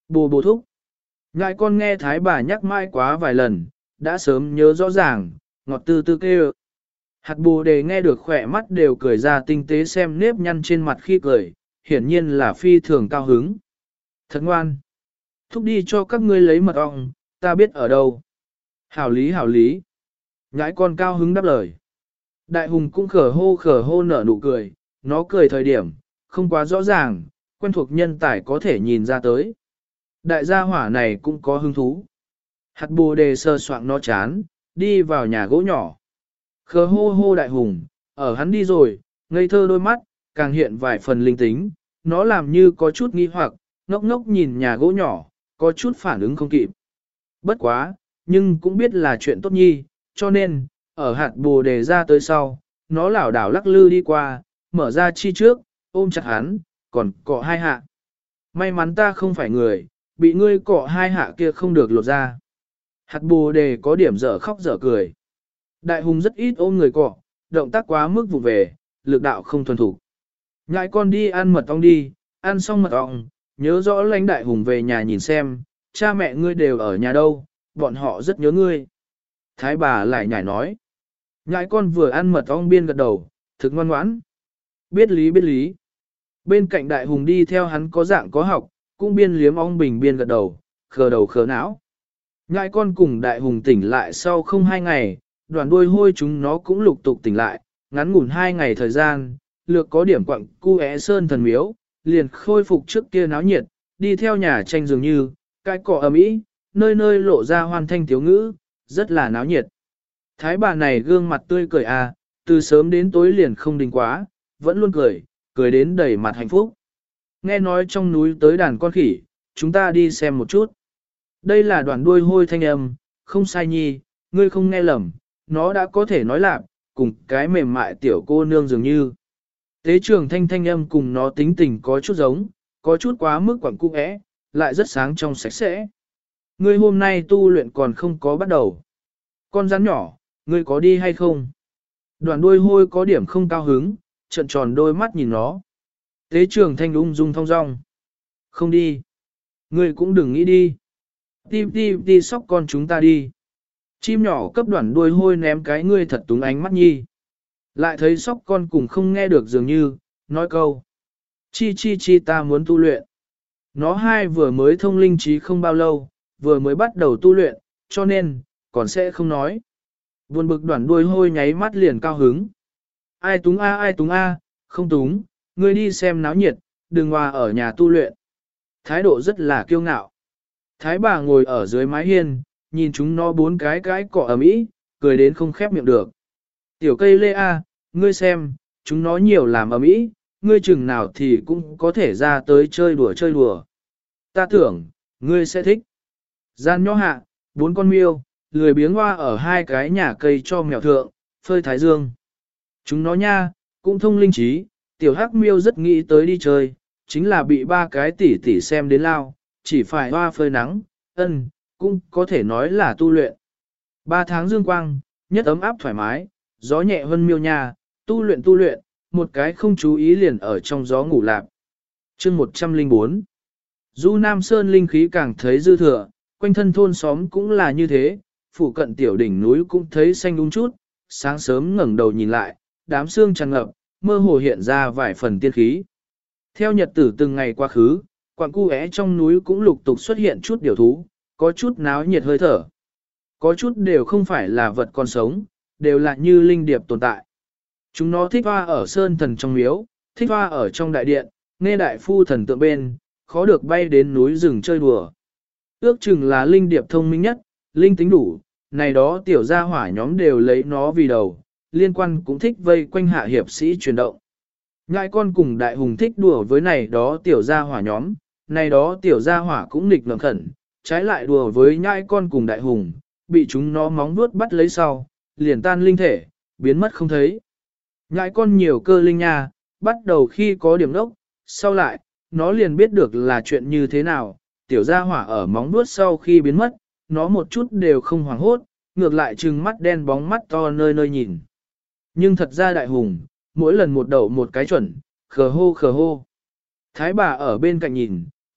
Bồ bồ thúc. Ngại con nghe thái bà nhắc mãi quá vài lần, đã sớm nhớ rõ ràng, ngọt tư tư kêu. Hạt bồ đề nghe được khỏe mắt đều cười ra tinh tế xem nếp nhăn trên mặt khi cười, hiển nhiên là phi thường cao hứng. Thật ngoan. Thúc đi cho các ngươi lấy mật ong, ta biết ở đâu. Hảo lý hảo lý. Ngãi con cao hứng đáp lời. Đại hùng cũng khở hô khở hô nở nụ cười, nó cười thời điểm, không quá rõ ràng, quen thuộc nhân tài có thể nhìn ra tới. Đại gia hỏa này cũng có hứng thú. Hạt bồ đề sơ soạng nó chán, đi vào nhà gỗ nhỏ. Khở hô hô đại hùng, ở hắn đi rồi, ngây thơ đôi mắt, càng hiện vài phần linh tính, nó làm như có chút nghi hoặc, ngốc ngốc nhìn nhà gỗ nhỏ, có chút phản ứng không kịp. Bất quá, nhưng cũng biết là chuyện tốt nhi, cho nên, ở hạt bồ đề ra tới sau, nó lảo đảo lắc lư đi qua, mở ra chi trước, ôm chặt hắn, còn cọ hai hạ. May mắn ta không phải người, bị ngươi cọ hai hạ kia không được lột ra. Hạt bồ đề có điểm dở khóc dở cười. Đại hùng rất ít ôm người cọ, động tác quá mức vụ về, lực đạo không thuần thủ. Ngại con đi ăn mật ong đi, ăn xong mật ong, nhớ rõ lãnh đại hùng về nhà nhìn xem, cha mẹ ngươi đều ở nhà đâu, bọn họ rất nhớ ngươi. Thái bà lại nhảy nói. Ngại con vừa ăn mật ong biên gật đầu, thực ngoan ngoãn. Biết lý biết lý. Bên cạnh đại hùng đi theo hắn có dạng có học, cũng biên liếm ong bình biên gật đầu, khờ đầu khờ não. Ngại con cùng đại hùng tỉnh lại sau không hai ngày, đoàn đuôi hôi chúng nó cũng lục tục tỉnh lại, ngắn ngủn hai ngày thời gian, lược có điểm quặng cu é sơn thần miếu, liền khôi phục trước kia náo nhiệt, đi theo nhà tranh dường như, cái cỏ ầm ĩ, nơi nơi lộ ra hoàn thanh thiếu ngữ, rất là náo nhiệt. Thái bà này gương mặt tươi cười à, từ sớm đến tối liền không đình quá, vẫn luôn cười, cười đến đầy mặt hạnh phúc. Nghe nói trong núi tới đàn con khỉ, chúng ta đi xem một chút. Đây là đoàn đuôi hôi thanh âm, không sai nhi, ngươi không nghe lầm, nó đã có thể nói lạc, cùng cái mềm mại tiểu cô nương dường như. Tế trường thanh thanh âm cùng nó tính tình có chút giống, có chút quá mức quẳng cung ẽ, lại rất sáng trong sạch sẽ. Ngươi hôm nay tu luyện còn không có bắt đầu. Con rắn nhỏ, ngươi có đi hay không? Đoàn đuôi hôi có điểm không cao hứng, trợn tròn đôi mắt nhìn nó. Tế trường thanh ung dung thong dong. Không đi. Ngươi cũng đừng nghĩ đi. Đi đi đi sóc con chúng ta đi. Chim nhỏ cấp đoàn đuôi hôi ném cái ngươi thật túng ánh mắt nhi. Lại thấy sóc con cùng không nghe được dường như, nói câu. Chi chi chi ta muốn tu luyện. Nó hai vừa mới thông linh trí không bao lâu, vừa mới bắt đầu tu luyện, cho nên, còn sẽ không nói. Buồn bực đoàn đuôi hôi nháy mắt liền cao hứng. Ai túng a ai túng a, không túng, ngươi đi xem náo nhiệt, đừng hòa ở nhà tu luyện. Thái độ rất là kiêu ngạo. Thái bà ngồi ở dưới mái hiên, nhìn chúng nó bốn cái cái cọ ầm ĩ, cười đến không khép miệng được. Tiểu cây lê a, ngươi xem, chúng nó nhiều làm ầm ĩ, ngươi chừng nào thì cũng có thể ra tới chơi đùa chơi đùa. Ta tưởng, ngươi sẽ thích. Gian nhỏ hạ, bốn con miêu, lười biếng hoa ở hai cái nhà cây cho mèo thượng, phơi thái dương. Chúng nó nha, cũng thông linh trí, tiểu hắc miêu rất nghĩ tới đi chơi, chính là bị ba cái tỉ tỉ xem đến lao, chỉ phải hoa phơi nắng, ân, cũng có thể nói là tu luyện. Ba tháng dương quang, nhất ấm áp thoải mái, gió nhẹ hơn miêu nha, tu luyện tu luyện, một cái không chú ý liền ở trong gió ngủ lạp. Chương một trăm lẻ bốn. Du Nam Sơn linh khí càng thấy dư thừa, quanh thân thôn xóm cũng là như thế, phụ cận tiểu đỉnh núi cũng thấy xanh đúng chút, sáng sớm ngẩng đầu nhìn lại, đám sương tràn ngập, mơ hồ hiện ra vài phần tiên khí. Theo nhật tử từng ngày quá khứ, quặng cu é trong núi cũng lục tục xuất hiện chút điều thú, có chút náo nhiệt hơi thở. Có chút đều không phải là vật còn sống, đều là như linh điệp tồn tại. Chúng nó thích hoa ở sơn thần trong miếu, thích hoa ở trong đại điện, nghe đại phu thần tượng bên, khó được bay đến núi rừng chơi đùa. Ước chừng là linh điệp thông minh nhất, linh tính đủ, này đó tiểu gia hỏa nhóm đều lấy nó vì đầu, liên quan cũng thích vây quanh hạ hiệp sĩ chuyển động. Ngại con cùng đại hùng thích đùa với này đó tiểu gia hỏa nhóm, này đó tiểu gia hỏa cũng nghịch ngợm khẩn, trái lại đùa với nhãi con cùng đại hùng, bị chúng nó móng vuốt bắt lấy sau, liền tan linh thể, biến mất không thấy. Nhãi con nhiều cơ linh nha, bắt đầu khi có điểm đốc, sau lại, nó liền biết được là chuyện như thế nào, tiểu gia hỏa ở móng vuốt sau khi biến mất, nó một chút đều không hoảng hốt, ngược lại trừng mắt đen bóng mắt to nơi nơi nhìn. Nhưng thật ra đại hùng, mỗi lần một đầu một cái chuẩn, khờ hô khờ hô. Thái bà ở bên cạnh nhìn,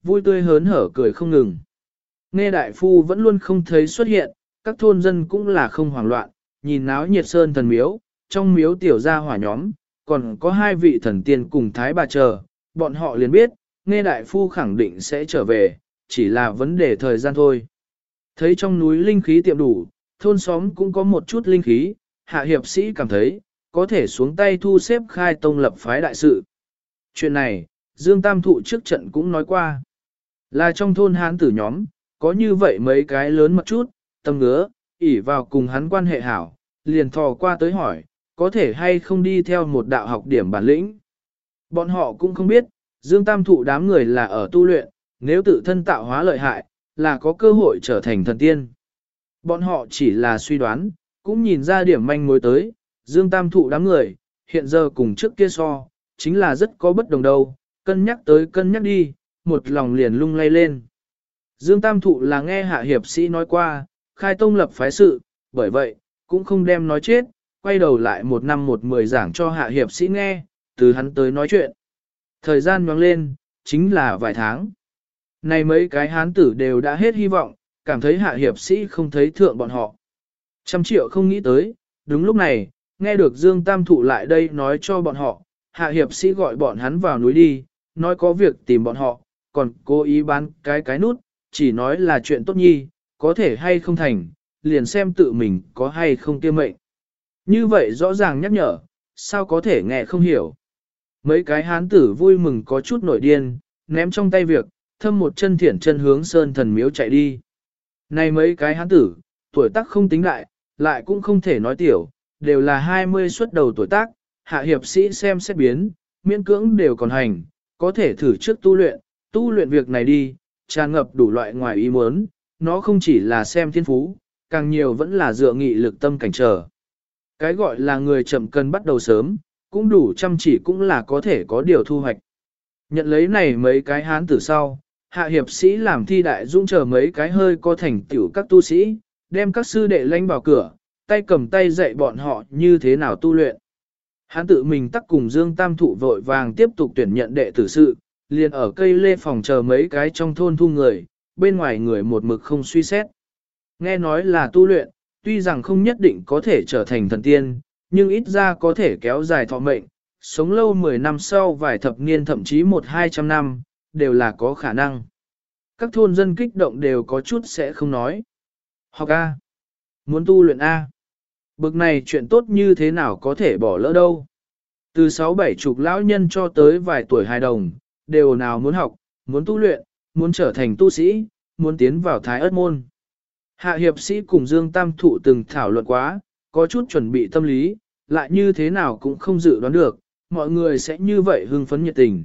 vui tươi hớn hở cười không ngừng. Nghe đại phu vẫn luôn không thấy xuất hiện, các thôn dân cũng là không hoảng loạn, nhìn náo nhiệt sơn thần miếu, trong miếu tiểu gia hỏa nhóm, còn có hai vị thần tiên cùng thái bà chờ, bọn họ liền biết, nghe đại phu khẳng định sẽ trở về, chỉ là vấn đề thời gian thôi. Thấy trong núi linh khí tiệm đủ, thôn xóm cũng có một chút linh khí, hạ hiệp sĩ cảm thấy, có thể xuống tay thu xếp khai tông lập phái đại sự. Chuyện này, Dương Tam Thụ trước trận cũng nói qua, là trong thôn hán tử nhóm, có như vậy mấy cái lớn một chút, tâm ngứa, ỉ vào cùng hắn quan hệ hảo, liền thò qua tới hỏi, có thể hay không đi theo một đạo học điểm bản lĩnh. Bọn họ cũng không biết, Dương Tam Thụ đám người là ở tu luyện, nếu tự thân tạo hóa lợi hại, là có cơ hội trở thành thần tiên. Bọn họ chỉ là suy đoán, cũng nhìn ra điểm manh mối tới, Dương Tam Thụ đám người, hiện giờ cùng trước kia so, chính là rất có bất đồng đâu, cân nhắc tới cân nhắc đi, một lòng liền lung lay lên. Dương Tam Thụ là nghe hạ hiệp sĩ nói qua, khai tông lập phái sự, bởi vậy, cũng không đem nói chết, quay đầu lại một năm một mười giảng cho hạ hiệp sĩ nghe, từ hắn tới nói chuyện. Thời gian nhoáng lên, chính là vài tháng. Này mấy cái hán tử đều đã hết hy vọng, cảm thấy hạ hiệp sĩ không thấy thượng bọn họ. Trăm triệu không nghĩ tới, đúng lúc này, nghe được Dương Tam Thụ lại đây nói cho bọn họ, hạ hiệp sĩ gọi bọn hắn vào núi đi, nói có việc tìm bọn họ, còn cố ý bán cái cái nút, chỉ nói là chuyện tốt nhi, có thể hay không thành, liền xem tự mình có hay không kia mệnh. Như vậy rõ ràng nhắc nhở, sao có thể nghe không hiểu. Mấy cái hán tử vui mừng có chút nổi điên, ném trong tay việc, thâm một chân thiển chân hướng sơn thần miếu chạy đi. Này mấy cái hán tử, tuổi tác không tính đại, lại cũng không thể nói tiểu, đều là hai mươi xuất đầu tuổi tác, hạ hiệp sĩ xem xét biến, miễn cưỡng đều còn hành, có thể thử trước tu luyện, tu luyện việc này đi, tràn ngập đủ loại ngoài ý muốn, nó không chỉ là xem thiên phú, càng nhiều vẫn là dựa nghị lực tâm cảnh trở. Cái gọi là người chậm cần bắt đầu sớm, cũng đủ chăm chỉ cũng là có thể có điều thu hoạch. Nhận lấy này mấy cái hán tử sau, hạ hiệp sĩ làm thi đại dũng chờ mấy cái hơi có thành tiểu các tu sĩ, đem các sư đệ lanh vào cửa, tay cầm tay dạy bọn họ như thế nào tu luyện. Hán tự mình tắc cùng Dương Tam Thụ vội vàng tiếp tục tuyển nhận đệ tử sự, liền ở cây lê phòng chờ mấy cái trong thôn thu người, bên ngoài người một mực không suy xét. Nghe nói là tu luyện, tuy rằng không nhất định có thể trở thành thần tiên, nhưng ít ra có thể kéo dài thọ mệnh, sống lâu mười năm sau vài thập niên thậm chí một hai trăm năm, đều là có khả năng. Các thôn dân kích động đều có chút sẽ không nói. Học A. Muốn tu luyện A. Bực này chuyện tốt như thế nào có thể bỏ lỡ đâu. Từ sáu bảy chục lão nhân cho tới vài tuổi hài đồng, đều nào muốn học, muốn tu luyện, muốn trở thành tu sĩ, muốn tiến vào thái ất môn. Hạ hiệp sĩ cùng Dương Tam Thụ từng thảo luận quá, có chút chuẩn bị tâm lý, lại như thế nào cũng không dự đoán được, mọi người sẽ như vậy hưng phấn nhiệt tình.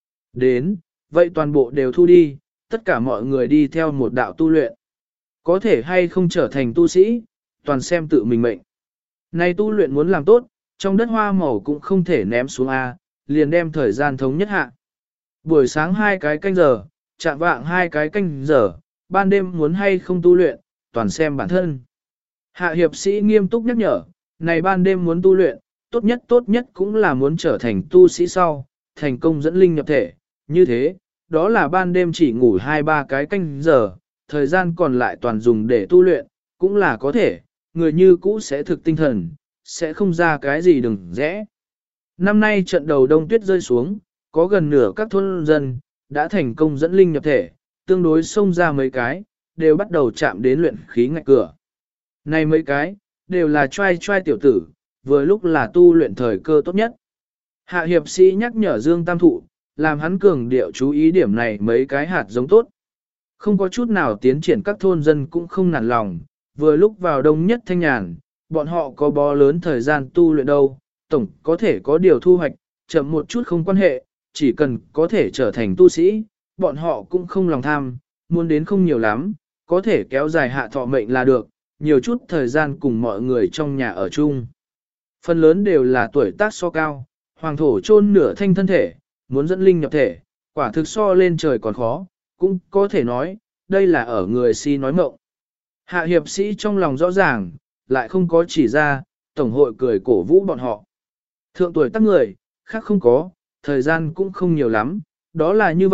Đến, vậy toàn bộ đều thu đi, tất cả mọi người đi theo một đạo tu luyện. Có thể hay không trở thành tu sĩ, toàn xem tự mình mệnh. Này tu luyện muốn làm tốt, trong đất hoa màu cũng không thể ném xuống A, liền đem thời gian thống nhất hạ. Buổi sáng hai cái canh giờ, chạm vạng hai cái canh giờ, ban đêm muốn hay không tu luyện, toàn xem bản thân. Hạ hiệp sĩ nghiêm túc nhắc nhở, này ban đêm muốn tu luyện, tốt nhất tốt nhất cũng là muốn trở thành tu sĩ sau, thành công dẫn linh nhập thể, như thế, đó là ban đêm chỉ ngủ hai ba cái canh giờ, thời gian còn lại toàn dùng để tu luyện, cũng là có thể, người như cũ sẽ thực tinh thần, sẽ không ra cái gì đừng rẽ. Năm nay trận đầu đông tuyết rơi xuống, có gần nửa các thôn dân, đã thành công dẫn linh nhập thể, tương đối xông ra mấy cái, đều bắt đầu chạm đến luyện khí ngạch cửa. Này mấy cái, đều là trai trai tiểu tử, vừa lúc là tu luyện thời cơ tốt nhất. Hạ hiệp sĩ nhắc nhở Dương Tam Thụ, làm hắn cường điệu chú ý điểm này mấy cái hạt giống tốt. Không có chút nào tiến triển các thôn dân cũng không nản lòng, vừa lúc vào đông nhất thanh nhàn, bọn họ có bó lớn thời gian tu luyện đâu, tổng có thể có điều thu hoạch, chậm một chút không quan hệ, chỉ cần có thể trở thành tu sĩ, bọn họ cũng không lòng tham, muốn đến không nhiều lắm, có thể kéo dài hạ thọ mệnh là được, nhiều chút thời gian cùng mọi người trong nhà ở chung. Phần lớn đều là tuổi tác so cao, hoàng thổ chôn nửa thanh thân thể, muốn dẫn linh nhập thể, quả thực so lên trời còn khó, cũng có thể nói, đây là ở người si nói mộng. Hạ hiệp sĩ trong lòng rõ ràng, lại không có chỉ ra, tổng hội cười cổ vũ bọn họ. Thượng tuổi tác người, khác không có, thời gian cũng không nhiều lắm, đó là như vậy,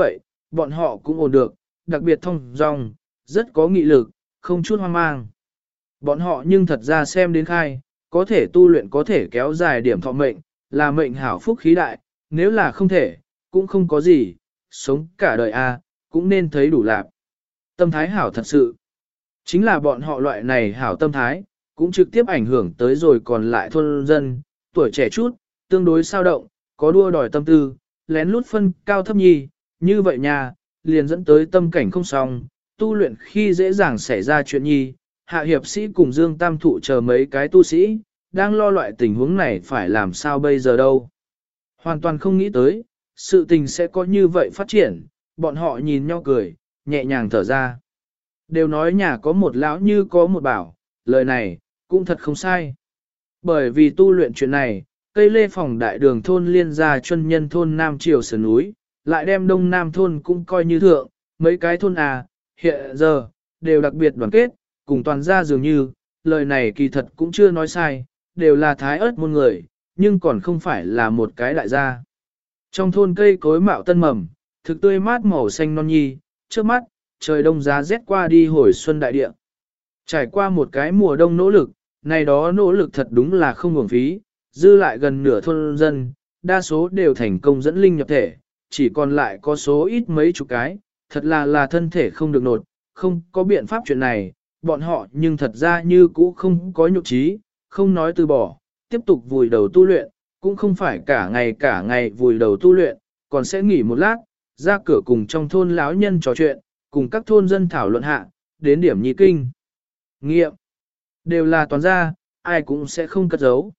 bọn họ cũng ổn được, đặc biệt thông dong, rất có nghị lực, không chút hoang mang. Bọn họ nhưng thật ra xem đến khai, có thể tu luyện có thể kéo dài điểm thọ mệnh, là mệnh hảo phúc khí đại, nếu là không thể, cũng không có gì, sống cả đời a cũng nên thấy đủ lạc. Tâm thái hảo thật sự. Chính là bọn họ loại này hảo tâm thái, cũng trực tiếp ảnh hưởng tới rồi còn lại thôn dân, tuổi trẻ chút, tương đối sao động, có đua đòi tâm tư, lén lút phân cao thấp nhi, như vậy nha, liền dẫn tới tâm cảnh không xong, tu luyện khi dễ dàng xảy ra chuyện nhi, hạ hiệp sĩ cùng Dương Tam Thụ chờ mấy cái tu sĩ, đang lo loại tình huống này phải làm sao bây giờ đâu. Hoàn toàn không nghĩ tới, sự tình sẽ có như vậy phát triển, bọn họ nhìn nhau cười, nhẹ nhàng thở ra. Đều nói nhà có một lão như có một bảo, lời này, cũng thật không sai. Bởi vì tu luyện chuyện này, cây lê phòng đại đường thôn liên gia chân nhân thôn Nam Triều sườn núi, lại đem Đông Nam thôn cũng coi như thượng, mấy cái thôn à, hiện giờ, đều đặc biệt đoàn kết, cùng toàn gia dường như, lời này kỳ thật cũng chưa nói sai, đều là thái ớt môn người, nhưng còn không phải là một cái đại gia. Trong thôn cây cối mạo tân mầm, thực tươi mát màu xanh non nhi, trước mắt, trời đông giá rét qua đi hồi xuân đại địa. Trải qua một cái mùa đông nỗ lực, này đó nỗ lực thật đúng là không uổng phí, dư lại gần nửa thôn dân, đa số đều thành công dẫn linh nhập thể, chỉ còn lại có số ít mấy chục cái, thật là là thân thể không được nột, không có biện pháp chuyện này, bọn họ nhưng thật ra như cũ không có nhục trí, không nói từ bỏ, tiếp tục vùi đầu tu luyện, cũng không phải cả ngày cả ngày vùi đầu tu luyện, còn sẽ nghỉ một lát, ra cửa cùng trong thôn lão nhân trò chuyện, cùng các thôn dân thảo luận hạ, đến điểm nhị kinh. Nghiệm, đều là toàn gia, ai cũng sẽ không cất giấu.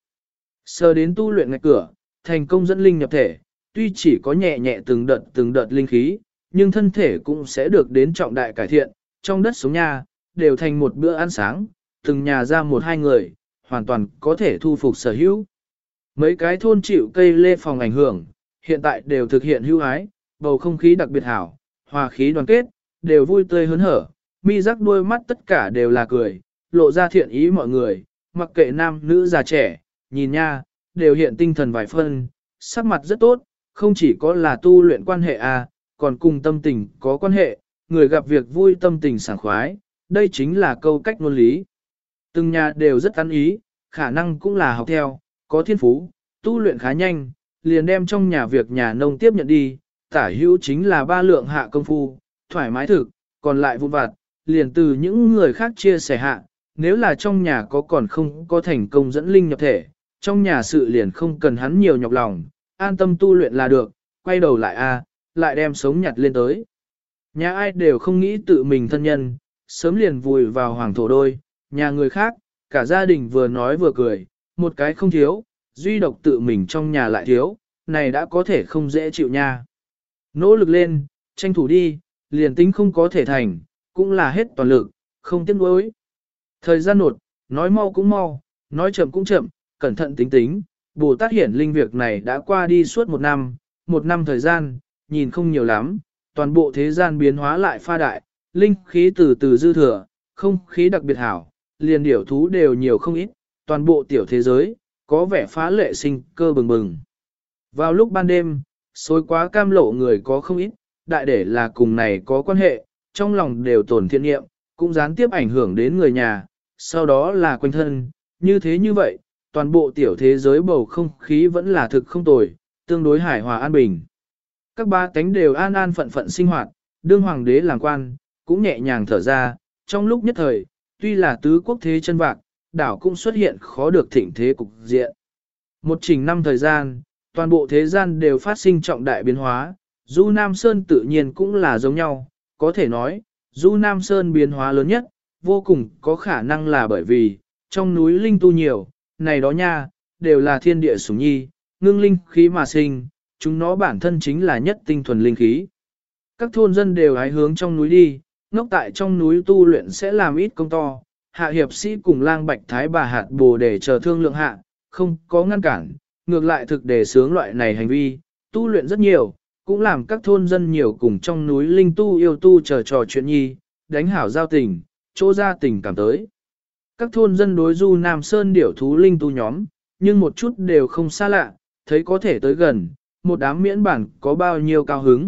Sơ đến tu luyện ngạch cửa, thành công dẫn linh nhập thể, tuy chỉ có nhẹ nhẹ từng đợt từng đợt linh khí, nhưng thân thể cũng sẽ được đến trọng đại cải thiện, trong đất sống nhà, đều thành một bữa ăn sáng, từng nhà ra một hai người, hoàn toàn có thể thu phục sở hữu. Mấy cái thôn chịu cây lê phòng ảnh hưởng, hiện tại đều thực hiện hữu ái, bầu không khí đặc biệt hảo, hòa khí đoàn kết, đều vui tươi hớn hở, mi rắc đôi mắt tất cả đều là cười, lộ ra thiện ý mọi người, mặc kệ nam nữ già trẻ, nhìn nha, đều hiện tinh thần vài phân, sắc mặt rất tốt, không chỉ có là tu luyện quan hệ à, còn cùng tâm tình có quan hệ, người gặp việc vui tâm tình sảng khoái, đây chính là câu cách ngôn lý. Từng nhà đều rất ăn ý, khả năng cũng là học theo, có thiên phú, tu luyện khá nhanh, liền đem trong nhà việc nhà nông tiếp nhận đi, tả hữu chính là ba lượng hạ công phu, thoải mái thực, còn lại vụn vặt, liền từ những người khác chia sẻ hạ, nếu là trong nhà có còn không có thành công dẫn linh nhập thể, trong nhà sự liền không cần hắn nhiều nhọc lòng, an tâm tu luyện là được, quay đầu lại a, lại đem sống nhặt lên tới. Nhà ai đều không nghĩ tự mình thân nhân, sớm liền vùi vào hoàng thổ đôi, nhà người khác, cả gia đình vừa nói vừa cười, một cái không thiếu, duy độc tự mình trong nhà lại thiếu, này đã có thể không dễ chịu nha. Nỗ lực lên, tranh thủ đi, liền tính không có thể thành, cũng là hết toàn lực, không tiếc nuối. Thời gian nột, nói mau cũng mau, nói chậm cũng chậm, cẩn thận tính tính, Bồ Tát hiển linh việc này đã qua đi suốt một năm, một năm thời gian, nhìn không nhiều lắm, toàn bộ thế gian biến hóa lại pha đại, linh khí từ từ dư thừa, không khí đặc biệt hảo, liền điểu thú đều nhiều không ít, toàn bộ tiểu thế giới, có vẻ phá lệ sinh cơ bừng bừng. Vào lúc ban đêm, xối quá cam lộ người có không ít, đại để là cùng này có quan hệ, trong lòng đều tổn thiện nghiệm, cũng gián tiếp ảnh hưởng đến người nhà, sau đó là quanh thân, như thế như vậy, toàn bộ tiểu thế giới bầu không khí vẫn là thực không tồi, tương đối hài hòa an bình. Các ba tánh đều an an phận phận sinh hoạt, đương hoàng đế làm quan, cũng nhẹ nhàng thở ra, trong lúc nhất thời, tuy là tứ quốc thế chân vạc, đảo cũng xuất hiện khó được thịnh thế cục diện. Một trình năm thời gian, toàn bộ thế gian đều phát sinh trọng đại biến hóa, Du Nam Sơn tự nhiên cũng là giống nhau, có thể nói, Du Nam Sơn biến hóa lớn nhất, vô cùng có khả năng là bởi vì, trong núi linh tu nhiều, này đó nha, đều là thiên địa sủng nhi, ngưng linh khí mà sinh, chúng nó bản thân chính là nhất tinh thuần linh khí. Các thôn dân đều hái hướng trong núi đi, ngốc tại trong núi tu luyện sẽ làm ít công to, hạ hiệp sĩ cùng lang bạch thái bà hạt bồ để chờ thương lượng hạ, không có ngăn cản, ngược lại thực đề sướng loại này hành vi, tu luyện rất nhiều, cũng làm các thôn dân nhiều cùng trong núi linh tu yêu tu chờ trò chuyện nhi, đánh hảo giao tình, chỗ ra tình cảm tới. Các thôn dân đối Du Nam Sơn điểu thú linh tu nhóm, nhưng một chút đều không xa lạ, thấy có thể tới gần, một đám miễn bản có bao nhiêu cao hứng,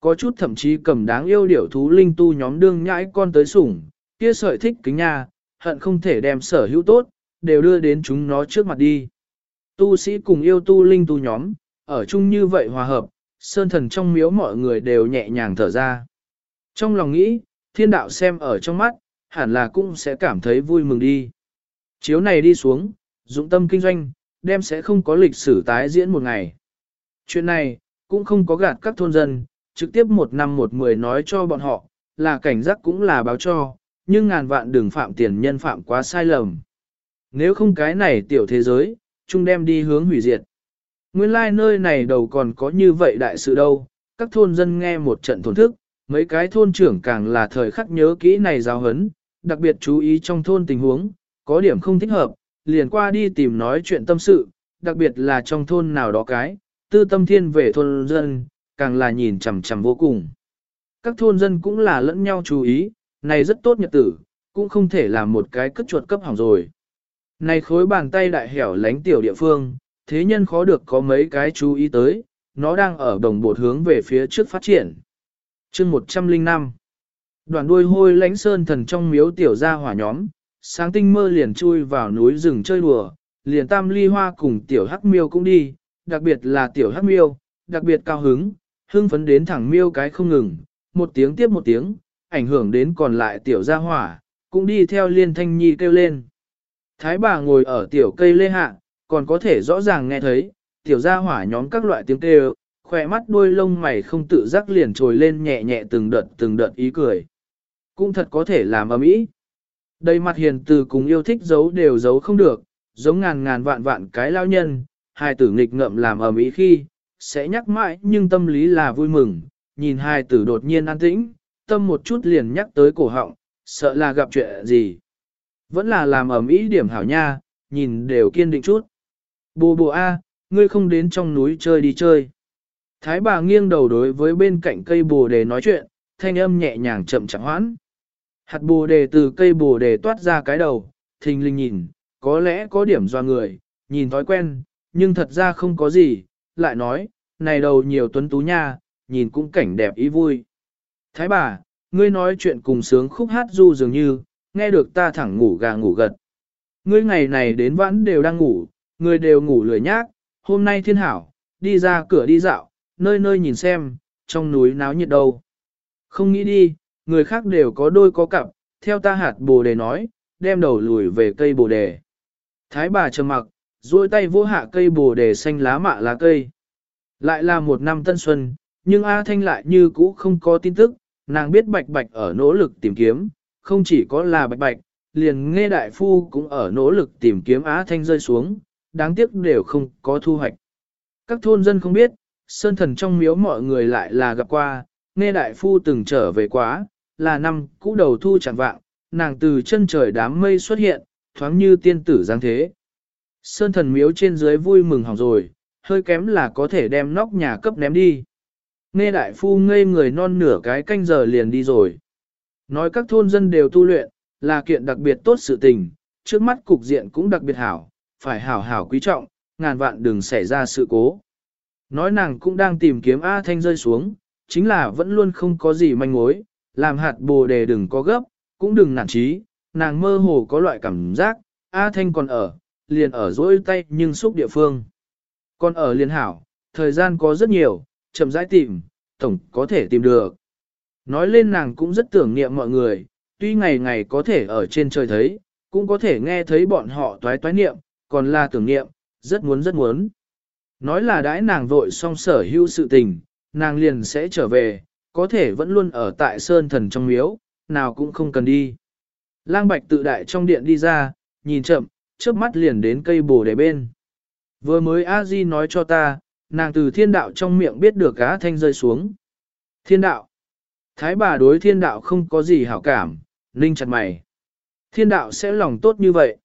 Có chút thậm chí cầm đáng yêu điểu thú linh tu nhóm đương nhãi con tới sủng, kia sợi thích kính nha, hận không thể đem sở hữu tốt, đều đưa đến chúng nó trước mặt đi. Tu sĩ cùng yêu tu linh tu nhóm, ở chung như vậy hòa hợp, sơn thần trong miếu mọi người đều nhẹ nhàng thở ra. Trong lòng nghĩ, thiên đạo xem ở trong mắt, hẳn là cũng sẽ cảm thấy vui mừng đi. Chiếu này đi xuống, dụng tâm kinh doanh, đem sẽ không có lịch sử tái diễn một ngày. Chuyện này, cũng không có gạt các thôn dân, trực tiếp một năm một mười nói cho bọn họ, là cảnh giác cũng là báo cho, nhưng ngàn vạn đừng phạm tiền nhân phạm quá sai lầm. Nếu không cái này tiểu thế giới, chung đem đi hướng hủy diệt. Nguyên lai like nơi này đầu còn có như vậy đại sự đâu, các thôn dân nghe một trận thổn thức, mấy cái thôn trưởng càng là thời khắc nhớ kỹ này giáo hấn, đặc biệt chú ý trong thôn tình huống, có điểm không thích hợp, liền qua đi tìm nói chuyện tâm sự, đặc biệt là trong thôn nào đó cái, tư tâm thiên về thôn dân, càng là nhìn chằm chằm vô cùng. Các thôn dân cũng là lẫn nhau chú ý, này rất tốt nhật tử, cũng không thể làm một cái cất chuột cấp hỏng rồi. Này khối bàn tay đại hẻo lánh tiểu địa phương, thế nhân khó được có mấy cái chú ý tới, nó đang ở đồng bột hướng về phía trước phát triển. chương một trăm linh năm Đoàn đuôi hôi lánh sơn thần trong miếu tiểu gia hỏa nhóm, sáng tinh mơ liền chui vào núi rừng chơi đùa, liền tam ly hoa cùng tiểu hắc miêu cũng đi, đặc biệt là tiểu hắc miêu, đặc biệt cao hứng, hưng phấn đến thẳng miêu cái không ngừng, một tiếng tiếp một tiếng, ảnh hưởng đến còn lại tiểu gia hỏa, cũng đi theo liên thanh nhi kêu lên. Thái bà ngồi ở tiểu cây lê hạ, còn có thể rõ ràng nghe thấy, tiểu gia hỏa nhóm các loại tiếng kêu, khỏe mắt đuôi lông mày không tự giác liền trồi lên nhẹ nhẹ từng đợt từng đợt ý cười. Cũng thật có thể làm ầm ĩ. Đầy mặt hiền từ cùng yêu thích giấu đều giấu không được, giống ngàn ngàn vạn vạn cái lao nhân, hai tử nghịch ngợm làm ầm ĩ khi, sẽ nhắc mãi nhưng tâm lý là vui mừng, nhìn hai tử đột nhiên an tĩnh, tâm một chút liền nhắc tới cổ họng, sợ là gặp chuyện gì. Vẫn là làm ầm ĩ điểm hảo nha, nhìn đều kiên định chút. Bồ bồ a, ngươi không đến trong núi chơi đi chơi. Thái bà nghiêng đầu đối với bên cạnh cây bồ đề nói chuyện, thanh âm nhẹ nhàng chậm chạp hoãn. Hạt bồ đề từ cây bồ đề toát ra cái đầu, thình lình nhìn, có lẽ có điểm do người, nhìn thói quen, nhưng thật ra không có gì, lại nói, này đầu nhiều tuấn tú nha, nhìn cũng cảnh đẹp ý vui. Thái bà, ngươi nói chuyện cùng sướng khúc hát du dường như, nghe được ta thẳng ngủ gà ngủ gật. Ngươi ngày này đến vãn đều đang ngủ, người đều ngủ lười nhác, hôm nay thiên hảo, đi ra cửa đi dạo, nơi nơi nhìn xem, trong núi náo nhiệt đâu. Không nghĩ đi, người khác đều có đôi có cặp, theo ta hạt bồ đề nói, đem đầu lùi về cây bồ đề. Thái bà trầm mặc, duỗi tay vô hạ cây bồ đề xanh lá mạ lá cây. Lại là một năm tân xuân, nhưng A Thanh lại như cũ không có tin tức, nàng biết bạch bạch ở nỗ lực tìm kiếm, không chỉ có là bạch bạch, liền nghe đại phu cũng ở nỗ lực tìm kiếm Á Thanh rơi xuống, đáng tiếc đều không có thu hoạch. Các thôn dân không biết, sơn thần trong miếu mọi người lại là gặp qua, nghe đại phu từng trở về quá, là năm cũ đầu thu chẳng vạng, nàng từ chân trời đám mây xuất hiện, thoáng như tiên tử giáng thế. Sơn thần miếu trên dưới vui mừng hỏng rồi, hơi kém là có thể đem nóc nhà cấp ném đi. Nghe đại phu ngây người non nửa cái canh giờ liền đi rồi. Nói các thôn dân đều tu luyện, là kiện đặc biệt tốt sự tình, trước mắt cục diện cũng đặc biệt hảo, phải hảo hảo quý trọng, ngàn vạn đừng xảy ra sự cố. Nói nàng cũng đang tìm kiếm A Thanh rơi xuống, chính là vẫn luôn không có gì manh mối, làm hạt bồ đề đừng có gấp, cũng đừng nản chí, nàng mơ hồ có loại cảm giác, A Thanh còn ở, liền ở dỗi tay nhưng xúc địa phương. Còn ở liền hảo, thời gian có rất nhiều, chậm rãi tìm, tổng có thể tìm được. Nói lên nàng cũng rất tưởng niệm mọi người, tuy ngày ngày có thể ở trên trời thấy, cũng có thể nghe thấy bọn họ toái toái niệm, còn là tưởng niệm, rất muốn rất muốn. Nói là đãi nàng vội xong sở hữu sự tình, nàng liền sẽ trở về, có thể vẫn luôn ở tại sơn thần trong miếu, nào cũng không cần đi. Lang Bạch tự đại trong điện đi ra, nhìn chậm, chớp mắt liền đến cây bồ đề bên. Vừa mới A-di nói cho ta, nàng từ thiên đạo trong miệng biết được Á Thanh rơi xuống. Thiên đạo. Thái bà đối thiên đạo không có gì hảo cảm, ninh chặt mày. Thiên đạo sẽ lòng tốt như vậy.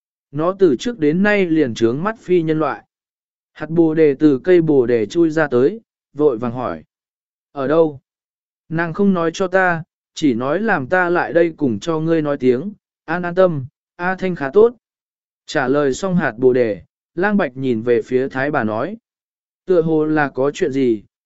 Nó từ trước đến nay liền trướng mắt phi nhân loại. Hạt bồ đề từ cây bồ đề chui ra tới, vội vàng hỏi. Ở đâu? Nàng không nói cho ta, chỉ nói làm ta lại đây cùng cho ngươi nói tiếng, an an tâm, A Thanh khá tốt. Trả lời xong hạt bồ đề, Lang Bạch nhìn về phía Thái bà nói. Tựa hồ là có chuyện gì,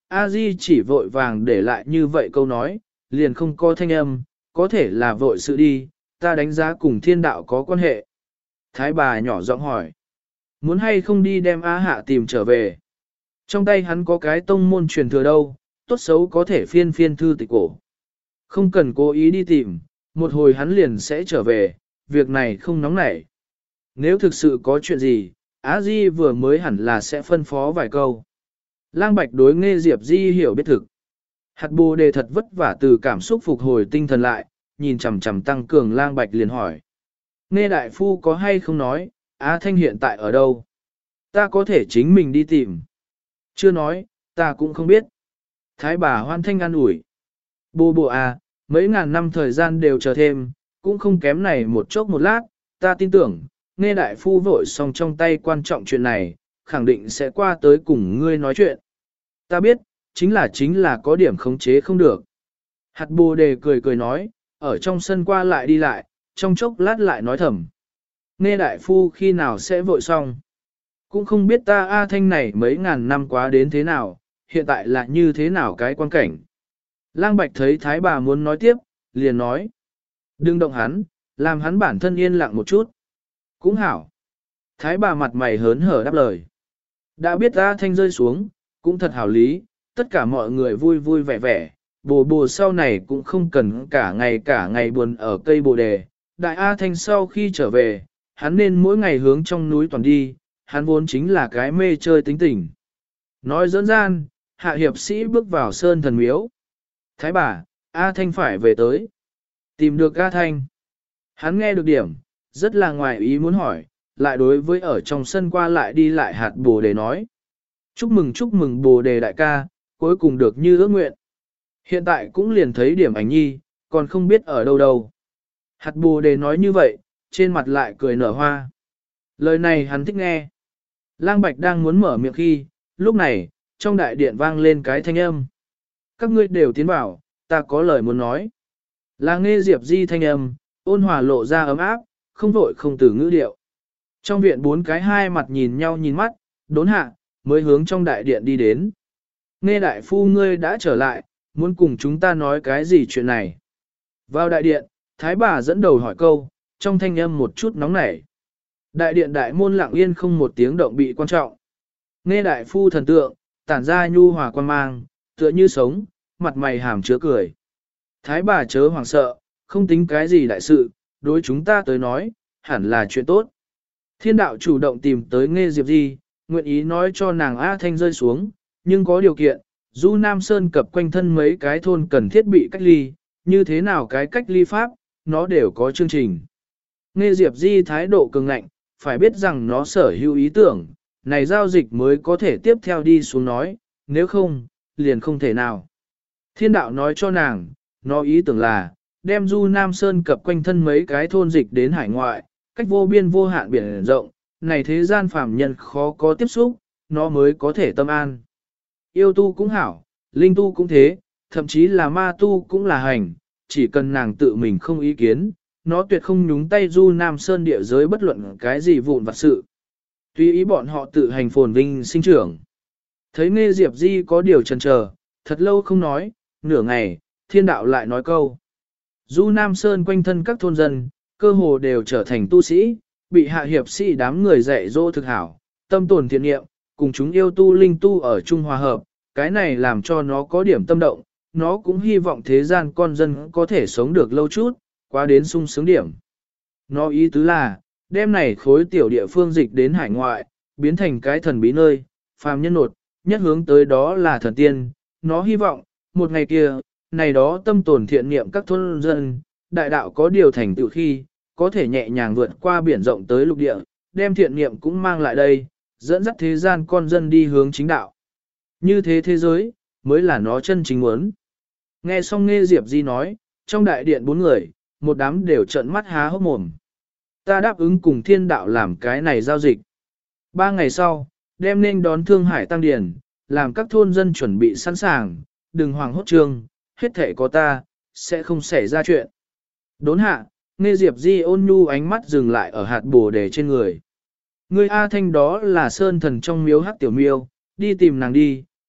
A Di chỉ vội vàng để lại như vậy câu nói, liền không có thanh âm, có thể là vội sự đi, ta đánh giá cùng thiên đạo có quan hệ. Thái bà nhỏ giọng hỏi, muốn hay không đi đem A Hạ tìm trở về. Trong tay hắn có cái tông môn truyền thừa đâu, tốt xấu có thể phiên phiên thư tịch cổ. Không cần cố ý đi tìm, một hồi hắn liền sẽ trở về, việc này không nóng nảy. Nếu thực sự có chuyện gì, Á Di vừa mới hẳn là sẽ phân phó vài câu. Lang Bạch đối Nghe Diệp Di hiểu biết thực. Hạt Bồ Đề thật vất vả từ cảm xúc phục hồi tinh thần lại, nhìn chằm chằm tăng cường Lang Bạch liền hỏi. Nghe đại phu có hay không nói, Á Thanh hiện tại ở đâu? Ta có thể chính mình đi tìm. Chưa nói, ta cũng không biết. Thái bà hoan thanh an ủi. Bồ bộ à, mấy ngàn năm thời gian đều chờ thêm, cũng không kém này một chốc một lát, ta tin tưởng, nghe đại phu vội xong trong tay quan trọng chuyện này, khẳng định sẽ qua tới cùng ngươi nói chuyện. Ta biết, chính là chính là có điểm khống chế không được. Hạt Bồ Đề cười cười nói, ở trong sân qua lại đi lại, trong chốc lát lại nói thầm. Nghe đại phu khi nào sẽ vội xong. Cũng không biết ta A Thanh này mấy ngàn năm quá đến thế nào, hiện tại là như thế nào cái quan cảnh. Lang Bạch thấy Thái bà muốn nói tiếp, liền nói. Đừng động hắn, làm hắn bản thân yên lặng một chút. Cũng hảo. Thái bà mặt mày hớn hở đáp lời. Đã biết A Thanh rơi xuống, cũng thật hảo lý, tất cả mọi người vui vui vẻ vẻ, bồ bồ sau này cũng không cần cả ngày cả ngày buồn ở cây bồ đề. Đại A Thanh sau khi trở về, hắn nên mỗi ngày hướng trong núi toàn đi, hắn vốn chính là cái mê chơi tính tình. Nói dẫn gian, hạ hiệp sĩ bước vào sơn thần miếu. Thái bà, A Thanh phải về tới. Tìm được A Thanh. Hắn nghe được điểm, rất là ngoài ý muốn hỏi, lại đối với ở trong sân qua lại đi lại hạt bồ đề nói. Chúc mừng chúc mừng bồ đề đại ca, cuối cùng được như ước nguyện. Hiện tại cũng liền thấy điểm ảnh nhi, còn không biết ở đâu đâu. Hạt bồ đề nói như vậy, trên mặt lại cười nở hoa. Lời này hắn thích nghe. Lang Bạch đang muốn mở miệng khi, lúc này, trong đại điện vang lên cái thanh âm. Các ngươi đều tiến vào, ta có lời muốn nói. Là Nghe Diệp Di thanh âm, ôn hòa lộ ra ấm áp, không vội không từ ngữ điệu. Trong viện bốn cái hai mặt nhìn nhau nhìn mắt, đốn hạ, mới hướng trong đại điện đi đến. Nghe đại phu ngươi đã trở lại, muốn cùng chúng ta nói cái gì chuyện này. Vào đại điện, Thái bà dẫn đầu hỏi câu, trong thanh âm một chút nóng nảy. Đại điện đại môn lặng yên không một tiếng động bị quan trọng. Nghe đại phu thần tượng, tản ra nhu hòa quan mang, tựa như sống, mặt mày hàm chứa cười. Thái bà chớ hoảng sợ, không tính cái gì đại sự, đối chúng ta tới nói, hẳn là chuyện tốt. Thiên đạo chủ động tìm tới Nghe Diệp Di, nguyện ý nói cho nàng A Thanh rơi xuống, nhưng có điều kiện, Du Nam Sơn cập quanh thân mấy cái thôn cần thiết bị cách ly, như thế nào cái cách ly pháp, nó đều có chương trình. Nghe Diệp Di thái độ cường ngạnh, phải biết rằng nó sở hữu ý tưởng, này giao dịch mới có thể tiếp theo đi xuống nói, nếu không, liền không thể nào. Thiên đạo nói cho nàng, nó ý tưởng là, đem Du Nam Sơn cập quanh thân mấy cái thôn dịch đến hải ngoại, cách vô biên vô hạn biển rộng, này thế gian phàm nhân khó có tiếp xúc, nó mới có thể tâm an. Yêu tu cũng hảo, linh tu cũng thế, thậm chí là ma tu cũng là hành, chỉ cần nàng tự mình không ý kiến, nó tuyệt không nhúng tay Du Nam Sơn địa giới bất luận cái gì vụn vặt sự. Tuy ý bọn họ tự hành phồn vinh sinh trưởng. Thấy Nghe Diệp Di có điều chần chờ, thật lâu không nói, nửa ngày, thiên đạo lại nói câu. Du Nam Sơn quanh thân các thôn dân, cơ hồ đều trở thành tu sĩ, bị hạ hiệp sĩ đám người dạy dỗ thực hảo, tâm tồn thiện nghiệm, cùng chúng yêu tu linh tu ở chung hòa hợp, cái này làm cho nó có điểm tâm động, nó cũng hy vọng thế gian con dân có thể sống được lâu chút, qua đến sung sướng điểm. Nó ý tứ là, đêm này khối tiểu địa phương dịch đến hải ngoại, biến thành cái thần bí nơi, phàm nhân nột, nhất hướng tới đó là thần tiên, nó hy vọng, một ngày kia, này đó tâm tồn thiện niệm các thôn dân, đại đạo có điều thành tựu khi, có thể nhẹ nhàng vượt qua biển rộng tới lục địa, đem thiện niệm cũng mang lại đây, dẫn dắt thế gian con dân đi hướng chính đạo. Như thế thế giới, mới là nó chân chính muốn. Nghe xong Nghe Diệp Di nói, trong đại điện bốn người, một đám đều trợn mắt há hốc mồm. Ta đáp ứng cùng thiên đạo làm cái này giao dịch. Ba ngày sau, đem nên đón Thương Hải Tăng Điền, làm các thôn dân chuẩn bị sẵn sàng, đừng hoảng hốt trương, hết thể có ta, sẽ không xảy ra chuyện. Đốn hạ, Nghe Diệp Di ôn nhu ánh mắt dừng lại ở hạt bồ đề trên người. Người A Thanh đó là sơn thần trong miếu hắc tiểu miêu, đi tìm nàng đi,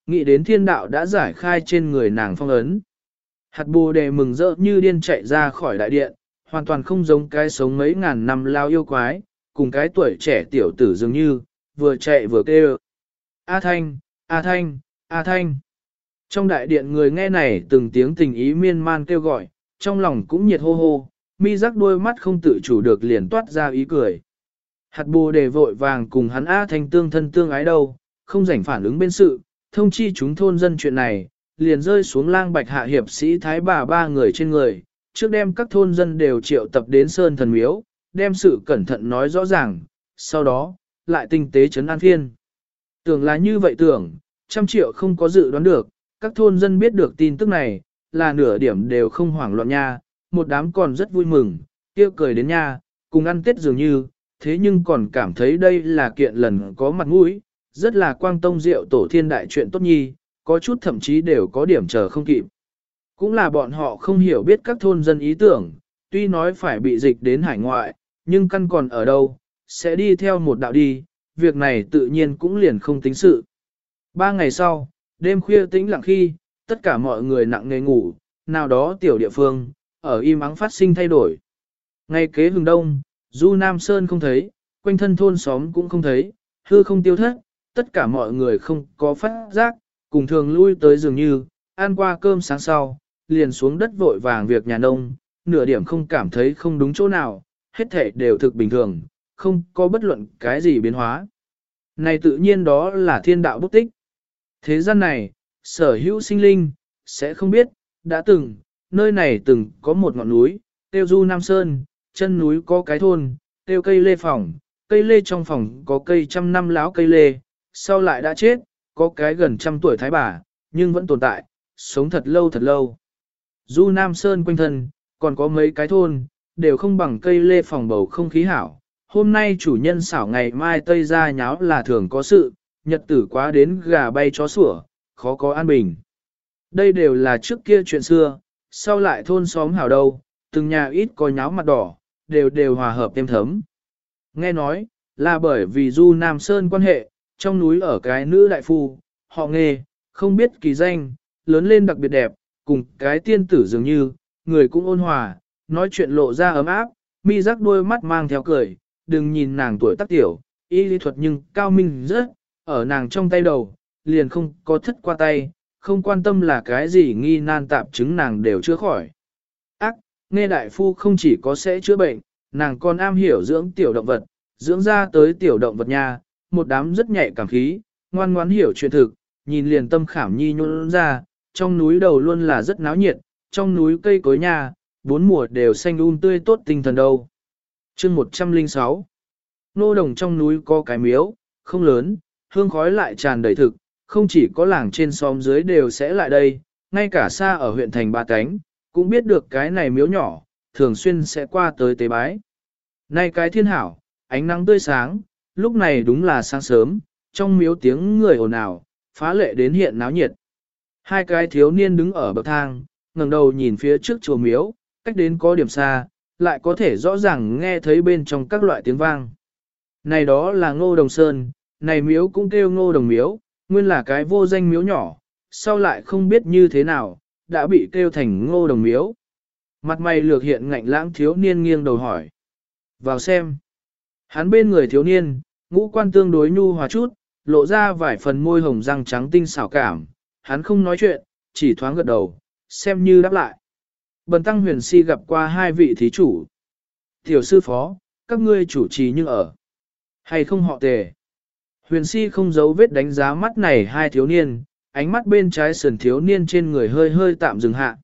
nghĩ đến thiên đạo đã giải khai trên người nàng phong ấn. Hạt bồ đề mừng rỡ như điên chạy ra khỏi đại điện, hoàn toàn không giống cái sống mấy ngàn năm lao yêu quái, cùng cái tuổi trẻ tiểu tử dường như, vừa chạy vừa kêu. A Thanh, A Thanh, A Thanh. Trong đại điện người nghe này từng tiếng tình ý miên man kêu gọi, trong lòng cũng nhiệt hô hô, mi rắc đôi mắt không tự chủ được liền toát ra ý cười. Hạt bồ đề vội vàng cùng hắn A Thanh tương thân tương ái đâu, không rảnh phản ứng bên sự, thông chi chúng thôn dân chuyện này, liền rơi xuống lang bạch hạ hiệp sĩ thái bà ba người trên người, trước đem các thôn dân đều triệu tập đến sơn thần miếu, đem sự cẩn thận nói rõ ràng, sau đó, lại tinh tế chấn an phiên. Tưởng là như vậy tưởng, trăm triệu không có dự đoán được, các thôn dân biết được tin tức này, là nửa điểm đều không hoảng loạn nha, một đám còn rất vui mừng, kia cười đến nha, cùng ăn tết dường như, thế nhưng còn cảm thấy đây là kiện lần có mặt mũi, rất là quang tông diệu tổ thiên đại chuyện tốt nhi, có chút thậm chí đều có điểm chờ không kịp. Cũng là bọn họ không hiểu biết các thôn dân ý tưởng, tuy nói phải bị dịch đến hải ngoại, nhưng căn còn ở đâu, sẽ đi theo một đạo đi, việc này tự nhiên cũng liền không tính sự. Ba ngày sau, đêm khuya tĩnh lặng khi, tất cả mọi người nặng nề ngủ, nào đó tiểu địa phương, ở im ắng phát sinh thay đổi. Ngay kế hừng đông, Du Nam Sơn không thấy, quanh thân thôn xóm cũng không thấy, hư không tiêu thất, tất cả mọi người không có phát giác, cùng thường lui tới dường như, ăn qua cơm sáng sau, liền xuống đất vội vàng việc nhà nông, nửa điểm không cảm thấy không đúng chỗ nào, hết thể đều thực bình thường, không có bất luận cái gì biến hóa. Này tự nhiên đó là thiên đạo bút tích. Thế gian này, sở hữu sinh linh, sẽ không biết, đã từng, nơi này từng có một ngọn núi, tiêu Du Nam Sơn, chân núi có cái thôn, tiêu cây lê phòng, cây lê trong phòng có cây trăm năm láo cây lê, sau lại đã chết, có cái gần trăm tuổi thái bà, nhưng vẫn tồn tại, sống thật lâu thật lâu. Du Nam Sơn quanh thân, còn có mấy cái thôn, đều không bằng cây lê phòng bầu không khí hảo. Hôm nay chủ nhân xảo ngày mai tây ra nháo là thường có sự, nhật tử quá đến gà bay chó sủa, khó có an bình. Đây đều là trước kia chuyện xưa, sau lại thôn xóm hảo đâu, từng nhà ít có nháo mặt đỏ, đều đều hòa hợp êm thấm. Nghe nói, là bởi vì Du Nam Sơn quan hệ, trong núi ở cái nữ đại phu, họ Nghê, không biết kỳ danh, lớn lên đặc biệt đẹp, cùng cái tiên tử dường như, người cũng ôn hòa, nói chuyện lộ ra ấm áp, mi rắc đôi mắt mang theo cười, đừng nhìn nàng tuổi tác tiểu, y lý thuật nhưng cao minh rất, ở nàng trong tay đầu, liền không có thất qua tay, không quan tâm là cái gì nghi nan tạp chứng nàng đều chữa khỏi. Ác, nghe đại phu không chỉ có sẽ chữa bệnh, nàng còn am hiểu dưỡng tiểu động vật, dưỡng ra tới tiểu động vật nha, một đám rất nhạy cảm khí, ngoan ngoãn hiểu chuyện thực, nhìn liền tâm khảm nhi nhôn ra, trong núi đầu luôn là rất náo nhiệt, trong núi cây cối nha, bốn mùa đều xanh um tươi tốt tinh thần đâu. Chương một trăm lẻ sáu Nô đồng trong núi có cái miếu, không lớn, hương khói lại tràn đầy thực, không chỉ có làng trên xóm dưới đều sẽ lại đây, ngay cả xa ở huyện thành Ba Cánh, cũng biết được cái này miếu nhỏ, thường xuyên sẽ qua tới tế bái. Nay cái thiên hảo, ánh nắng tươi sáng, lúc này đúng là sáng sớm, trong miếu tiếng người ồn ào, phá lệ đến hiện náo nhiệt. Hai cái thiếu niên đứng ở bậc thang, ngẩng đầu nhìn phía trước chùa miếu, cách đến có điểm xa, lại có thể rõ ràng nghe thấy bên trong các loại tiếng vang. Này đó là Ngô Đồng Sơn, này miếu cũng kêu Ngô Đồng Miếu, nguyên là cái vô danh miếu nhỏ, sau lại không biết như thế nào, đã bị kêu thành Ngô Đồng Miếu. Mặt mày lược hiện ngạnh lãng thiếu niên nghiêng đầu hỏi. Vào xem. Hắn bên người thiếu niên, ngũ quan tương đối nhu hòa chút, lộ ra vài phần môi hồng răng trắng tinh xảo cảm, hắn không nói chuyện, chỉ thoáng gật đầu, xem như đáp lại. Bần tăng huyền si gặp qua hai vị thí chủ. Tiểu sư phó, các ngươi chủ trì nhưng ở. Hay không họ tề. Huyền si không giấu vết đánh giá mắt này hai thiếu niên, ánh mắt bên trái sườn thiếu niên trên người hơi hơi tạm dừng hạ.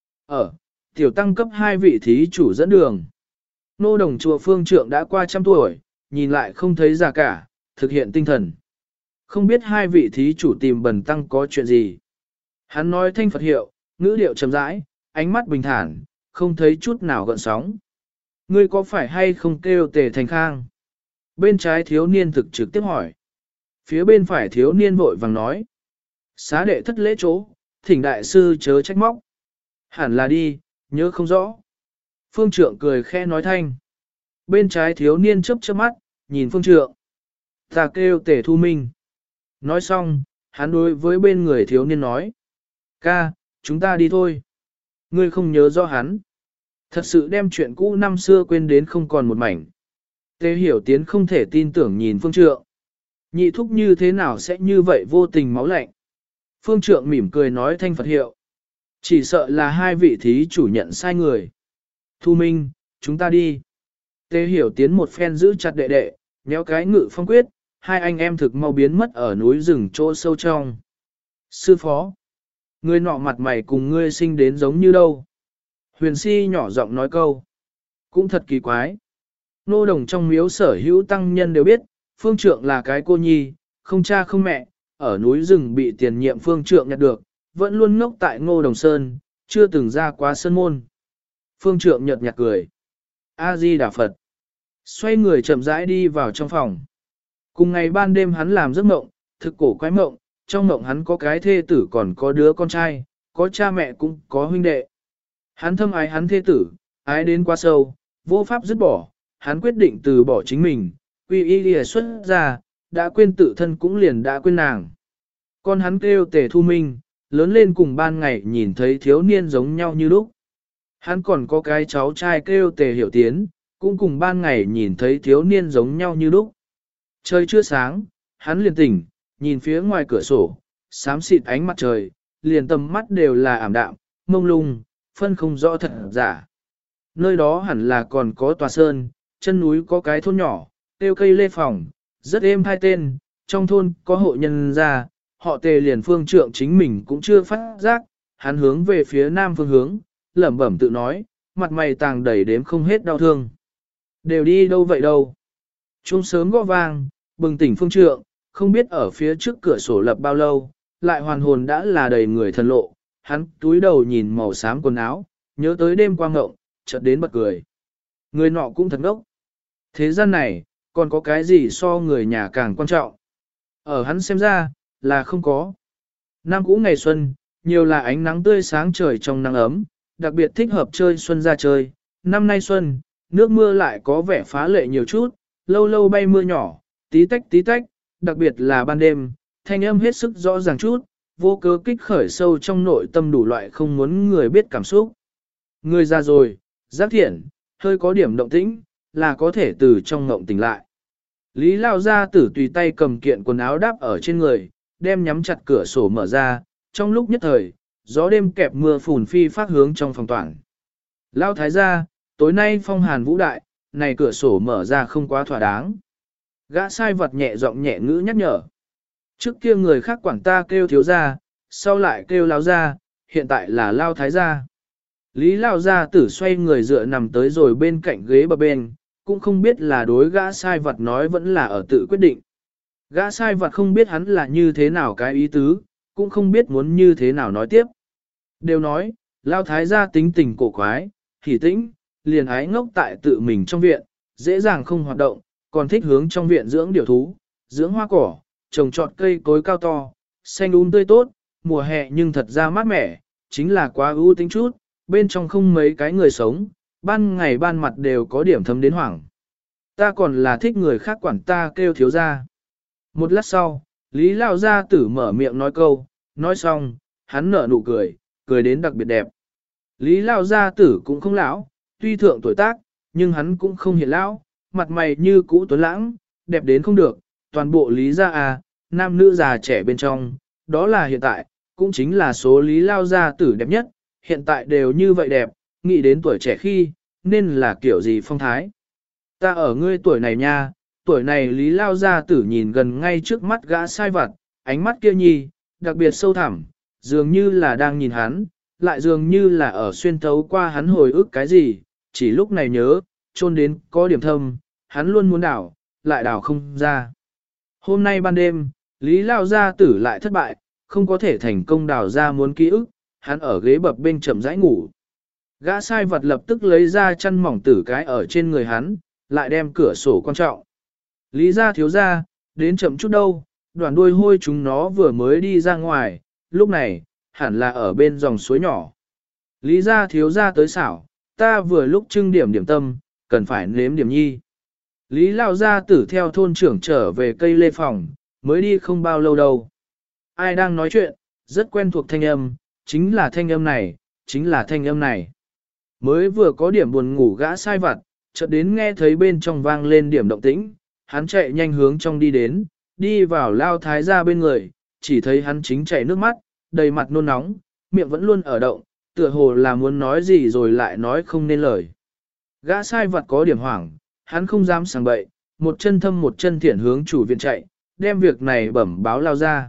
Ở, tiểu tăng cấp hai vị thí chủ dẫn đường. Nô đồng chùa phương trượng đã qua trăm tuổi, nhìn lại không thấy già cả, thực hiện tinh thần. Không biết hai vị thí chủ tìm bần tăng có chuyện gì. Hắn nói thanh Phật hiệu, ngữ điệu trầm rãi, ánh mắt bình thản, không thấy chút nào gợn sóng. Ngươi có phải hay không kêu tề thành khang? Bên trái thiếu niên thực trực tiếp hỏi. Phía bên phải thiếu niên vội vàng nói. Xá đệ thất lễ chỗ, thỉnh đại sư chớ trách móc. Hẳn là đi, nhớ không rõ. Phương trượng cười khẽ nói thanh. Bên trái thiếu niên chớp chớp mắt, nhìn phương trượng. Ta kêu tề thu minh. Nói xong, hắn đối với bên người thiếu niên nói. Ca, chúng ta đi thôi. Ngươi không nhớ rõ hắn. Thật sự đem chuyện cũ năm xưa quên đến không còn một mảnh. Tề Hiểu Tiến không thể tin tưởng nhìn Phương Trượng. Nhị thúc như thế nào sẽ như vậy vô tình máu lạnh. Phương Trượng mỉm cười nói thanh Phật hiệu. Chỉ sợ là hai vị thí chủ nhận sai người. Thu Minh, chúng ta đi. Tề Hiểu Tiến một phen giữ chặt đệ đệ, nhéo cái ngự phong quyết, hai anh em thực mau biến mất ở núi rừng chỗ sâu trong. Sư phó, ngươi nọ mặt mày cùng ngươi sinh đến giống như đâu. Huyền Si nhỏ giọng nói câu. Cũng thật kỳ quái. Nô đồng trong miếu sở hữu tăng nhân đều biết, Phương Trượng là cái cô nhi, không cha không mẹ, ở núi rừng bị tiền nhiệm Phương Trượng nhặt được, vẫn luôn ngốc tại Ngô Đồng Sơn, chưa từng ra quá sơn môn. Phương Trượng nhợt nhạt cười. A-di Đà Phật. Xoay người chậm rãi đi vào trong phòng. Cùng ngày ban đêm hắn làm giấc mộng, thực cổ quái mộng, trong mộng hắn có cái thê tử còn có đứa con trai, có cha mẹ cũng có huynh đệ. Hắn thâm ái hắn thê tử, ái đến quá sâu, vô pháp dứt bỏ, hắn quyết định từ bỏ chính mình, quy y lìa xuất ra, đã quên tự thân cũng liền đã quên nàng. Con hắn kêu Tề Thu Minh, lớn lên cùng ban ngày nhìn thấy thiếu niên giống nhau như lúc. Hắn còn có cái cháu trai kêu Tề Hiểu Tiến, cũng cùng ban ngày nhìn thấy thiếu niên giống nhau như lúc. Trời chưa sáng, hắn liền tỉnh, nhìn phía ngoài cửa sổ, xám xịt ánh mặt trời, liền tầm mắt đều là ảm đạm, mông lung, phân không rõ thật giả. Nơi đó hẳn là còn có tòa sơn, chân núi có cái thôn nhỏ, tiêu cây lê phòng, rất êm hai tên, trong thôn có hộ nhân ra, họ Tề liền Phương Trượng chính mình cũng chưa phát giác, hắn hướng về phía nam phương hướng, lẩm bẩm tự nói, mặt mày tàng đầy đếm không hết đau thương. Đều đi đâu vậy đâu? Chuông sớm gõ vang, bừng tỉnh Phương Trượng, không biết ở phía trước cửa sổ lập bao lâu, lại hoàn hồn đã là đầy người thần lộ, hắn túi đầu nhìn màu xám quần áo, nhớ tới đêm qua ngộng, chợt đến bật cười. Người nọ cũng thật ngốc. Thế gian này, còn có cái gì so người nhà càng quan trọng? Ở hắn xem ra, là không có. Năm cũ ngày xuân, nhiều là ánh nắng tươi sáng trời trong nắng ấm, đặc biệt thích hợp chơi xuân ra chơi. Năm nay xuân, nước mưa lại có vẻ phá lệ nhiều chút, lâu lâu bay mưa nhỏ, tí tách tí tách, đặc biệt là ban đêm, thanh âm hết sức rõ ràng chút, vô cớ kích khởi sâu trong nội tâm đủ loại không muốn người biết cảm xúc. Người già rồi, giác thiện, hơi có điểm động tĩnh, là có thể từ trong ngộng tỉnh lại. Lý Lao gia tử tùy tay cầm kiện quần áo đáp ở trên người, đem nhắm chặt cửa sổ mở ra, trong lúc nhất thời, gió đêm kẹp mưa phùn phi phát hướng trong phòng toàn. Lao thái gia, tối nay phong hàn vũ đại, này cửa sổ mở ra không quá thỏa đáng. Gã sai vật nhẹ giọng nhẹ ngữ nhắc nhở. Trước kia người khác quản ta kêu thiếu gia, sau lại kêu Lao gia, hiện tại là Lao thái gia. Lý Lao gia tử xoay người dựa nằm tới rồi bên cạnh ghế bờ bên, cũng không biết là đối gã sai vật nói vẫn là ở tự quyết định. Gã sai vật không biết hắn là như thế nào cái ý tứ, cũng không biết muốn như thế nào nói tiếp. Đều nói, Lao thái gia tính tình cổ quái, hỉ tĩnh, liền ái ngốc tại tự mình trong viện, dễ dàng không hoạt động, còn thích hướng trong viện dưỡng điều thú, dưỡng hoa cỏ, trồng trọt cây cối cao to, xanh um tươi tốt, mùa hè nhưng thật ra mát mẻ, chính là quá ưu tính chút, bên trong không mấy cái người sống, ban ngày ban mặt đều có điểm thấm đến hoảng. Ta còn là thích người khác quản ta kêu thiếu gia. Một lát sau, Lý Lao gia tử mở miệng nói câu, nói xong, hắn nở nụ cười, cười đến đặc biệt đẹp. Lý Lao gia tử cũng không lão, tuy thượng tuổi tác, nhưng hắn cũng không hiện lão, mặt mày như cũ tuấn lãng, đẹp đến không được, toàn bộ Lý gia à, nam nữ già trẻ bên trong, đó là hiện tại, cũng chính là số Lý Lao gia tử đẹp nhất, hiện tại đều như vậy đẹp, nghĩ đến tuổi trẻ khi, nên là kiểu gì phong thái. Ta ở ngươi tuổi này nha, tuổi này Lý Lao gia tử nhìn gần ngay trước mắt gã sai vặt, ánh mắt kia nhi, đặc biệt sâu thẳm, dường như là đang nhìn hắn, lại dường như là ở xuyên thấu qua hắn hồi ức cái gì, chỉ lúc này nhớ, chôn đến có điểm thâm, hắn luôn muốn đảo, lại đảo không ra. Hôm nay ban đêm, Lý Lao gia tử lại thất bại, không có thể thành công đảo ra muốn ký ức, hắn ở ghế bập bên chậm rãi ngủ. Gã sai vật lập tức lấy ra chăn mỏng tử cái ở trên người hắn, lại đem cửa sổ quan trọng. Lý gia thiếu gia, đến chậm chút đâu, đoàn đuôi hôi chúng nó vừa mới đi ra ngoài, lúc này, hẳn là ở bên dòng suối nhỏ. Lý gia thiếu gia tới xảo, ta vừa lúc trưng điểm điểm tâm, cần phải nếm điểm nhi. Lý Lao gia tử theo thôn trưởng trở về cây lê phòng, mới đi không bao lâu đâu. Ai đang nói chuyện, rất quen thuộc thanh âm, chính là thanh âm này, chính là thanh âm này. Mới vừa có điểm buồn ngủ gã sai vặt, chợt đến nghe thấy bên trong vang lên điểm động tĩnh, hắn chạy nhanh hướng trong đi đến, đi vào lao thái gia bên người, chỉ thấy hắn chính chảy nước mắt, đầy mặt nôn nóng, miệng vẫn luôn ở động, tựa hồ là muốn nói gì rồi lại nói không nên lời. Gã sai vặt có điểm hoảng, hắn không dám sảng bậy, một chân thâm một chân thiện hướng chủ viện chạy, đem việc này bẩm báo lao ra.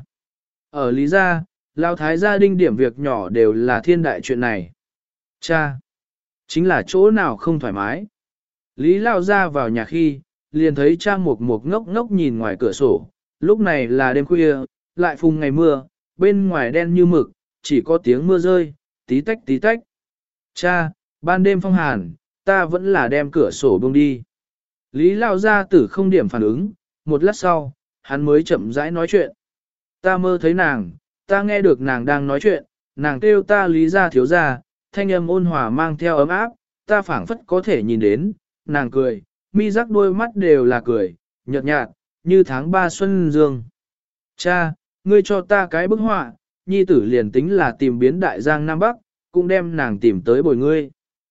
Ở Lý gia, lao thái gia đinh điểm việc nhỏ đều là thiên đại chuyện này. Cha! Chính là chỗ nào không thoải mái. Lý lao ra vào nhà khi, liền thấy cha mục mục ngốc ngốc nhìn ngoài cửa sổ, lúc này là đêm khuya, lại phùng ngày mưa, bên ngoài đen như mực, chỉ có tiếng mưa rơi, tí tách tí tách. Cha, ban đêm phong hàn, ta vẫn là đem cửa sổ buông đi. Lý lao ra tử không điểm phản ứng, một lát sau, hắn mới chậm rãi nói chuyện. Ta mơ thấy nàng, ta nghe được nàng đang nói chuyện, nàng kêu ta lý ra thiếu ra, thanh âm ôn hòa mang theo ấm áp, ta phảng phất có thể nhìn đến, nàng cười, mi rắc đôi mắt đều là cười, nhợt nhạt, như tháng ba xuân dương. Cha, ngươi cho ta cái bức họa, nhi tử liền tính là tìm biến đại giang Nam Bắc, cũng đem nàng tìm tới bồi ngươi.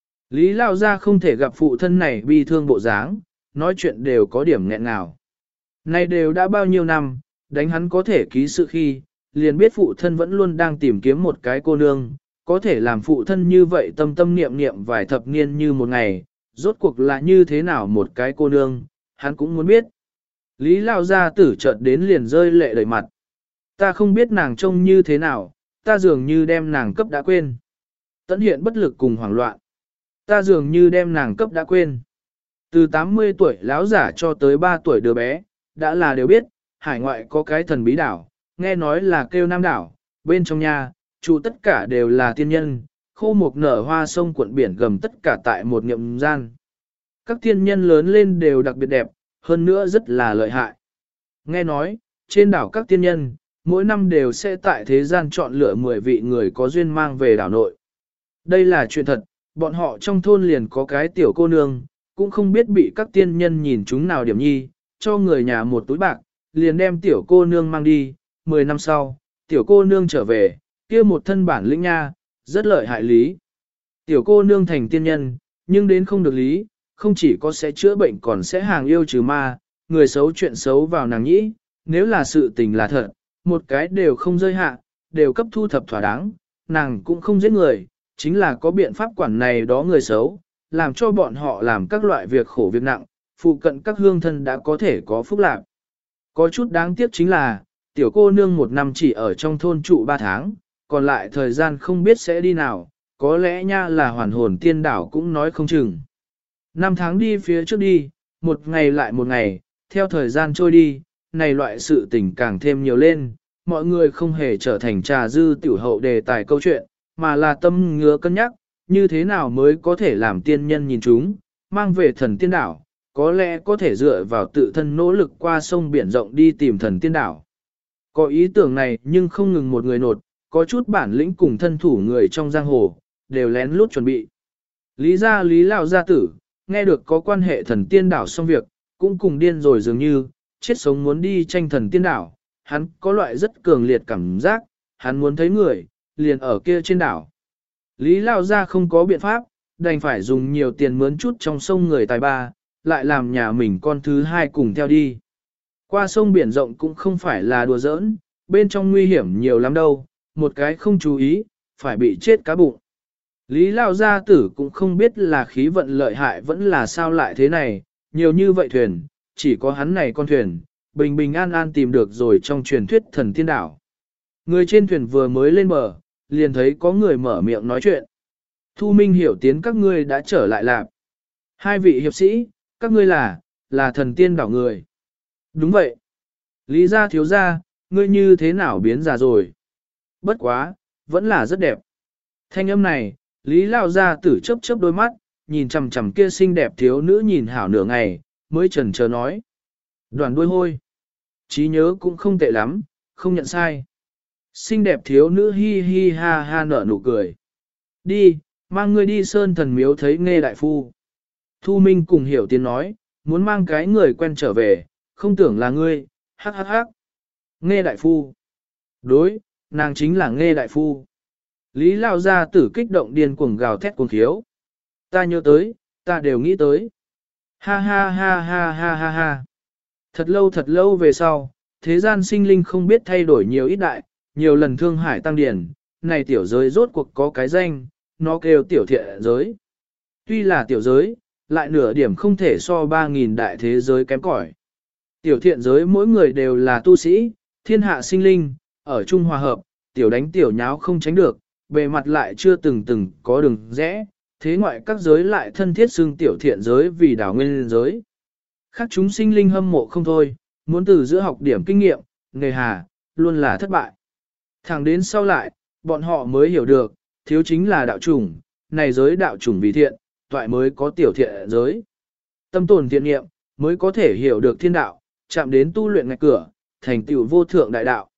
Lý Lao Gia không thể gặp phụ thân này bi thương bộ dáng, nói chuyện đều có điểm nghẹn ngào. Này đều đã bao nhiêu năm, đánh hắn có thể ký sự khi, liền biết phụ thân vẫn luôn đang tìm kiếm một cái cô nương, có thể làm phụ thân như vậy tâm tâm niệm niệm vài thập niên như một ngày, rốt cuộc là như thế nào một cái cô nương, hắn cũng muốn biết. Lý Lao Gia tử chợt đến liền rơi lệ đầy mặt. Ta không biết nàng trông như thế nào, ta dường như đem nàng cấp đã quên. Tẫn hiện bất lực cùng hoảng loạn. Ta dường như đem nàng cấp đã quên. Từ tám mươi tuổi lão giả cho tới ba tuổi đứa bé, đã là đều biết, hải ngoại có cái thần bí đảo, nghe nói là kêu Nam đảo, bên trong nhà, chủ tất cả đều là tiên nhân, khô mục nở hoa sông cuộn biển gầm tất cả tại một niệm gian. Các tiên nhân lớn lên đều đặc biệt đẹp, hơn nữa rất là lợi hại. Nghe nói, trên đảo các tiên nhân, mỗi năm đều sẽ tại thế gian chọn lựa mười vị người có duyên mang về đảo nội. Đây là chuyện thật, bọn họ trong thôn liền có cái tiểu cô nương, cũng không biết bị các tiên nhân nhìn chúng nào điểm nhi, cho người nhà một túi bạc, liền đem tiểu cô nương mang đi, mười năm sau, tiểu cô nương trở về, kia một thân bản lĩnh nha, rất lợi hại lý. Tiểu cô nương thành tiên nhân, nhưng đến không được lý, không chỉ có sẽ chữa bệnh còn sẽ hàng yêu trừ ma, người xấu chuyện xấu vào nàng nhĩ, nếu là sự tình là thật, một cái đều không rơi hạ, đều cấp thu thập thỏa đáng, nàng cũng không giết người, chính là có biện pháp quản này đó người xấu, làm cho bọn họ làm các loại việc khổ việc nặng, phụ cận các hương thân đã có thể có phúc lạc. Có chút đáng tiếc chính là, tiểu cô nương một năm chỉ ở trong thôn trụ ba tháng, còn lại thời gian không biết sẽ đi nào, có lẽ nha là hoàn hồn tiên đảo cũng nói không chừng. Năm tháng đi phía trước đi, một ngày lại một ngày, theo thời gian trôi đi, này loại sự tình càng thêm nhiều lên, mọi người không hề trở thành trà dư tiểu hậu đề tài câu chuyện, mà là tâm ngứa cân nhắc, như thế nào mới có thể làm tiên nhân nhìn chúng, mang về thần tiên đảo, có lẽ có thể dựa vào tự thân nỗ lực qua sông biển rộng đi tìm thần tiên đảo. Có ý tưởng này nhưng không ngừng một người nột, có chút bản lĩnh cùng thân thủ người trong giang hồ, đều lén lút chuẩn bị. Lý gia Lý Lão gia tử, nghe được có quan hệ thần tiên đảo xong việc, cũng cùng điên rồi dường như, chết sống muốn đi tranh thần tiên đảo, hắn có loại rất cường liệt cảm giác, hắn muốn thấy người, liền ở kia trên đảo. Lý Lão gia không có biện pháp, đành phải dùng nhiều tiền mướn chút trong sông người tài ba, lại làm nhà mình con thứ hai cùng theo đi. Qua sông biển rộng cũng không phải là đùa giỡn, bên trong nguy hiểm nhiều lắm đâu, một cái không chú ý, phải bị chết cá bụng. Lý Lão gia tử cũng không biết là khí vận lợi hại vẫn là sao lại thế này, nhiều như vậy thuyền, chỉ có hắn này con thuyền, bình bình an an tìm được rồi trong truyền thuyết thần tiên đảo. Người trên thuyền vừa mới lên bờ, liền thấy có người mở miệng nói chuyện. Thu Minh hiểu tiến các ngươi đã trở lại lạc. Hai vị hiệp sĩ, các ngươi là, là thần tiên đảo người. Đúng vậy. Lý gia thiếu gia, ngươi như thế nào biến già rồi? Bất quá, vẫn là rất đẹp. Thanh âm này, Lý Lão gia tử chớp chớp đôi mắt, nhìn chằm chằm kia xinh đẹp thiếu nữ nhìn hảo nửa ngày, mới chần chờ nói. Đoàn đuôi hôi. Trí nhớ cũng không tệ lắm, không nhận sai. Xinh đẹp thiếu nữ hi hi ha ha nở nụ cười. Đi, mang ngươi đi sơn thần miếu thấy Nghê đại phu. Thu Minh cùng hiểu tiếng nói, muốn mang cái người quen trở về, không tưởng là ngươi, hắc hắc hắc. Nghê đại phu. Đối, nàng chính là Nghê đại phu. Lý Lao gia tử kích động điên cuồng gào thét cuồng khiếu. Ta nhớ tới, ta đều nghĩ tới. Ha ha ha ha ha ha ha. Thật lâu thật lâu về sau, thế gian sinh linh không biết thay đổi nhiều ít đại, nhiều lần thương hải tăng điển, này tiểu giới rốt cuộc có cái danh, nó kêu tiểu thiện giới. Tuy là tiểu giới, lại nửa điểm không thể so ba nghìn đại thế giới kém cỏi. Tiểu thiện giới mỗi người đều là tu sĩ, thiên hạ sinh linh, ở chung hòa hợp, tiểu đánh tiểu nháo không tránh được, bề mặt lại chưa từng từng có đường rẽ, thế ngoại các giới lại thân thiết xưng tiểu thiện giới vì đảo nguyên giới. Khác chúng sinh linh hâm mộ không thôi, muốn từ giữa học điểm kinh nghiệm, nghề hà, luôn là thất bại. Thẳng đến sau lại, bọn họ mới hiểu được, thiếu chính là đạo chủng, này giới đạo chủng vì thiện, toại mới có tiểu thiện giới. Tâm tồn thiện nghiệm, mới có thể hiểu được thiên đạo, chạm đến tu luyện ngạch cửa, thành tựu vô thượng đại đạo.